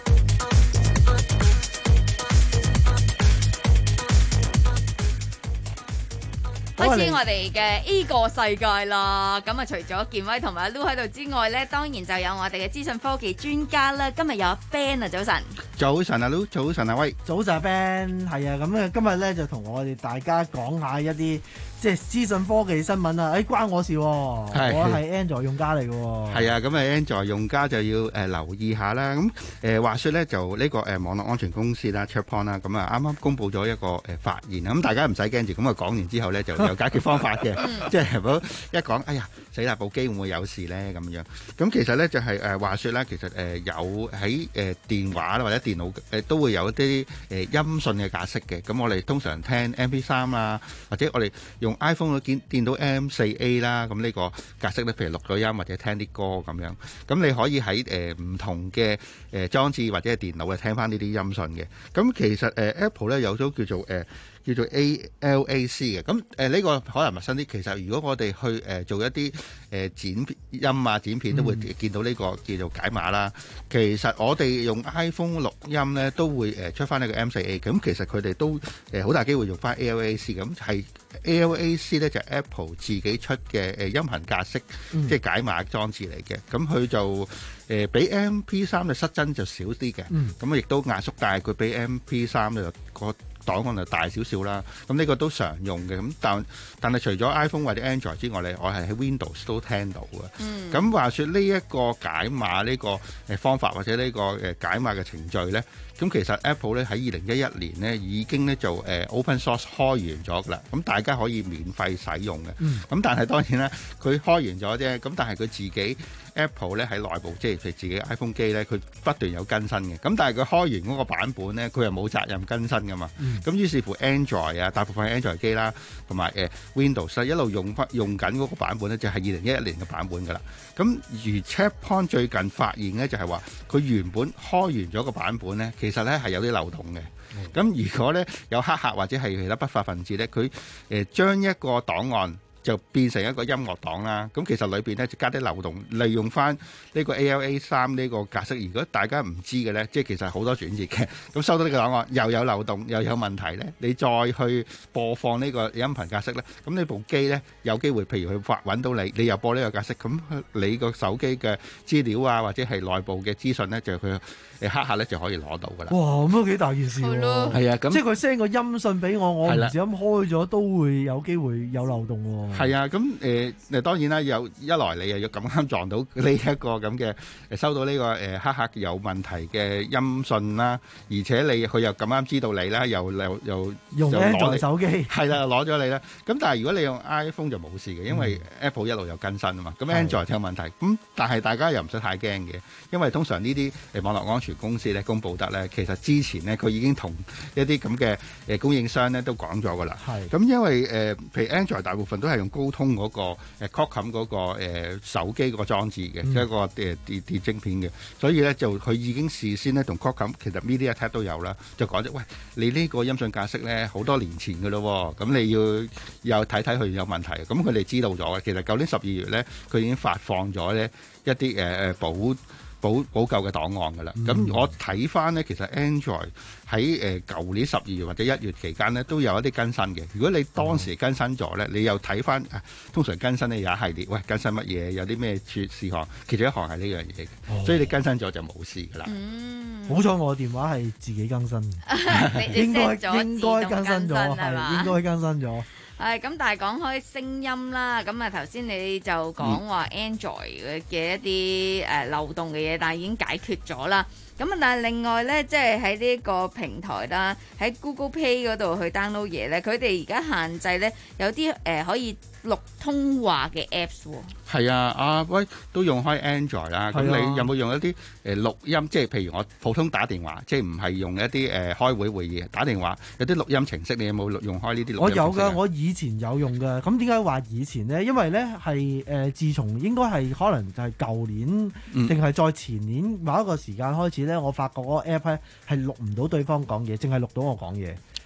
開始我哋嘅呢個世界啦，咁啊除咗健威同埋阿 Lu 喺度之外咧，當然就有我哋嘅資訊科技專家啦。今日有阿 Ben 啊，早晨。 早晨啊 Lu，早晨啊威， 早晨啊 Ben， 係啊，咁啊今日咧就同我哋大家講下一啲即係資訊科技新聞啊，誒關我事喎，我係 Android 用家嚟嘅喎。 係啊，咁啊 Android 用家就要誒留意下啦。咁誒話説咧就呢個誒網絡安全公司啦 Checkpoint 啦，咁啊啱啱公佈咗一個誒發現啊，咁大家唔使驚住，咁啊講完之後咧就有解決方法嘅，即係如果一講，哎呀死啦，部機會唔會有事咧咁樣？咁其實咧就係誒話説咧，其實誒有喺誒電話啦或者電腦誒都會有一啲誒音訊嘅格式嘅。咁我哋通常聽 M P 三啦，或者我哋用 iPhone 都見見到 M 四 A 啦，咁呢個格式咧，譬如錄咗音或者聽啲歌咁樣。咁你可以喺誒唔同嘅誒裝置或者係電腦嘅聽翻呢啲音訊嘅。咁其實誒 Apple 咧有咗叫做誒。叫做 A L A C 嘅，咁誒呢個可能陌生啲。其實如果我哋去誒、呃、做一啲誒、呃、剪音啊剪片，都會見到呢個叫做解碼啦。其實我哋用 iPhone 錄音咧，都會誒出翻呢個 M 四 A。咁其實佢哋都誒好、呃、大機會用翻 A L A C。咁係 A L A C 咧就係、Apple 自己出嘅誒音頻格式，嗯、即係解碼裝置嚟嘅。咁佢就誒、呃、比 M P 三嘅失真就少啲嘅。咁亦、嗯、都壓縮，但係佢比 M P 三就個檔案就大少少啦，咁呢個都常用嘅，咁但但係除咗 iPhone 或者 Android 之外咧，我係喺 Windows 都聽到嘅。咁、嗯、話說呢一個解碼呢個誒方法或者呢個誒解碼嘅程序咧，咁其實 Apple 咧喺二零一一年咧已經咧就誒 Open Source 開完咗噶啦，咁大家可以免費使用嘅。咁、嗯、但係當然啦，佢開完咗啫，咁但係佢自己 Apple 咧喺內部即係佢自己 iPhone 機咧，佢不斷有更新嘅。咁但係佢開完嗰個版本咧，佢又冇責任更新噶嘛。咁、嗯、於是乎 Android 啊，大部分 Android 機啦，同埋誒 Windows 一路用翻用緊嗰個版本咧，就係二零一一年嘅版本噶啦。咁而 Checkpoint 最近發現咧，就係話佢原本開完咗個版本咧，其實咧係有啲漏洞嘅。咁、嗯、如果咧有黑客或者係其他不法分子咧，佢誒將一個檔案就變成一個音樂檔啦，咁其實裏邊咧就加啲漏洞，利用翻呢個 A L A 三呢個格式。如果大家唔知嘅咧，即係其實好多轉折嘅，咁收到呢個檔案又有漏洞又有問題咧，你再去播放呢個音頻格式咧，咁你部機咧有機會，譬如佢發揾到你，你又播呢個格式，咁你個手機嘅資料啊或者係內部嘅資訊咧，就佢誒黑客咧就可以攞到噶啦。 哇，咁都幾大件事喎！ 係啊，咁即係佢 send 個音訊俾我，我唔小心開咗都會有機會有漏洞喎。 係啊，咁誒誒當然啦，有一來你又要咁啱撞到呢一個咁嘅誒收到呢個誒黑客有問題嘅音訊啦，而且你佢又咁啱知道你啦，又又又用 Android 手機係啦，攞咗你啦。咁但係如果你用 iPhone 就冇事嘅，因為 Apple 一路有更新啊嘛。咁 Android 就有問題。咁但係大家又唔使太驚嘅，因為通常呢啲誒網絡安全公司咧公佈得咧，其實之前咧佢已經同一啲咁嘅誒供應商咧都講咗噶啦。係。咁因為誒譬如 Android 大部分都係用高通嗰個誒 Qualcomm 嗰個誒手機嗰個裝置嘅，即係一個誒電電晶片嘅，所以咧就佢已經事先咧同 Qualcomm 其實 MediaTek 都有啦，就講咗喂，你呢個音訊格式咧好多年前嘅咯，咁你要又睇睇佢有問題，咁佢哋知道咗嘅。其實舊年十二月咧，佢已經發放咗咧一啲誒誒保補補救嘅檔案㗎啦，咁、嗯、我睇翻呢，其實 Android 喺誒舊年十二月或者一月期間呢，都有一啲更新嘅。如果你當時更新咗呢，你又睇翻、啊，通常更新呢有一系列，喂更新乜嘢，有啲咩處事項，其中一項係呢樣嘢嘅，哦、所以你更新咗就冇事㗎啦。 嗯、好彩我電話係自己更新，應該應該更新咗，係應該更新咗。 係咁，但係講開聲音啦，咁啊頭先你就講話 Android 嘅一啲誒漏洞嘅嘢，但係已經解決咗啦。咁啊，但係另外咧，即係喺呢個平台啦，喺 Google Play 嗰度去 download 嘢咧，佢哋而家限制咧有啲誒、呃、可以錄通話嘅 Apps 喎。係啊，阿威都用開 Android 啦。咁、啊、你有冇用一啲誒錄音？即係譬如我普通打電話，即係唔係用一啲誒、呃、開會會議打電話，有啲錄音程式，你有冇用開呢啲錄音程式？ 我有㗎，我以前有用㗎。咁點解話以前呢？因為咧係誒，自從應該係可能就係舊年定係再前年某一個時間開始咧，我發覺嗰個 app 咧係錄唔到對方講嘢，淨係錄到我講嘢。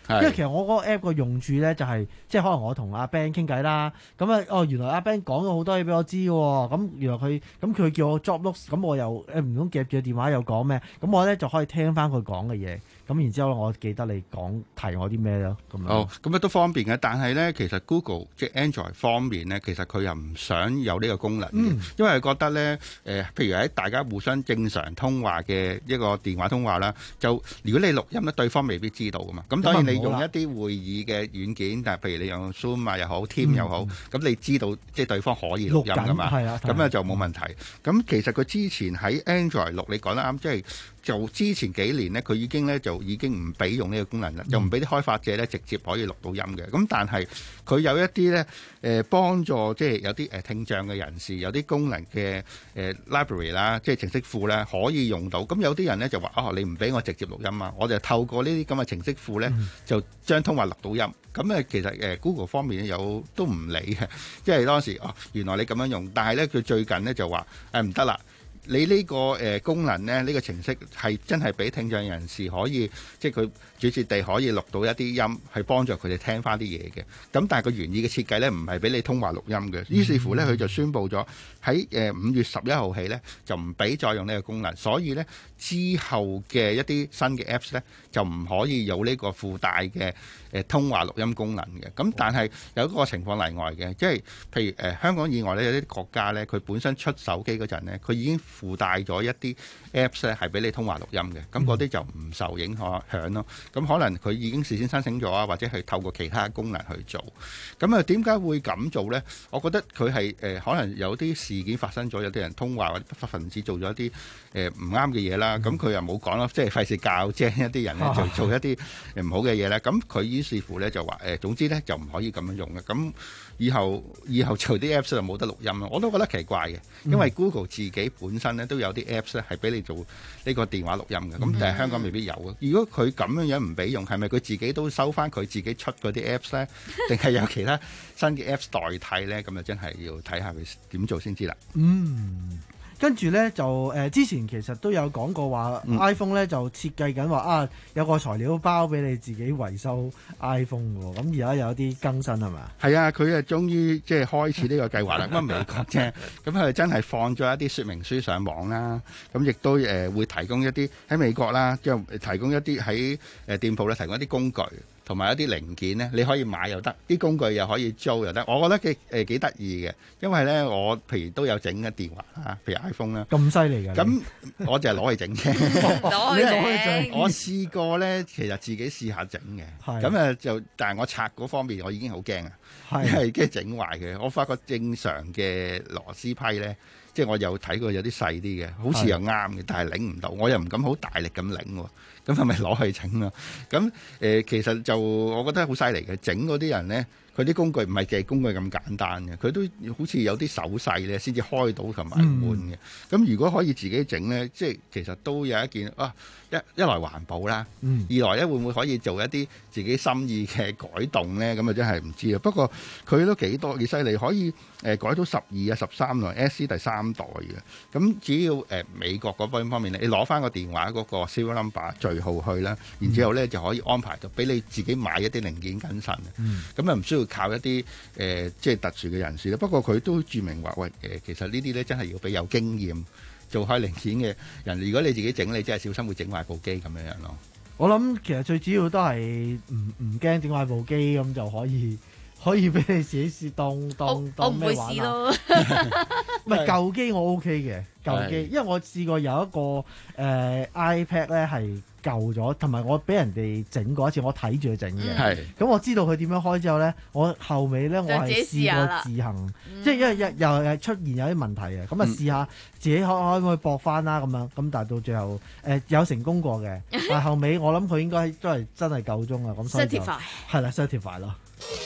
因為其實我嗰個 app 個用處咧就係、是、即係可能我同阿 Ben 傾偈啦，咁啊哦原來阿 Ben 講咗好多嘢俾我知喎，咁原來佢咁佢叫我 job notes，咁我又誒唔通夾住個電話又講咩？咁我咧就可以聽翻佢講嘅嘢。咁然之後我記得你講提我啲咩咯，咁樣。 哦，咁啊都方便嘅，但係咧其實 Google 即係 Android 方面咧，其實佢又唔想有呢個功能嘅，嗯、因為覺得咧誒、呃，譬如喺大家互相正常通話嘅一個電話通話啦，就如果你錄音咧，對方未必知道噶嘛。咁當然你用一啲會議嘅軟件，但係譬如你用 Zoom 啊又好 Team 又好，咁、嗯、你知道即係對方可以錄音噶嘛，咁啊就冇問題。咁其實佢之前喺 Android 六，你講得啱，即係。就之前幾年呢，佢已經咧就已經唔俾用呢個功能啦，就唔俾啲開發者咧直接可以錄到音嘅。咁但係佢有一啲咧誒幫助，即係有啲誒聽障嘅人士，有啲功能嘅誒 library 啦，即係程式庫咧可以用到。咁有啲人咧就話哦，你唔俾我直接錄音啊，我就透過呢啲咁嘅程式庫咧，就將通話錄到音。咁咧其實誒 Google 方面有都唔理嘅，即係當時哦原來你咁樣用，但係咧佢最近咧就話誒唔得啦。你呢個誒功能呢，呢個程式係真係俾聽障人士可以，即係佢主接地可以錄到一啲音，係幫助佢哋聽翻啲嘢嘅。咁但係個原意嘅設計呢，唔係俾你通話錄音嘅。於是乎呢，佢就宣布咗喺誒五月十一號起呢，就唔俾再用呢個功能。所以呢，之後嘅一啲新嘅 Apps 呢，就唔可以有呢個附帶嘅誒通話錄音功能嘅。咁但係有一個情況例外嘅，即係譬如誒、呃、香港以外呢，有啲國家呢，佢本身出手機嗰陣呢，佢已經附帶咗一啲 Apps 咧，係俾你通話錄音嘅，咁嗰啲就唔受影響咯。咁可能佢已經事先申請咗啊，或者係透過其他功能去做。咁啊，點解會咁做呢？我覺得佢係誒可能有啲事件發生咗，有啲人通話或者不法分子做咗一啲誒唔啱嘅嘢啦。咁佢又冇講咯，即係費事教精一啲人咧，就做一啲唔好嘅嘢咧。咁佢於是乎咧就話誒，總之咧就唔可以咁樣用嘅。咁以後以後做啲 Apps 就冇得錄音咯。我都覺得奇怪嘅，因為 Google 自己本身咧都有啲 Apps 咧係俾你做呢個電話錄音嘅，咁但係香港未必有嘅。如果佢咁樣樣唔俾用，係咪佢自己都收翻佢自己出嗰啲 Apps 咧？定係有其他新嘅 Apps 代替咧？咁就真係要睇下佢點做先知啦。 嗯。跟住咧就誒、呃，之前其實都有講過話、嗯、iPhone 咧就設計緊話啊，有個材料包俾你自己維修 iPhone 喎。咁而家有啲更新係咪？係啊，佢啊終於即係開始呢個計劃啦。咁啊美國啫，咁佢真係放咗一啲說明書上網啦。咁亦都誒、呃、會提供一啲喺美國啦，即係提供一啲喺誒店鋪咧提供一啲工具。同埋一啲零件咧，你可以買又得，啲工具又可以租又得。我覺得幾誒幾得意嘅，因為咧我譬如都有整嘅電話啊，譬如 iPhone 啦， 咁犀利㗎。咁我就係攞去整啫， 攞去整。 我試過咧，其實自己試下整嘅，咁誒就，但係我拆嗰方面我已經好驚啊，因為驚整壞嘅。我發覺正常嘅螺絲批咧，即係我有睇過有啲細啲嘅，好似又啱嘅，但係擰唔到，我又唔敢好大力咁擰喎。咁係咪攞去整啊？咁誒、呃，其實就我覺得好犀利嘅，整嗰啲人咧，佢啲工具唔係淨係工具咁簡單嘅，佢都好似有啲手勢咧，先至開到同埋換嘅。咁、嗯、如果可以自己整咧，即係其實都有一件啊，一一來環保啦，嗯、二來咧會唔會可以做一啲自己心意嘅改動咧？咁啊真係唔知啊。不過佢都幾多幾犀利，可以誒、呃、改到十二啊、十三同 S E 第三代嘅。咁只要誒、呃、美國嗰方面咧，你攞翻個電話嗰個 serial number 序號去啦，然之後咧、嗯、就可以安排到俾你自己買一啲零件跟身嘅。咁啊唔需要靠一啲誒、呃、即係特殊嘅人士咧。不過佢都註明話喂誒、呃，其實呢啲咧真係要俾有經驗做開零件嘅人。如果你自己整，你真係小心會整壞部機咁樣樣咯。 我諗其實最主要都係唔唔驚整壞部機，咁就可以可以俾你自己試當當當咩玩啊？我唔會試咯。唔係舊機我 OK 嘅舊機，因為我試過有一個誒、呃、iPad 咧係舊咗，同埋我俾人哋整過一次，我睇住佢整嘅。係、嗯，咁我知道佢點樣開之後咧，我後尾咧我係試過自行，即係因為又又係出現有啲問題嘅，咁啊試下自己可可唔可以駁翻啦咁樣，咁但係到最後誒、呃、有成功過嘅，但係後尾我諗佢應該都係真係夠鐘啊，咁所以就係啦 certify 咯。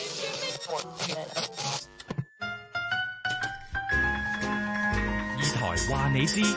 台話你知，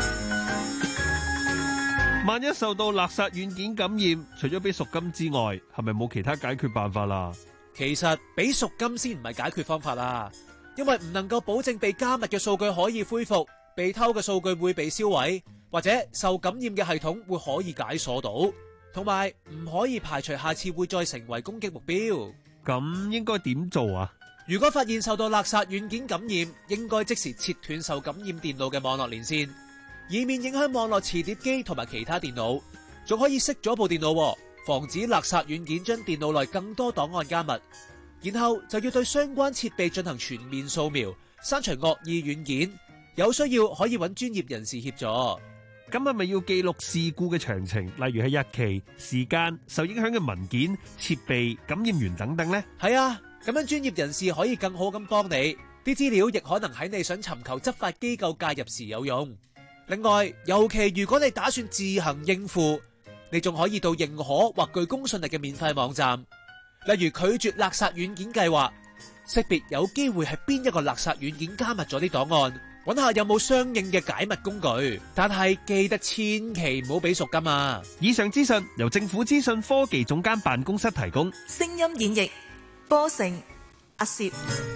萬一受到勒索軟件感染，除咗俾贖金之外，係咪冇其他解決辦法啦？ 其實俾贖金先唔係解決方法啦，因為唔能夠保證被加密嘅數據可以恢復，被偷嘅數據會被銷毀，或者受感染嘅系統會可以解鎖到。 同埋唔可以排除下次會再成為攻擊目標。 咁應該點做啊？ 如果發現受到勒索軟件感染，應該即時切斷受感染電腦嘅網絡連線，以免影響網絡磁碟機同埋其他電腦。仲可以熄咗部電腦，防止勒索軟件將電腦內更多檔案加密。然後就要對相關設備進行全面掃描，刪除惡意軟件。有需要可以揾專業人士協助。 咁係咪要記錄事故嘅詳情，例如係日期、時間、受影響嘅文件、設備、感染源等等呢？ 係啊，咁樣專業人士可以更好咁幫你。啲資料亦可能喺你想尋求執法機構介入時有用。另外，尤其如果你打算自行應付，你仲可以到認可或具公信力嘅免費網站，例如拒絕勒索軟件計劃，識別有機會係邊一個勒索軟件加密咗啲檔案，揾下有冇相應嘅解密工具。但係記得千祈唔好俾贖金啊！ 以上資訊由政府資訊科技總監辦公室提供。 聲音演繹波成阿攝，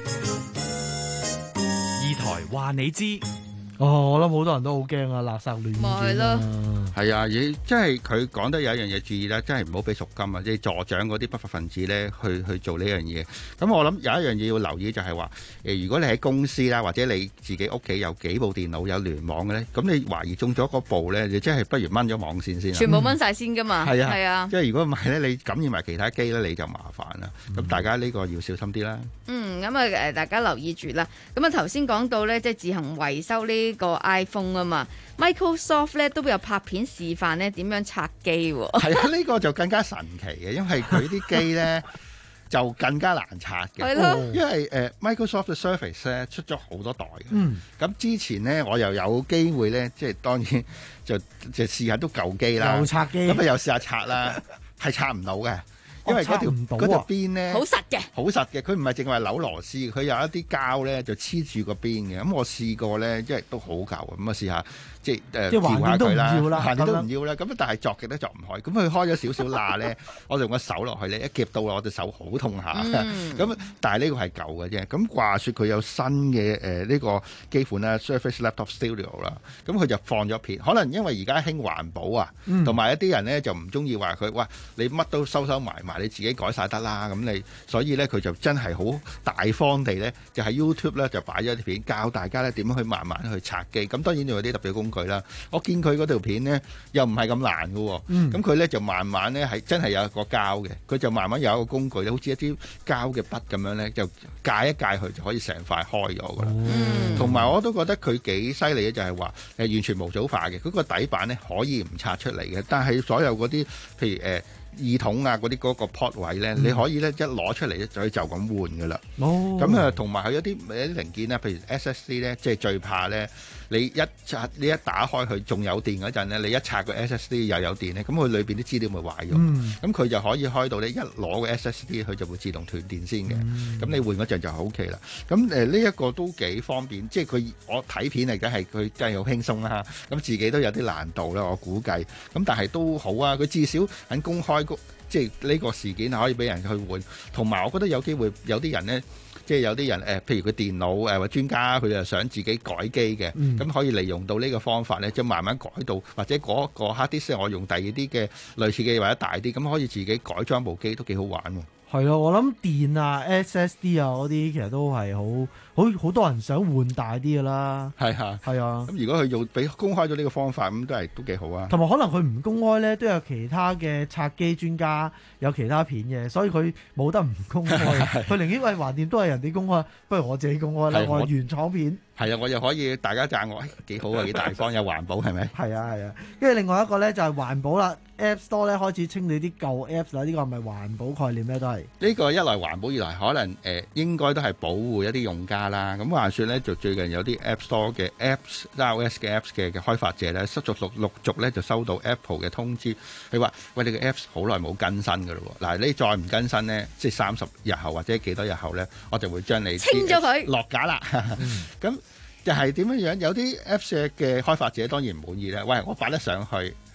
二台話你知。 哦，我諗好多人都好驚啊，垃圾亂咪係咯， 係啊，亦即係佢講得有一樣嘢注意啦，真係唔好俾贖金啊！即係助長嗰啲不法分子咧，去去做呢樣嘢。咁我諗有一樣嘢要留意就係話，誒，如果你喺公司啦，或者你自己屋企有幾部電腦有聯網嘅咧，咁你懷疑中咗嗰部咧，你真係不如掹咗網線先。 全部掹晒先噶嘛？ 係啊， 係啊。 即係如果唔係咧，你感染埋其他機咧，你就麻煩啦。咁、嗯、大家呢個要小心啲啦。 嗯，咁啊誒，大家留意住啦。咁啊頭先講到咧，即係自行維修呢個 iPhone 啊嘛 ，Microsoft 咧都會有拍片示範咧點樣拆機喎。 係啊，呢、呢個就更加神奇嘅，因為佢啲機咧就更加難拆嘅。 係咯， 因為誒、呃、Microsoft 嘅 Surface 咧出咗好多代嘅。 嗯。 咁之前咧我又有機會咧，即係當然就就試下都舊機啦。 又拆機。咁啊又試下拆啦，係拆唔到嘅。因為嗰條嗰條邊咧好實嘅， 好實嘅，佢唔係淨係話扭螺絲，佢有一啲膠咧就黐住個邊嘅。咁我試過咧，即係都好舊，咁啊試下即係誒調下佢啦，橫掂都唔要啦。咁但係作極都作唔開，咁佢開咗少少罅咧，我就用個手落去咧，一夾到我隻手好痛下。咁、嗯、但係呢個係舊嘅啫。咁話說佢有新嘅誒呢個機款啦 Surface Laptop Studio 啦，咁佢就放咗片。可能因為而家興環保啊，同、嗯、埋一啲人咧就唔中意話佢，哇你乜都收收埋埋。你自己改晒得啦，咁你所以咧佢就真係好大方地咧，就喺 YouTube 咧就擺咗啲片教大家咧點樣去慢慢去拆機。咁當然有啲特別工具啦。我見佢嗰條片咧又唔係咁難嘅，咁佢咧就慢慢咧係真係有一個膠嘅，佢就慢慢有一個工具咧，好似一啲膠嘅筆咁樣咧，就界一界佢就可以成塊開咗噶啦。同、嗯、埋我都覺得佢幾犀利嘅就係話誒完全模組化嘅，嗰、嗰個底板咧可以唔拆出嚟嘅，但係所有嗰啲譬如誒。呃耳筒啊，嗰啲嗰個 port 位咧、嗯，你可以咧一攞出嚟咧就可以就咁換噶啦。哦，咁啊，同埋佢有啲有啲零件咧，譬如 S S D 咧，即係最怕咧，你一拆你一打開佢仲有電嗰陣咧，你一拆個 S S D 又有電咧，咁佢裏邊啲資料咪壞咗。咁、嗯、佢就可以開到咧，一攞個 S S D 佢就會自動斷電先嘅。咁、嗯、你換嗰陣就好奇啦。咁誒呢一個都幾方便，即係佢我睇片嚟梗係佢真係好輕鬆啦。咁自己都有啲難度啦，我估計。咁但係都好啊，佢至少肯公開。即係呢個事件可以俾人去換，同埋我覺得有機會有啲人呢，即係有啲人誒、呃，譬如佢電腦誒或專家，佢就想自己改機嘅，咁、嗯、可以利用到呢個方法呢，即係慢慢改到，或者嗰個 hard disk我用第二啲嘅類似嘅或者大啲，咁可以自己改裝部機都幾好玩喎。 係咯，我諗電啊、S S D 啊嗰啲，其實都係好好好多人想換大啲噶啦。係啊，係啊。咁如果佢用俾公開咗呢個方法，咁都係都幾好啊。 同埋可能佢唔公開咧，都有其他嘅拆機專家有其他片嘅，所以佢冇得唔公開。佢寧願喂橫掂都係人哋公開，不如我自己公開啦，我原廠片。 係啊，我又可以大家讚我，幾好啊，幾大方，有環保係咪？ 係啊係啊，跟住另外一個咧就係環保啦。App Store 咧開始清理啲舊 Apps 啦，呢個係咪環保概念咧？都係呢個一來環保，二來可能誒、呃、應該都係保護一啲用家啦。咁話說咧，就最近有啲 App Store 嘅 Apps、iOS 嘅 Apps 嘅嘅開發者咧，陸續陸陸續咧就收到 Apple 嘅通知，佢話：喂，你個 Apps 好耐冇更新㗎咯喎！嗱，你再唔更新咧，即係三十日後或者幾多日後咧，我就會將你清咗佢落架啦。咁就係點樣樣？有啲 Apps 嘅開發者當然唔滿意咧。喂，我擺得上去。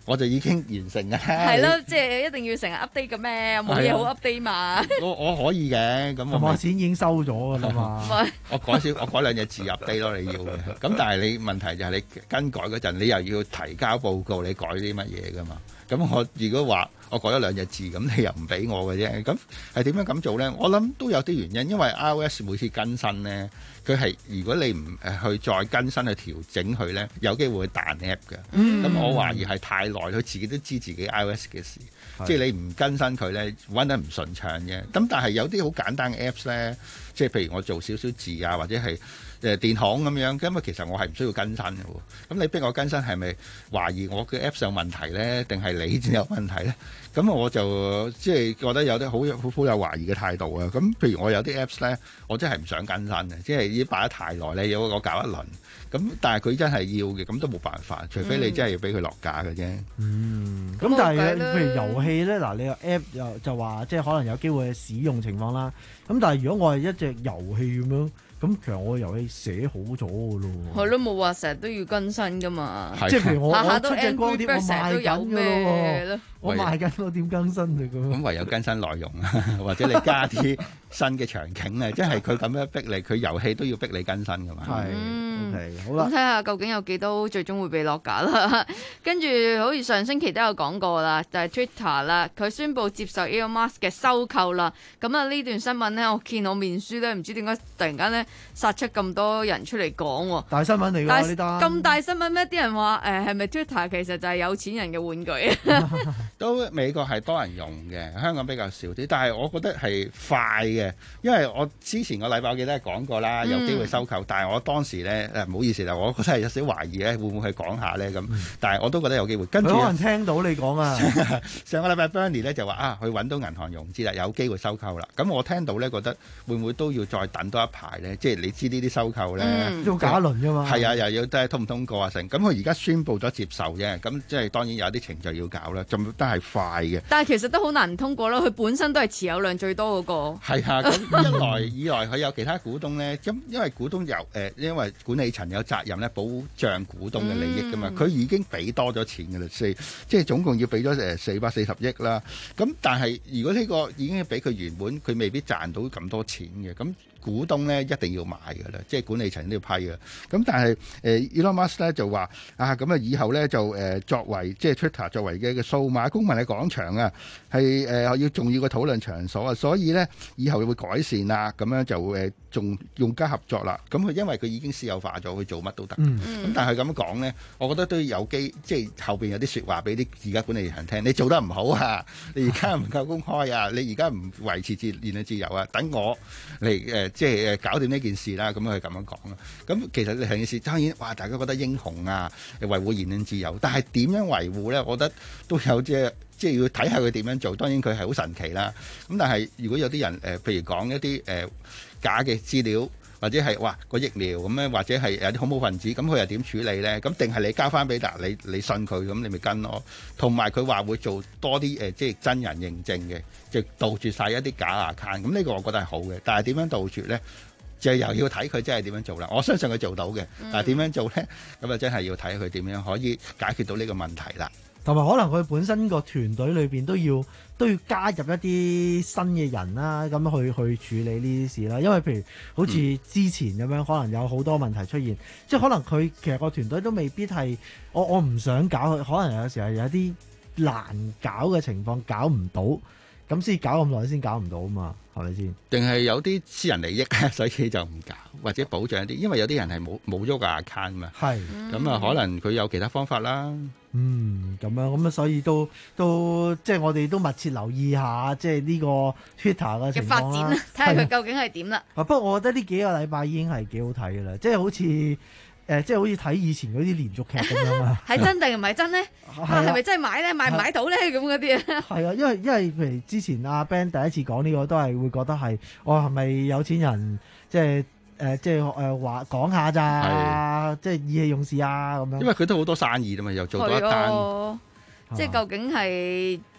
我就已經完成㗎啦。 係咯，即係一定要成日 update 嘅咩？冇嘢好 update 嘛。 我我可以嘅，咁我我錢已經收咗㗎啦嘛。 我改少我改兩隻字 update 咯，你要嘅。咁但係你問題就係你更改嗰陣，你又要提交報告，你改啲乜嘢㗎嘛？咁我如果話我改咗兩隻字，咁你又唔俾我嘅啫。咁係點樣咁做咧？我諗都有啲原因，因為 iOS 每次更新咧，佢係如果你唔誒去再更新去調整佢咧，有機會會彈 app 嘅。咁、嗯、我懷疑係太耐，佢自己都知自己 iOS 嘅事，即係你唔更新佢咧，玩得唔順暢嘅。咁但係有啲好簡單嘅 apps 咧，即係譬如我做少少字啊，或者係誒電行咁樣，咁啊其實我係唔需要更新嘅喎。咁你逼我更新係咪懷疑我嘅 apps 有問題咧，定係你先有問題咧？咁我就即係覺得有啲好好好有懷疑嘅態度啊！咁譬如我有啲 apps 咧，我真係唔想更新嘅，即係已經擺得太耐咧，有我搞一輪。咁但係佢真係要嘅，咁都冇辦法，除非你真係要俾佢落架嘅啫。嗯， 咁但係譬如遊戲咧，嗱你個 app 又就話即係可能有機會使用情況啦。咁但係如果我係一隻遊戲咁樣。咁其實我遊戲寫好咗嘅咯， 係咯，冇話成日都要更新噶嘛。 即係譬如我下下都我出隻光碟，我賣緊嘅咯，我賣緊我點更新嚟嘅？ 咁唯有更新內容啊，或者你加啲新嘅場景啊，即係佢咁樣逼你，佢遊戲都要逼你更新噶嘛。 係， 嗯， okay， 好啦， 咁睇下究竟有幾多最終會被落架啦。跟住好似上星期都有講過啦，就係 Twitter 啦，佢宣布接受 Elon Musk 嘅收購啦。咁啊呢段新聞咧，我見我面書咧，唔知點解突然間咧殺出咁多人出嚟講喎。 大新聞嚟㗎呢單。 咁大新聞咩？啲人話誒係咪 Twitter 其實就係有錢人嘅玩具啊？ 都美國係多人用嘅，香港比較少啲。但係我覺得係快嘅，因為我之前個禮拜我記得講過啦，有機會收購。嗯、但係我當時咧誒唔好意思啦，我覺得係有少懷疑咧，會唔會去講下咧咁？嗯、但係我都覺得有機會。跟住可能聽到你講啊， 上個禮拜 Bernie 咧就話啊，佢揾到銀行融資啦，有機會收購啦。咁我聽到咧覺得會唔會都要再等多一排咧？即係你知呢啲收購咧， 要搞一輪㗎嘛。 係啊，又要睇通唔通過啊成。咁佢而家宣布咗接受啫，咁即係當然有啲程序要搞啦，仲都係快嘅。 但係其實都好難通過啦，佢本身都係持有量最多嗰個。 係啊，咁一來以來佢有其他股東咧，咁因為股東有誒、呃，因為管理層有責任咧保障股東嘅利益噶嘛，佢、嗯、已經俾多咗錢㗎啦，四即係總共要俾咗誒四百四十億啦。咁但係如果呢個已經俾佢原本，佢未必賺到咁多錢嘅，咁股東咧一定要買㗎啦，即係管理層都要批㗎。咁但係誒、呃、Elon Musk 咧就話啊，咁啊以後咧就誒、呃、作為即係 Twitter 作為嘅嘅數碼公民嘅廣場啊，係誒、呃、要重要嘅討論場所啊，所以咧以後會改善啦，咁樣就誒仲用家合作啦。咁佢因為佢已經私有化咗，佢做乜都得。咁、嗯、但係佢咁講咧，我覺得都有機，即係後邊有啲説話俾啲而家管理層聽，你做得唔好啊，你而家唔夠公開啊，你而家唔維持自言論自由啊，等我嚟誒。呃即係搞掂呢件事啦，咁佢咁樣講啦。咁其實呢件事當然，哇！大家覺得英雄啊，維護言論自由，但係點樣維護咧？我覺得都有即係即係要睇下佢點樣做。當然佢係好神奇啦。咁但係如果有啲人誒、呃，譬如講一啲誒、呃、假嘅資料，或者係哇個疫苗咁樣，或者係有啲恐怖分子，咁佢又點處理咧？咁定係你交翻俾嗱你你信佢，咁你咪跟咯。同埋佢話會做多啲誒、呃，即係真人認證嘅。就杜絕晒一啲假 account，咁呢個我覺得係好嘅。但係點樣杜絕咧？就又要睇佢真係點樣做啦。我相信佢做到嘅，但係點樣做咧？咁啊真係要睇佢點樣可以解決到呢個問題啦。 同埋可能佢本身個團隊裏邊都要都要加入一啲新嘅人啦，咁去去處理呢啲事啦。因為譬如好似之前咁樣，嗯、可能有好多問題出現，即係可能佢其實個團隊都未必係我我唔想搞佢，可能有時候有啲難搞嘅情況搞唔到。咁先搞咁耐先搞唔到啊嘛，係咪先？定係有啲私人利益，所以就唔搞，或者保障一啲，因為有啲人係冇冇咗個 account 嘛。係，咁啊可能佢有其他方法啦。嗯，咁樣咁啊，所以都都即係我哋都密切留意下，即係呢個 Twitter 嘅情況啦。嘅發展啦，睇下佢究竟係點啦。啊，不過我覺得呢幾個禮拜已經係幾好睇㗎啦，即係好似。誒，即係好似睇以前嗰啲連續劇咁樣啊！係真定唔係真咧？係咪真係買咧？買唔買到咧？咁嗰啲啊？係啊，因為因為譬如之前阿 Ben 第一次講呢個，都係會覺得係，我係咪有錢人？即係誒，即係誒話講下咋？即係意氣用事啊咁樣。因為佢都好多生意㗎嘛，又做到一單。即係究竟係會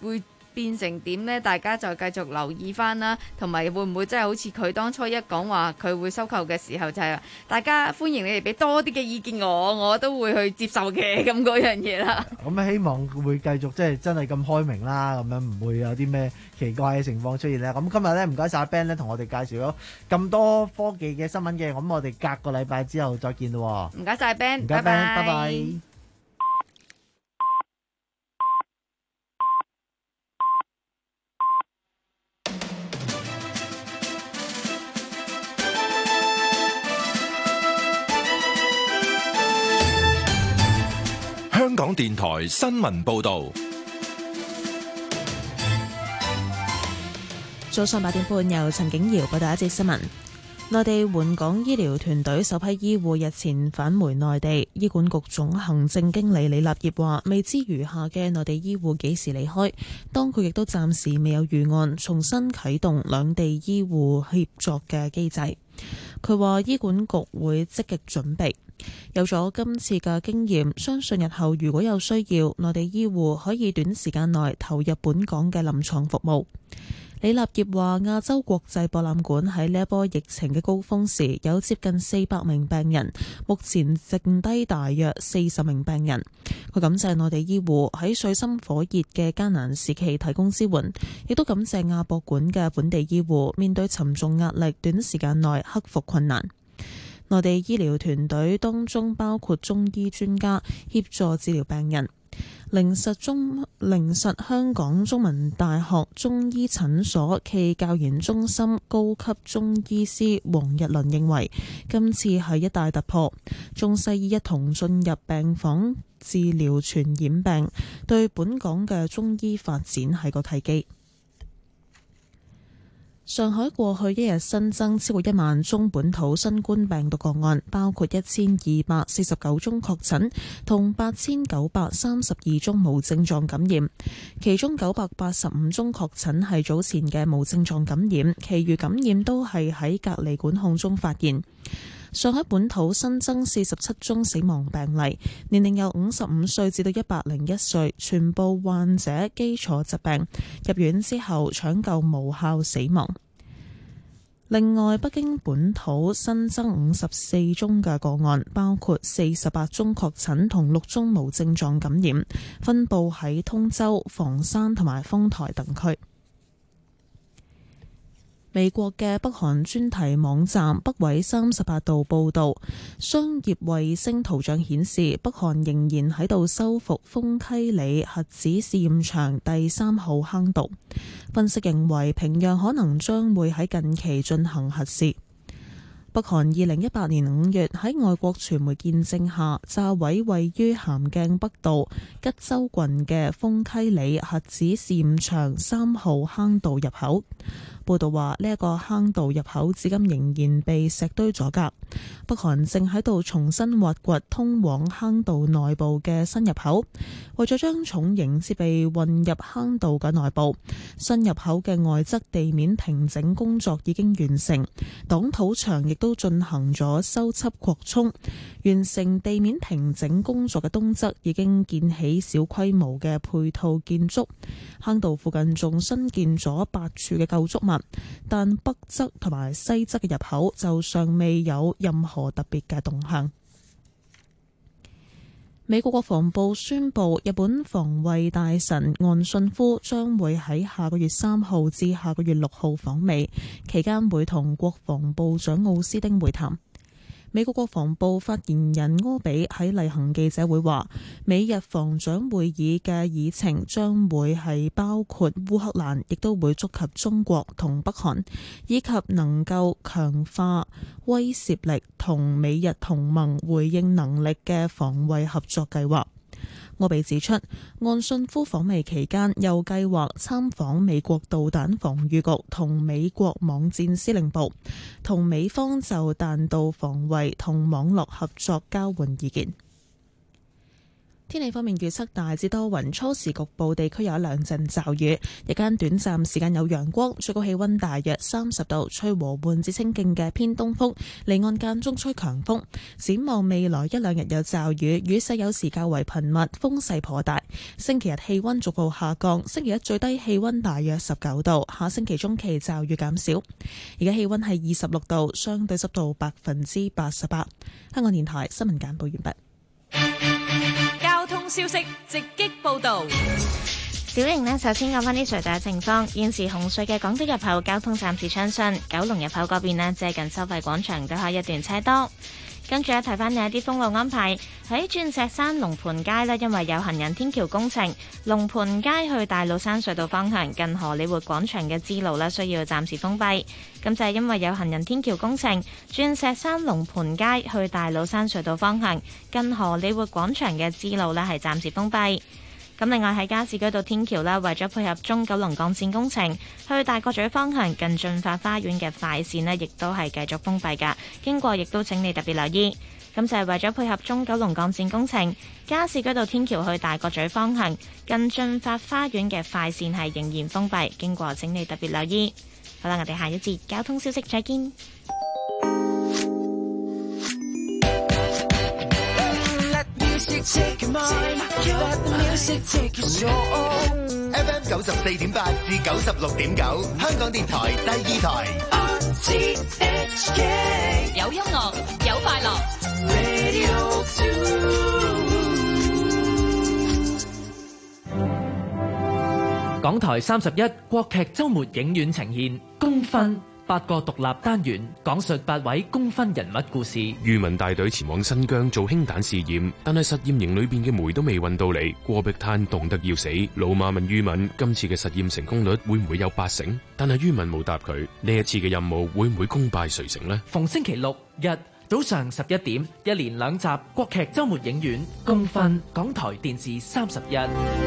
變成點呢？大家就繼續留意翻啦，同埋會唔會真係好似佢當初一講話佢會收購嘅時候，就係、是、大家歡迎你哋俾多啲嘅意見我，我都會去接受嘅咁嗰樣嘢啦。 咁希望會繼續即係真係咁開明啦，咁樣唔會有啲咩奇怪嘅情況出現咧。咁今日咧唔該晒阿 Ben 咧，同我哋介紹咗咁多科技嘅新聞嘅，咁我哋隔個禮拜之後再見咯。 唔該晒 Ben， 唔該 Ben，拜拜。 香港電台新聞報道。 早上八點半，由陳景瑤報道一節新聞。內地援港醫療團隊首批醫護日前返回內地，醫管局總行政經理李立業話：未知餘下嘅內地醫護幾時離開，當局亦都暫時未有預案重新啟動兩地醫護協作嘅機制。佢話醫管局會積極準備。有咗今次嘅經驗，相信日後如果有需要，內地醫護可以短時間內投入本港嘅臨床服務。李立業話：亞洲國際博覽館喺呢一波疫情嘅高峰時有接近四百名病人，目前剩低大約四十名病人。佢感謝內地醫護喺水深火熱嘅艱難時期提供支援，亦都感謝亞博館嘅本地醫護面對沉重壓力，短時間內克服困難。內地醫療團隊當中包括中醫專家協助治療病人。靈實中靈實香港中文大學中醫診所暨教研中心高級中醫師黃日倫認為，今次係一大突破，中西醫一同進入病房治療傳染病，對本港嘅中醫發展係個契機。上海過去一日新增超過一萬宗本土新冠病毒個案，包括一千二百四十九宗確診同八千九百三十二宗無症狀感染，其中九百八十五宗確診係早前嘅無症狀感染，其餘感染都係喺隔離管控中發現。上海本土新增四十七宗死亡病例，年齡由五十五歲至到一百零一歲，全部患者基礎疾病，入院之後搶救無效死亡。另外，北京本土新增五十四宗嘅個案，包括四十八宗確診同六宗無症狀感染，分佈喺通州、房山同埋豐台等區。美國嘅北韓專題網站北緯三十八度報導，商業衛星圖像顯示北韓仍然喺度修復豐溪里核子試驗場第三號坑道。分析認為，平壤可能將會喺近期進行核試。北韓二零一八年五月喺外國傳媒見證下炸毀位於咸鏡北道吉州郡嘅豐溪里核子試驗場三號坑道入口。報道話，呢一個坑道入口至今仍然被石堆阻隔。北韓正喺度重新挖掘通往坑道內部嘅新入口，為咗將重型設備運入坑道嘅內部，新入口嘅外側地面平整工作已經完成，擋土牆亦都進行咗修葺擴充。完成地面平整工作嘅東側已經建起小規模嘅配套建築，坑道附近仲新建咗八處嘅構築物，但北側同埋西側嘅入口就尚未有任何特別嘅動向。美國國防部宣布，日本防衛大臣岸信夫將會喺下個月三號至下個月六號訪美，期間會同國防部長奧斯汀會談。美國國防部發言人柯比喺例行記者會話，美日防長會議嘅議程將會係包括烏克蘭，亦都會觸及中國同北韓，以及能夠強化威懾力同美日同盟回應能力嘅防衛合作計劃。柯比指出，岸信夫訪美期間又計劃參訪美國導彈防禦局同美國網戰司令部，同美方就彈道防衛同網絡合作交換意見。 天氣方面預測大致多雲，初時局部地區有一兩陣驟雨，日間短暫時間有陽光，最高氣溫大約三十度，吹和緩至清勁嘅偏東風，離岸間中吹強風。展望未來一兩日有驟雨，雨勢有時較為頻密，風勢頗大。星期日氣溫逐步下降，星期一最低氣溫大約十九度，下星期中期驟雨減少。而家氣溫係二十六度，相對濕度百分之八十八。香港電台新聞簡報完畢。 交通消息直擊報道。 小瑩呢，首先講返啲隧道嘅情況。現時紅隧嘅港島入口交通暫時暢順，九龍入口嗰邊呢，接近收費廣場都係一段車多。跟住咧，提翻你一啲封路安排。喺鑽石山龍盤街呢，因為有行人天橋工程，龍盤街去大老山隧道方向近荷里活廣場嘅支路呢，需要暫時封閉。咁就係因為有行人天橋工程，鑽石山龍盤街去大老山隧道方向近荷里活廣場嘅支路呢，係暫時封閉。咁另外喺加士居道天橋啦，為咗配合中九龍幹線工程，去大角咀方向近駿發花園嘅快線呢，亦都係繼續封閉㗎。經過亦都請你特別留意。咁就係為咗配合中九龍幹線工程，加士居道天橋去大角咀方向近駿發花園嘅快線係仍然封閉。經過請你特別留意。好啦，我哋下一節交通消息再見。 Take mine, let the music take your soul. F M 九十四點八至九十六點九，香港電台第二台。R T H K 有音樂，有快樂。 Radio two。 港台三十一國劇週末影院呈現《功勳》。八個獨立單元講述八位功勳人物故事。 于文帶隊前往新疆做氫彈試驗，但係實驗營裏邊嘅煤都未運到嚟，戈壁灘凍得要死。老馬問于文今次嘅實驗成功率會唔會有八成？但係于文冇答佢。呢一次嘅任務會唔會功敗垂成呢？ 逢星期六日早上十一點，一連兩集國劇週末影院《功勳》，港台電視三十一。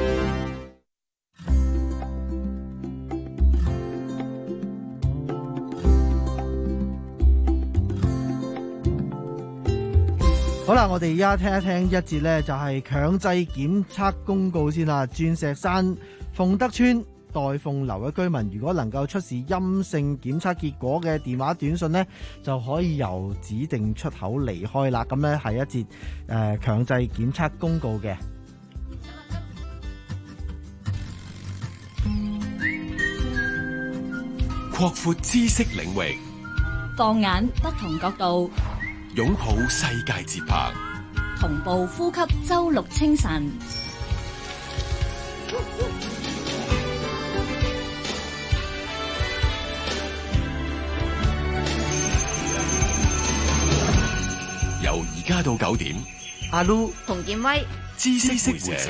好啦，我哋而家聽一聽一節呢，就係強制檢測公告先啦。鑽石山鳳德村代鳳樓嘅居民，如果能夠出示陰性檢測結果嘅電話短信呢，就可以由指定出口離開啦。咁呢係一節誒強制檢測公告嘅。 擴闊知識領域， 放眼不同角度， 擁抱世界節拍， 同步呼吸周六清晨。 由而家到九點， 阿 Lu 洪建威， 知識會社。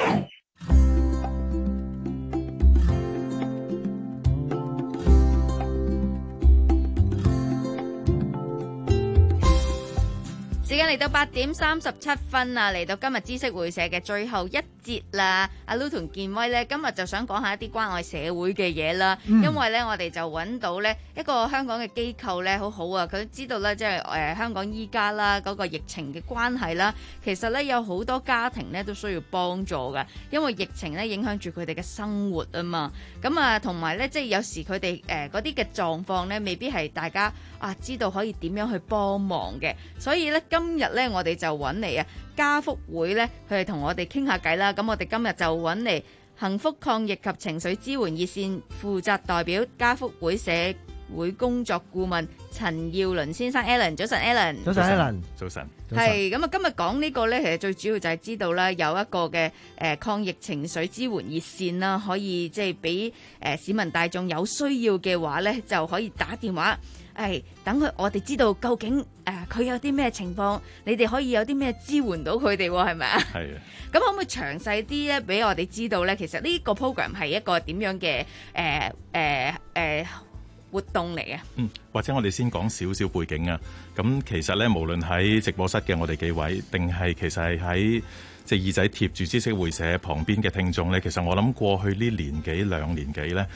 時間嚟到八點三十七分啊，嚟到今日知識會社嘅最後一節啦。阿 Lu 同建威呢，今日就想講下一啲關愛社會嘅嘢啦。嗯、因為呢，我哋就揾到呢一個香港嘅機構呢，好好啊。佢知道呢，即係誒香港依家啦嗰個疫情嘅關係啦，其實呢，有好多家庭呢都需要幫助㗎，因為疫情呢影響住佢哋嘅生活啊嘛。咁啊，同埋呢，即係有時佢哋誒嗰啲嘅狀況呢，未必係大家啊知道可以點樣去幫忙嘅，所以呢，今日咧，我哋就揾嚟啊家福會咧，佢哋同我哋傾下偈啦。咁我哋今日就揾嚟幸福抗疫及情緒支援熱線負責代表家福會社會工作顧問陳耀倫先生 Alan。早晨 Alan。早晨 Alan。 早晨。 係咁啊！今日講呢個咧，其實最主要就係知道啦，有一個嘅誒抗疫情緒支援熱線啦，可以即係俾誒市民大眾有需要嘅話咧，就可以打電話。係等佢，我哋知道究竟誒佢、呃、有啲咩情況，你哋可以有啲咩支援到佢哋，係咪啊？係啊。咁可唔可以詳細啲咧，俾我哋知道咧？其實呢個 program 係一個點樣嘅誒誒誒活動嚟啊？ 嗯，或者我哋先講少少背景啊。咁其實咧，無論喺直播室嘅我哋幾位，定係其實係喺隻耳仔貼住知識會社旁邊嘅聽眾咧，其實我諗過去呢年幾兩年幾咧。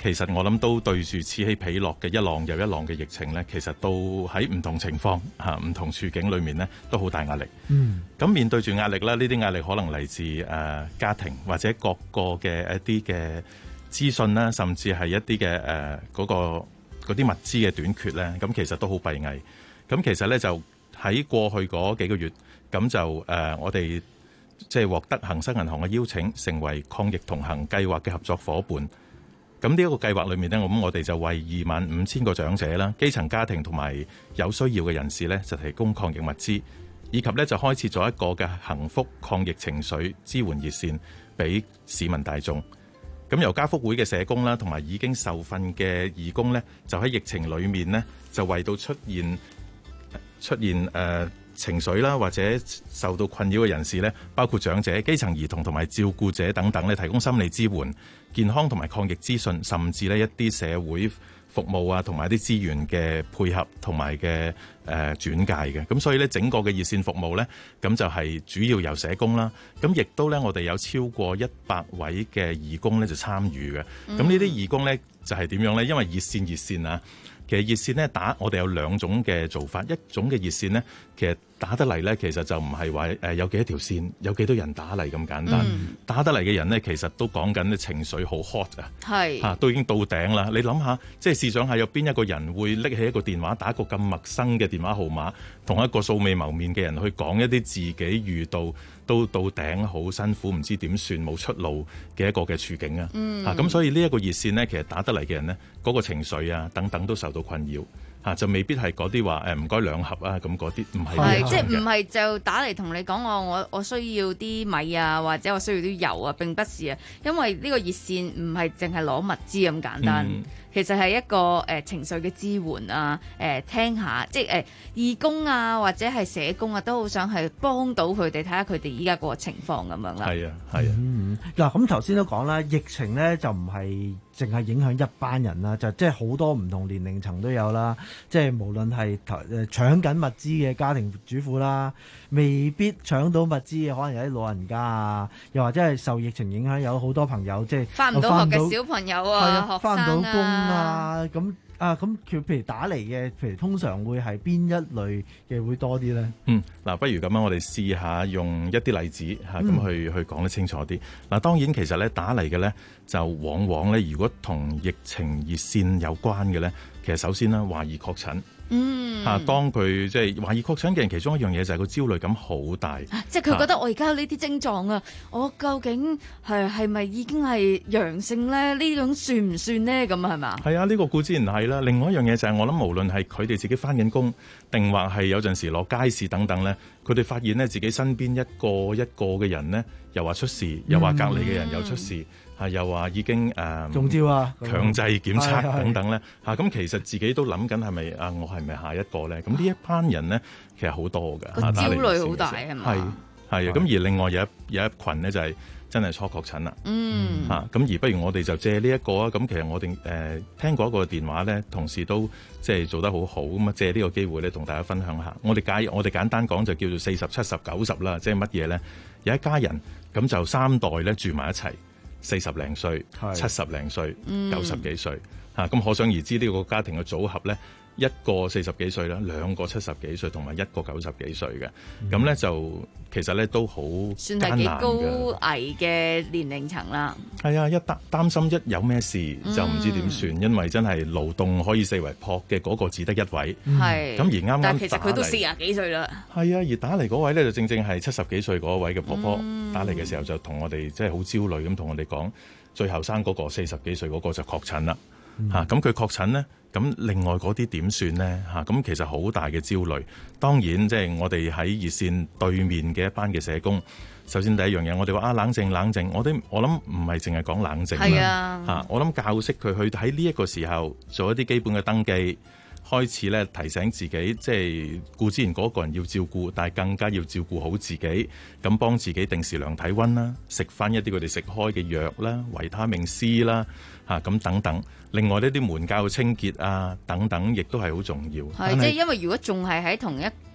其實我諗都對住此起彼落嘅一浪又一浪嘅疫情呢，其實都喺唔同情況嚇、唔同處境裏面呢，都好大壓力。 嗯， 咁面對住壓力啦，呢啲壓力可能嚟自誒、呃、家庭或者各個嘅一啲嘅資訊啦，甚至係一啲嘅誒嗰個嗰啲物資嘅短缺咧，咁其實都好閉翳。咁其實咧就喺過去嗰幾個月，咁就誒、呃、我哋即係獲得恒生銀行嘅邀請，成為抗疫同行計劃嘅合作伙伴。咁呢一個計劃裏面呢，咁我哋就為二萬五千個長者啦、基層家庭同埋有需要嘅人士呢，就提供抗疫物資，以及呢就開設咗一個嘅幸福抗疫情緒支援熱線俾市民大眾。咁由家福會嘅社工啦，同埋已經受訓嘅義工呢，就喺疫情裏面呢，就為到出現出現誒、呃、情緒啦，或者受到困擾嘅人士呢，包括長者、基層兒童同埋照顧者等等呢，提供心理支援、健康同埋抗疫資訊，甚至呢一啲社會服務啊，同埋啲資源嘅配合同埋嘅誒轉介嘅。咁所以呢，整個嘅熱線服務呢，咁就係主要由社工啦。咁亦都呢，我哋有超過一百位嘅義工呢就參與嘅。咁呢啲義工呢，就係點樣呢？因為熱線熱線啊。其實熱線咧打，我哋有兩種嘅做法。一種嘅熱線呢，其實打得嚟呢，其實就唔係話誒有幾多條線，有幾多人打嚟咁簡單。嗯、打得嚟嘅人呢，其實都講緊情緒好 hot 啊，係嚇都已經到頂啦。你諗下，即係試想下有邊一個人會拎起一個電話打一個咁陌生嘅電話號碼，同一個素未謀面嘅人去講一啲自己遇到都到頂好辛苦，唔知點算冇出路嘅一個嘅處境啊。嗯、啊咁，所以呢一個熱線呢，其實打得嚟嘅人呢，嗰、嗰個情緒啊等等都受到困擾。嚇就未必係嗰啲話誒唔該兩盒啊，咁嗰啲唔係。係即係唔係就打嚟同你講我我我需要啲米啊，或者我需要啲油啊，並不是啊，因為呢個熱線唔係淨係攞物資咁簡單。嗯其實係一個誒、呃、情緒嘅支援啊，誒、呃、聽下，即係誒、呃、義工啊，或者係社工啊，都好想係幫到佢哋，睇下佢哋依家個情況咁樣啦。 係啊，係啊。 嗯，嗱咁頭先都講啦，疫情咧就唔係淨係影響一班人啦，就即係好多唔同年齡層都有啦。即係無論係誒搶緊物資嘅家庭主婦啦，未必搶到物資嘅可能有啲老人家啊，又或者係受疫情影響有好多朋友即係返唔到學嘅小朋友啊，學生啊， 返唔到工啊，咁啊咁佢譬如打嚟嘅，譬如通常會係邊一類嘅會多啲咧？ 嗯，嗱，不如咁樣，我哋試下用一啲例子嚇咁、嗯、去去講得清楚啲。嗱，當然其實咧打嚟嘅咧，就往往咧，如果同疫情熱線有關嘅咧，其實首先咧懷疑確診。嗯，嚇，當佢即係懷疑確診嘅人，其中一樣嘢就係個焦慮感好大， 即係佢覺得我而家有呢啲症狀啊，我究竟係係咪已經係陽性咧？呢種算唔算呢？咁啊係嘛？ 係啊，呢個固然係啦。另外一樣嘢就係我諗，無論係佢哋自己返緊工，定或係有陣時落街市等等咧，佢哋發現咧自己身邊一個一個嘅人咧，又話出事，又話隔離嘅人又出事。嗯係又話已經誒、呃、 中招啊， 強制檢測等等咧嚇，咁其實自己都諗緊係咪啊？我係咪下一個咧？咁呢一班人咧，其實好多嘅， 個焦慮好大係嘛？ 係係啊，咁而另外有一有一群咧就係真係初確診啦。嗯嚇，咁而不如我哋就借呢一個啊。咁其實我哋誒、呃、聽過一個電話咧，同事都即係做得好好咁啊，借呢個機會咧同大家分享下。我哋解我哋簡單講就叫做四十七十九十啦，即係乜嘢咧？有一家人咁就三代咧住埋一齊。四十零歲、七十零歲、九十幾歲，嚇咁、嗯啊、可想而知呢個家庭嘅組合咧，一個四十幾歲啦，兩個七十幾歲，同埋一個九十幾歲嘅，咁咧、嗯、就其實咧都好算係幾高危嘅年齡層啦。 係啊，一擔擔心一有咩事就唔知點算，嗯、因為真係勞動可以四圍撲嘅嗰個只得一位，係咁、嗯、而啱啱但其實佢都四廿幾歲啦。 係啊，而打嚟嗰位咧就正正係七十幾歲嗰位嘅婆婆、嗯、打嚟嘅時候就同我哋即係好焦慮咁同我哋講，最後生嗰個四十幾歲嗰個就確診啦。嚇咁佢確診咧，咁另外嗰啲點算咧？嚇、啊、咁其實好大嘅焦慮。當然即係我哋喺熱線對面嘅一班嘅社工，首先第一樣嘢，我哋話啊冷靜冷靜，我哋我諗唔係淨係講冷靜啦。嚇、啊、我諗教識佢去喺呢一個時候做一啲基本嘅登記，開始咧提醒自己，即係顧之前嗰個人要照顧，但係更加要照顧好自己，咁幫自己定時量體溫啦，食翻一啲佢哋食開嘅藥啦、維他命 C 啦。嚇咁、啊、等等，另外呢啲門鉸清潔啊等等，亦都係好重要。 係即係因為如果仲係喺同一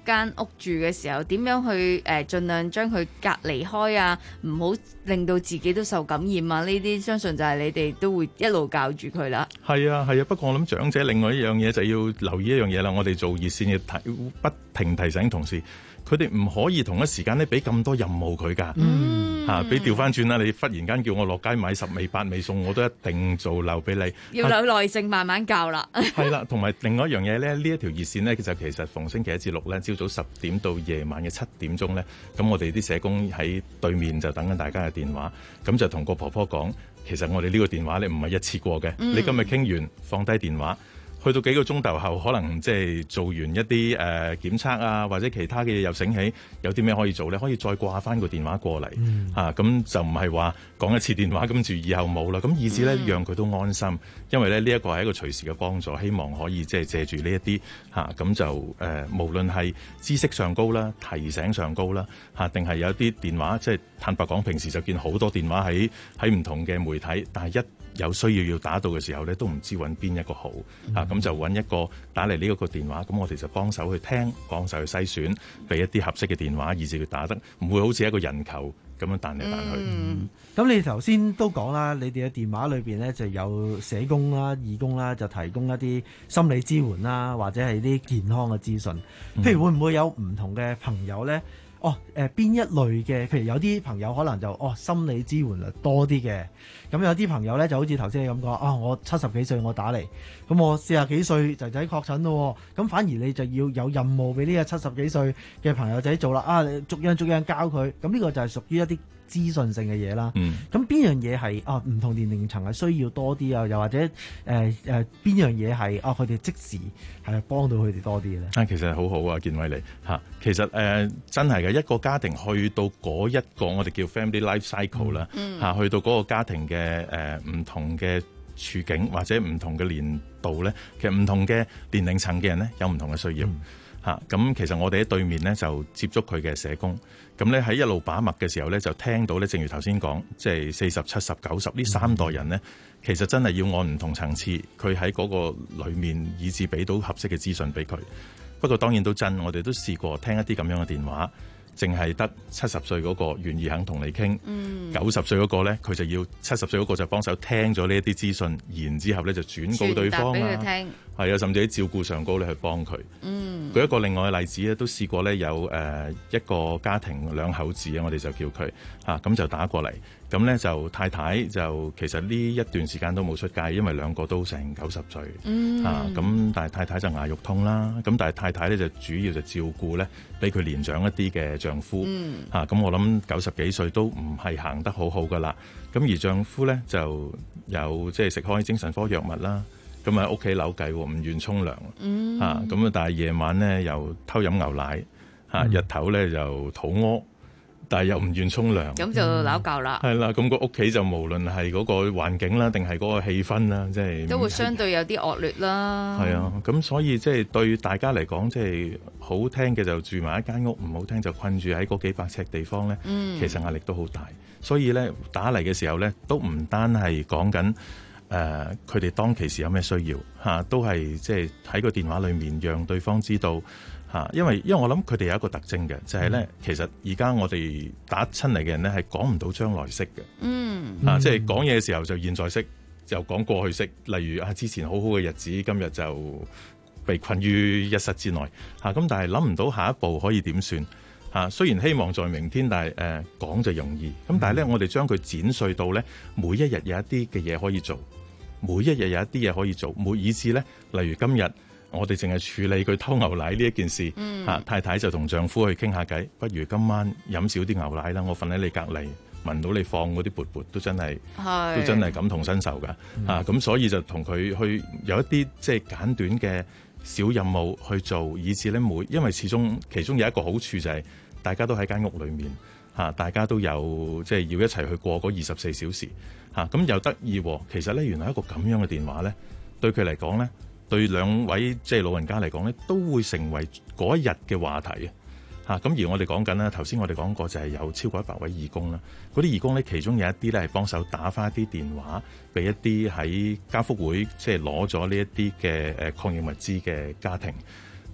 間屋住嘅時候，點樣去誒、呃、盡量將佢隔離開啊，唔好令到自己都受感染啊！呢啲相信就係你哋都會一路教住佢啦。 係啊係啊，不過我諗長者另外一樣嘢就要留意一樣嘢啦，我哋做熱線要提不停提醒同事。佢哋唔可以同一時間咧俾咁多任務佢㗎，嚇俾調翻轉啦！你忽然間叫我落街買十味八味餸，我都一定做留俾你。 要有耐性慢慢教啦。 係啦，同埋另外一樣嘢咧，呢一條熱線咧，其實其實逢星期一至六咧，朝早十點到夜晚嘅七點鐘咧，咁我哋啲社工喺對面就等緊大家嘅電話，咁就同個婆婆講，其實我哋呢個電話咧唔係一次過嘅，嗯、你今日傾完放低電話。去到幾個鐘頭後，可能即係做完一啲誒、呃、檢測啊，或者其他嘅嘢又醒起，有啲咩可以做咧？可以再掛翻個電話過嚟嚇，咁、嗯啊、就唔係話講一次電話，跟住以後冇啦。咁以至咧，讓佢都安心，因為咧呢一個係一個隨時嘅幫助，希望可以即係借住呢一啲嚇，咁、啊、就誒、呃、無論係知識上高啦、提醒上高啦嚇，定、啊、係有啲電話，即係坦白講，平時就見好多電話喺喺唔同嘅媒體，但係一有需要要打到嘅時候咧，都唔知揾邊一個好嚇，咁、嗯啊、就揾一個打嚟呢一個電話，咁我哋就幫手去聽，幫手去篩選，俾一啲合適嘅電話，以至佢打得唔會好似一個人球咁樣彈嚟彈去。 嗯，咁你頭先都講啦，你哋嘅電話裏邊咧就有社工啦、義工啦，就提供一啲心理支援啦，或者係啲健康嘅資訊。譬如會唔會有唔同嘅朋友咧？哦，誒、呃、邊一類嘅？譬如有啲朋友可能就哦心理支援啊多啲嘅，咁有啲朋友咧就好似頭先你咁講，啊我七十幾歲我打嚟，咁我四十幾歲仔仔確診咯，咁反而你就要有任務俾呢個七十幾歲嘅朋友仔做啦，啊逐樣逐樣教佢，咁呢個就係屬於一啲資訊性嘅嘢啦。咁邊、嗯、樣嘢係啊唔同年齡層係需要多啲啊？又或者誒誒邊樣嘢係啊佢哋即時係幫到佢哋多啲嘅咧？ 啊，其實好好啊，建偉嚟嚇。其實誒、呃、真係嘅一個家庭去到嗰一個我哋叫 family life cycle 啦、嗯、嚇，去到嗰個家庭嘅誒唔同嘅處境或者唔同嘅年度咧，其實唔同嘅年齡層嘅人咧有唔同嘅需要。嗯嚇咁、啊、其實我哋喺對面咧就接觸佢嘅社工，咁咧喺一路把脈嘅時候咧就聽到咧，正如頭先講，即係四十、七十、九十呢三代人咧，嗯、其實真係要按唔同層次，佢喺嗰個裡面以至俾到合適嘅資訊俾佢。不過當然都真，我哋都試過聽一啲咁樣嘅電話。淨係得七十歲嗰個願意肯同你傾，九十歲嗰個咧佢就要七十歲嗰個就幫手聽咗呢一啲資訊，然之後咧就轉告對方啊，係啊，甚至喺照顧上高咧去幫佢。嗯，舉一個另外嘅例子咧，都試過咧有誒、呃、一個家庭兩口子啊，我哋就叫佢嚇咁就打過嚟，咁咧就太太就其實呢一段時間都冇出街，因為兩個都成九十歲，嗯嚇咁、啊，但係太太就牙肉痛啦，咁但係太太咧就主要就照顧咧比佢年長一啲嘅丈夫，嗯嚇咁、啊、我諗九十幾歲都唔係行得好好噶啦，咁而丈夫咧就有即係食開精神科藥物啦。咁喺屋企扭計喎，唔願沖涼，嗯、啊咁啊！但係夜晚咧又偷飲牛奶，嚇、嗯、日頭咧又肚屙，但係又唔願沖涼， 咁就扭教啦。 係啦、嗯，咁個屋企就無論係嗰個環境啦，定係嗰個氣氛啦，即係都會相對有啲惡劣啦。係啊，咁所以即係對大家嚟講，即係好聽嘅就住埋一間屋，唔好聽就困住喺嗰幾百尺地方咧。嗯、其實壓力都好大，所以咧打嚟嘅時候咧，都唔單係講緊。誒，佢哋、呃、當其時有咩需要嚇、啊，都係即係喺個電話裏面讓對方知道嚇、啊，因為因為我諗佢哋有一個特徵嘅，就係、是、咧，嗯、其實而家我哋打親嚟嘅人咧係講唔到將來式嘅，嗯，嚇、啊，即係講嘢嘅時候就現在式，就講過去式，例如啊之前好好嘅日子，今日就被困於一室之內嚇，咁、啊、但係諗唔到下一步可以點算嚇。雖然希望在明天，但係誒講就容易，咁但係咧我哋將佢剪碎到咧，每一日有一啲嘅嘢可以做。每一日有一啲嘢可以做，每以至咧，例如今日我哋淨係處理佢偷牛奶呢一件事，嗯啊、太太就同丈夫去傾下偈，不如今晚飲少啲牛奶啦，我瞓喺你隔離，聞到你放嗰啲缽缽都真係，是都真係感同身受㗎，嗯、啊咁所以就同佢去有一啲即係簡短嘅小任務去做，以至咧每，因為始終其中有一個好處就係大家都喺間屋裏面。嚇！大家都有即係要一齊去過嗰二十四小時嚇，咁又得意喎。其實咧，原來一個咁樣嘅電話咧，對佢嚟講咧，對兩位即係老人家嚟講咧，都會成為嗰一日嘅話題啊！嚇咁而我哋講緊啦，頭先我哋講過就係有超過一百位義工啦。嗰啲義工咧，其中有一啲咧係幫手打返一啲電話俾一啲喺家福會即係攞咗呢一啲嘅誒抗疫物資嘅家庭。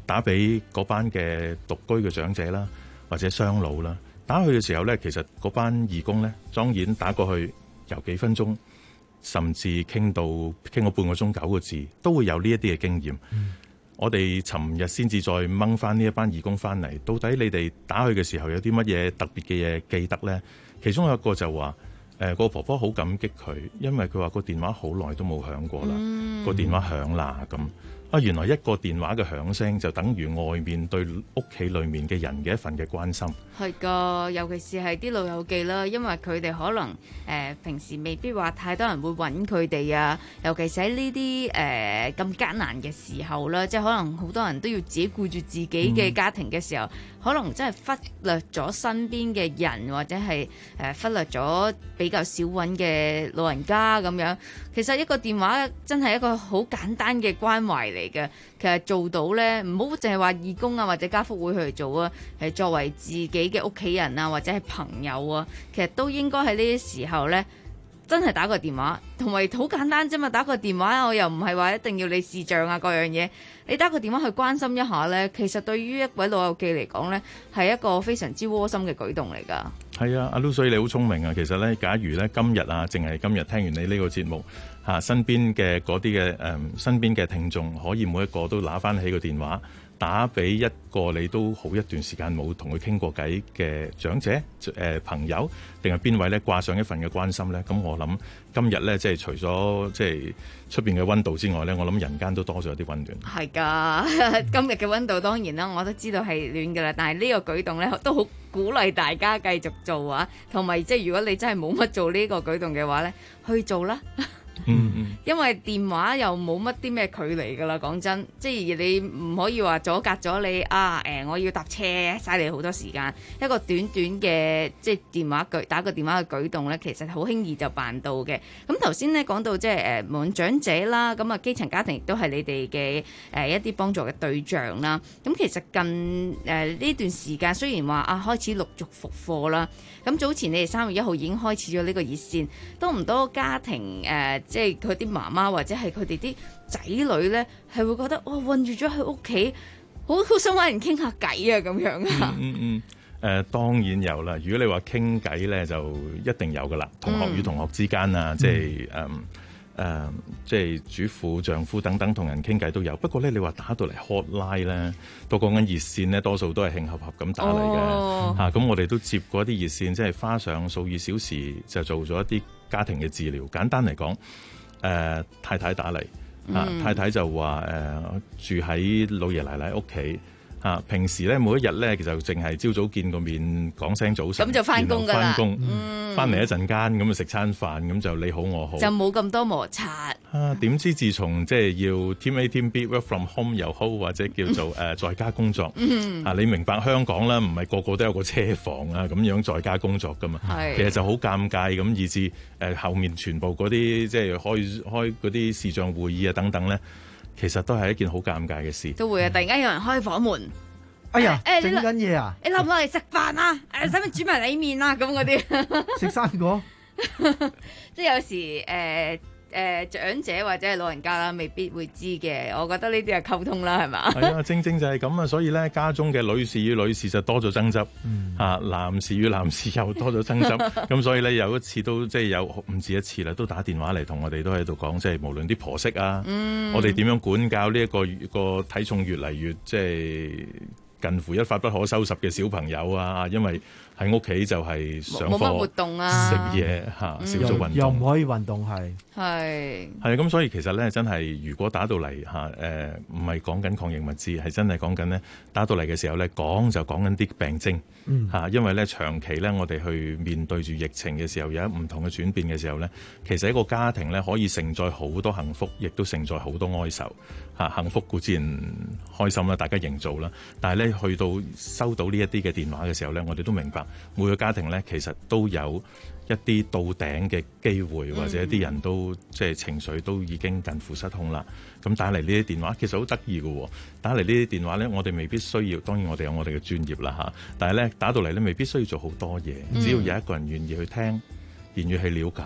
打俾嗰班嘅獨居嘅長者啦，或者雙老啦。打去嘅時候咧，其實嗰班義工咧，當然打過去由幾分鐘，甚至傾到傾咗半個鐘九個字，都會有呢一啲嘅經驗。嗯、我哋尋日先至再掹翻呢一班義工翻嚟，到底你哋打去嘅時候有啲乜嘢特別嘅嘢記得咧？其中有一個就話，誒、呃、個婆婆好感激佢，因為佢話個電話好耐都冇響過啦，個、嗯、電話響啦咁。啊，原來一個電話嘅響聲就等於外面對屋企裏面嘅人嘅一份嘅關心。 係噶，尤其是係啲老友記啦，因為佢哋可能誒、呃、平時未必話太多人會揾佢哋啊，尤其是喺呢啲誒咁艱難嘅時候啦，即係可能好多人都要自己顧住自己嘅家庭嘅時候，嗯、可能真係忽略咗身邊嘅人，或者係誒、呃、忽略咗比較少揾嘅老人家咁樣。其實一個電話真係一個好簡單嘅關懷嚟嘅，其實做到咧，唔好淨係話義工啊或者家福會去做啊，係作為自己嘅屋企人啊或者係朋友啊，其實都應該喺呢啲時候咧，真係打個電話，同埋好簡單啫嘛，打個電話我又唔係話一定要你視像啊各樣嘢，你打個電話去關心一下咧，其實對於一位老友記嚟講咧，係一個非常之窩心嘅舉動嚟㗎。 係啊，阿 Lu 水你好聰明啊！其實咧，假如咧今日啊，淨係今日聽完你呢個節目嚇、啊，身邊嘅嗰啲嘅誒，身邊嘅聽眾可以每一個都拿翻起個電話，打俾一個你都好一段時間冇同佢傾過偈嘅長者誒、呃、朋友，定係邊位咧掛上一份嘅關心咧？咁我諗今日咧，即係除咗即係出邊嘅温度之外咧，我諗人間都多咗啲温暖。 係㗎，今日嘅温度當然啦，我都知道係暖㗎啦，但係呢個舉動咧都好鼓勵大家繼續做啊，同埋即係如果你真係冇乜做呢個舉動嘅話咧，去做啦。 嗯嗯， 因為電話又冇乜啲咩距離噶啦，講真，即係你唔可以話阻隔咗你啊！誒、呃，我要搭車，嘥你好多時間。一個短短嘅即係電話舉打個電話嘅舉動咧，其實好輕易就辦到嘅。咁頭先咧講到即係誒無論長者啦，咁啊基層家庭亦都係你哋嘅誒一啲幫助嘅對象啦。咁其實近誒呢、呃、段時間雖然話啊開始陸續復課啦，咁早前你哋三月一號已經開始咗呢個熱線，多唔多家庭誒？呃即係佢啲媽媽或者係佢哋啲仔女咧，係會覺得哇，困住咗喺屋企，好好想揾人傾下偈啊咁樣啊。 嗯嗯誒、呃、當然有啦。如果你話傾偈咧，就一定有噶啦。同學與同學之間啊，嗯、即係誒誒，即係主婦、丈夫等等同人傾偈都有。不過咧，你話打到嚟 hotline 咧，都講緊熱線咧，多數都係興合合咁打嚟嘅嚇。咁、哦啊、我哋都接過一啲熱線，即係花上數以小時就做咗一啲家庭嘅治療。簡單嚟講，誒、呃、太太打嚟，啊、嗯、太太就話誒、呃、住喺老爺奶奶屋企。啊！平時咧每一日咧，其實淨係朝早見個面講聲早晨， 咁就翻工㗎啦。 翻工，翻嚟一陣間咁啊食餐飯，咁就你好我好， 就冇咁多摩擦。 啊！點知自從即係要 team A team B work from home 又好，或者叫做誒、呃、在家工作，嗯、啊你明白香港啦，唔係個個都有個車房啊，咁樣在家工作㗎嘛。其實就好尷尬咁，以至誒、呃、後面全部嗰啲即係開開嗰啲視像會議啊等等咧。其實都係一件好尷尬嘅事， 都會啊！突然間有人開房門， 哎呀， 誒整緊嘢啊！ 你落唔落嚟食飯啊？誒，使唔使煮埋你麵啊？咁嗰啲食生果， 即係有時誒。呃誒、呃、長者或者係老人家啦，未必會知嘅。我覺得呢啲係溝通啦，係嘛？ 係啊，正正就係咁啊！所以咧，家中嘅女士與女士就多咗爭執，嗯、啊，男士與男士又多咗爭執。咁所以咧，有一次都即係有唔止一次啦，都打電話嚟同我哋都喺度講，即係無論啲婆媳啊，嗯、我哋點樣管教呢、這、一個個體重越嚟越即係近乎一發不可收拾嘅小朋友啊，因為喺屋企就係上課、 冇乜活動啊、 食嘢嚇、少做運動， 又唔可以運動係係係咁，所以其實咧真係如果打到嚟嚇誒，唔係講緊抗疫物資，係真係講緊咧打到嚟嘅時候咧講就講緊啲病徵嚇、嗯啊，因為咧長期咧我哋去面對住疫情嘅時候，有一唔同嘅轉變嘅時候咧，其實一個家庭咧可以承載好多幸福，亦都承載好多哀愁嚇、啊。幸福固然開心啦，大家營造啦，但係咧去到收到呢一啲嘅電話嘅時候咧，我哋都明白。每個家庭咧，其實都有一啲到頂嘅機會，或者一啲人都、嗯、即係情緒都已經近乎失控啦。咁打嚟呢啲電話其實好得意嘅喎，打嚟呢啲電話咧，我哋未必需要，當然我哋有我哋嘅專業啦嚇。但係咧打到嚟咧，未必需要做好多嘢，只要有一個人願意去聽，願意去了解，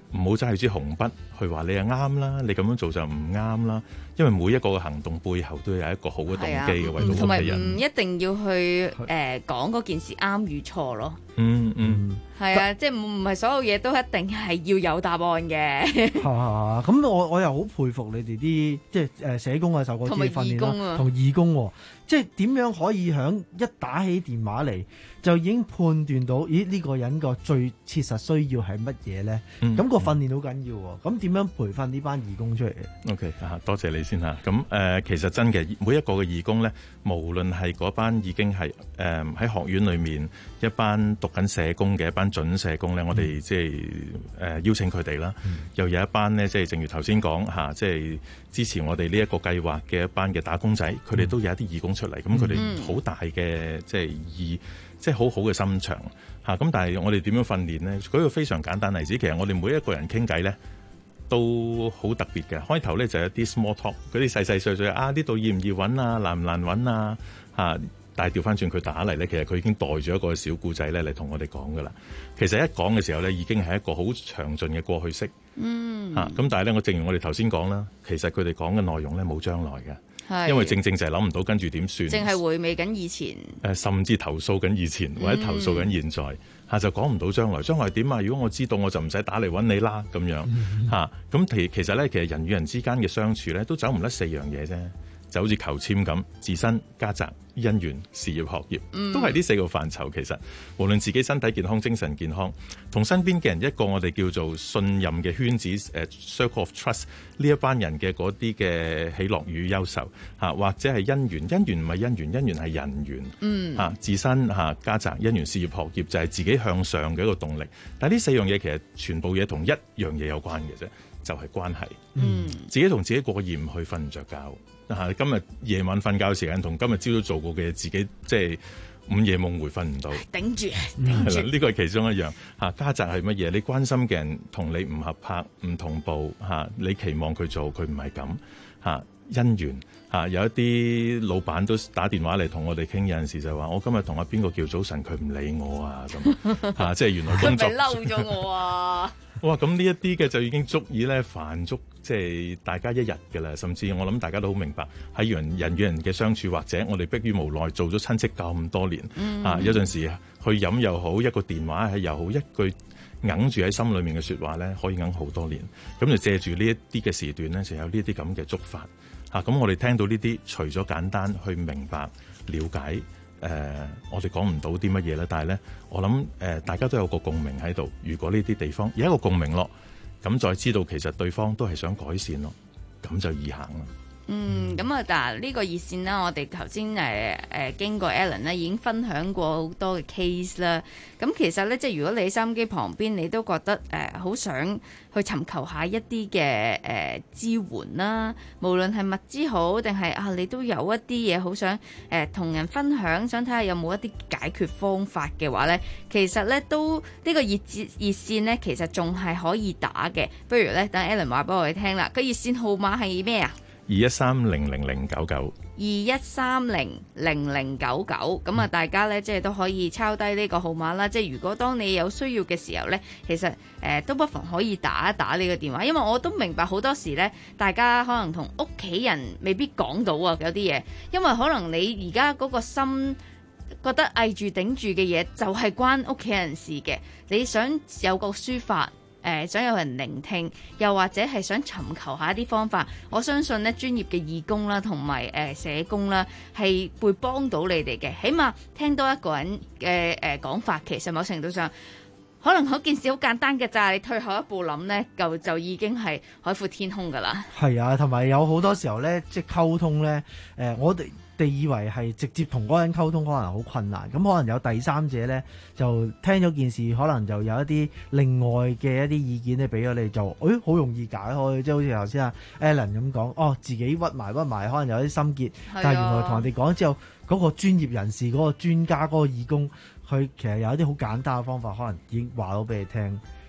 唔好揸住支紅筆去話你係啱啦，你咁樣做就唔啱啦。因為每一個嘅行動背後都有一個好嘅動機嘅，為到屋企人。 同埋唔一定要去誒講嗰件事啱與錯咯。 嗯嗯， 係啊，即係唔係所有嘢都一定係要有答案嘅。 係咁我我又好佩服你哋啲即係誒社工啊，受過啲訓練啦，同義工喎，即係點樣可以響一打起電話嚟就已經判斷到，咦呢個人個最切實需要係乜嘢咧？咁個訓練好緊要喎。咁點樣培訓呢班義工出嚟嘅 ？OK 啊，多謝你先嚇。咁誒、呃，其實真嘅，每一個嘅義工咧，無論係嗰班已經係誒喺學院裏面一班讀緊社工嘅一班準社工咧，我哋即係誒邀請佢哋啦。嗯、又有一班咧，即係正如頭先講嚇，即係支持我哋呢一個計劃嘅一班嘅打工仔，佢哋都有一啲義工出嚟。咁佢哋好大嘅即係義，即係好好嘅心腸嚇。咁但係我哋點樣訓練咧？舉個非常簡單例子，其實我哋每一個人傾偈咧，都好特別嘅。開頭咧就有啲 small talk，嗰啲細細碎碎啊，呢度易唔易揾啊，難唔難揾啊嚇。但係調翻轉佢打嚟咧，其實佢已經帶咗一個小故仔咧嚟同我哋講噶啦。其實一講嘅時候咧，已經係一個好詳盡嘅過去式。嗯。嚇、啊，咁但係咧，我正如我哋頭先講啦，其實佢哋講嘅內容咧冇將來嘅。係。因為正正就係諗唔到跟住點算。淨係回味緊以前。誒、 呃，甚至投訴緊以前，或者投訴緊現在。嗯嚇、啊、就講唔到將來，將來點啊？如果我知道，我就唔使打嚟揾你啦，咁樣嚇。咁其其實咧，其實人與人之間嘅相處咧，都走唔甩四樣嘢啫。就好似求籤咁，自身、家宅、姻緣、事業、學業，都係呢四個範疇。其實無論自己身體健康、精神健康，同身邊嘅人一個我哋叫做信任嘅圈子，誒、uh, circle of trust 呢一班人嘅嗰啲嘅喜樂與憂愁嚇，或者係姻緣，姻緣唔係姻緣，姻緣係人緣。嗯嚇，自身嚇、家宅、姻緣、事業、學業就係自己向上嘅一個動力。但係呢四樣嘢其實全部嘢同一樣嘢有關嘅啫，就係、是、關係。嗯，自己同自己過意唔去，瞓唔着覺。嚇！今日夜晚瞓覺時間同今日朝早做過嘅嘢，自己即係午夜夢回瞓唔到， 頂住，頂住。 呢個係其中一樣嚇。家宅係乜嘢？你關心嘅人同你唔合拍、唔同步嚇，你期望佢做，佢唔係咁嚇。姻緣嚇，有一啲老闆都打電話嚟同我哋傾，有陣時就話：我今日同阿邊個叫早晨，佢唔理我啊咁嚇，即係原來工作嬲咗我啊！ 哇！咁呢一啲嘅就已經足以咧煩足，即係大家一日嘅啦。甚至我諗大家都好明白，喺人人與人嘅相處，或者我哋迫於無奈做咗親戚咁多年，嗯、啊有陣時去飲又好，一個電話係又好，一句揞住喺心裏面嘅説話咧，可以揞好多年。咁就借住呢一啲嘅時段咧，就有呢啲咁嘅觸發嚇。咁、啊、我哋聽到呢啲，除咗簡單去明白、了解。誒、呃，我哋講唔到啲乜嘢啦，但係咧，我諗誒、呃，大家都有個共鳴喺度。如果呢啲地方有一個共鳴咯，咁再知道其實對方都係想改善咯，咁就易行啦。 嗯，咁啊，嗱，呢個熱線啦，我哋頭先誒誒經過 Alan 咧已經分享過好多嘅 case 啦。咁其實咧，即係如果你喺收音機旁邊，你都覺得誒好、呃、想去尋求下一啲嘅誒支援啦，無論係物資好定係啊，你都有一啲嘢好想誒同、呃、人分享，想睇下有冇一啲解決方法嘅話咧，其實咧都呢、呢個熱熱熱線咧，其實仲係可以打嘅。不如咧，等 Alan 話俾我哋聽啦。個熱線號碼係咩啊？ 二一三零零零九九， 二一三零零零九九，咁啊，大家咧即係都可以抄低呢個號碼啦。即係如果當你有需要嘅時候咧，其實誒、呃、都不妨可以打一打呢個電話，因為我都明白好多時咧，大家可能同屋企人未必講到啊，有啲嘢，因為可能你而家嗰個心覺得翳住頂住嘅嘢，就係關屋企人事嘅，你想有個抒發。誒、呃、想有人聆聽，又或者係想尋求下一啲方法，我相信咧專業嘅義工啦，同埋誒社工啦，係會幫到你哋嘅。起碼聽多一個人嘅誒講法，其實某程度上可能嗰件事好簡單嘅咋，你退後一步諗咧，就就已經係海闊天空噶啦。係啊，同埋有好多時候咧，即係溝通咧，誒、呃、我哋。哋以為係直接同嗰個人溝通可能好困難，咁可能有第三者咧就聽咗件事，可能就有一啲另外嘅一啲意見咧俾咗你，就誒好容易解開，即係好似頭先阿 Alan 咁講，哦自己屈埋屈埋，可能有啲心結，但係原來同人哋講之後，嗰個專業人士、嗰個專家、嗰個義工，佢其實有一啲好簡單嘅方法，可能已經話到俾你聽。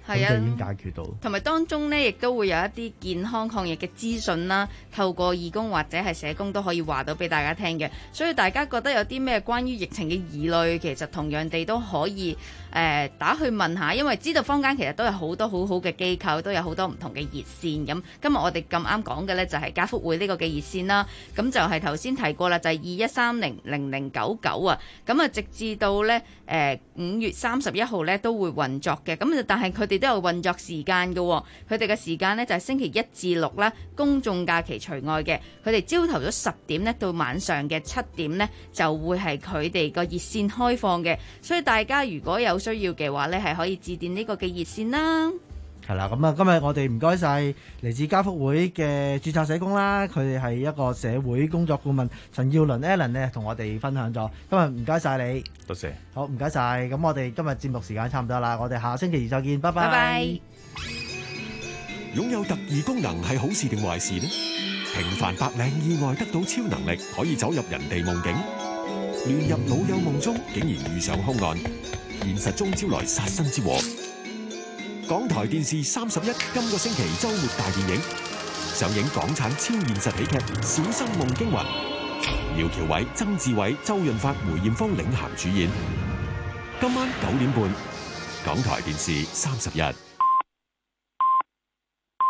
係啊咁就已經解決到。 同埋當中呢，亦都會有一啲健康抗疫嘅資訊啦，透過義工或者係社工都可以話到俾大家聽嘅。所以大家覺得有啲咩關於疫情嘅疑慮，其實同樣地都可以誒、呃、打去問下，因為知道坊間其實都有好多好好嘅機構，都有好多唔同嘅熱線。咁今日我哋咁啱講嘅呢，就係家福會呢個嘅熱線啦。咁就係頭先提過啦，就係二一三零零零九九啊。咁啊，直至到呢誒五月三十一號呢都會運作嘅。咁但係佢哋都有運作時間嘅。佢哋嘅時間呢，就係星期一至六啦，公眾假期除外嘅。佢哋朝頭早十點呢到晚上嘅七點呢，就會係佢哋個熱線開放嘅。所以大家如果有需要嘅話呢，係可以致電呢個嘅熱線啦。 係啦，咁啊，今日我哋唔該晒嚟自家福會嘅註冊社工啦，佢哋係一個社會工作顧問陳耀倫 Alan 咧，同我哋分享咗。今日唔該晒你， 多謝。 好，唔該晒。咁我哋今日節目時間差唔多啦，我哋下星期二再見，拜拜。 拜拜。 擁有特異功能係好事定壞事呢？平凡白領意外得到超能力，可以走入人哋夢境，亂入老友夢中，竟然遇上兇案，現實中招來殺身之禍。港台電視三十一今個星期週末大電影上映，港產超現實喜劇《小生夢驚魂》，苗僑偉、曾志偉、周潤發、梅艷芳領銜主演。今晚九點半，港台電視三十一。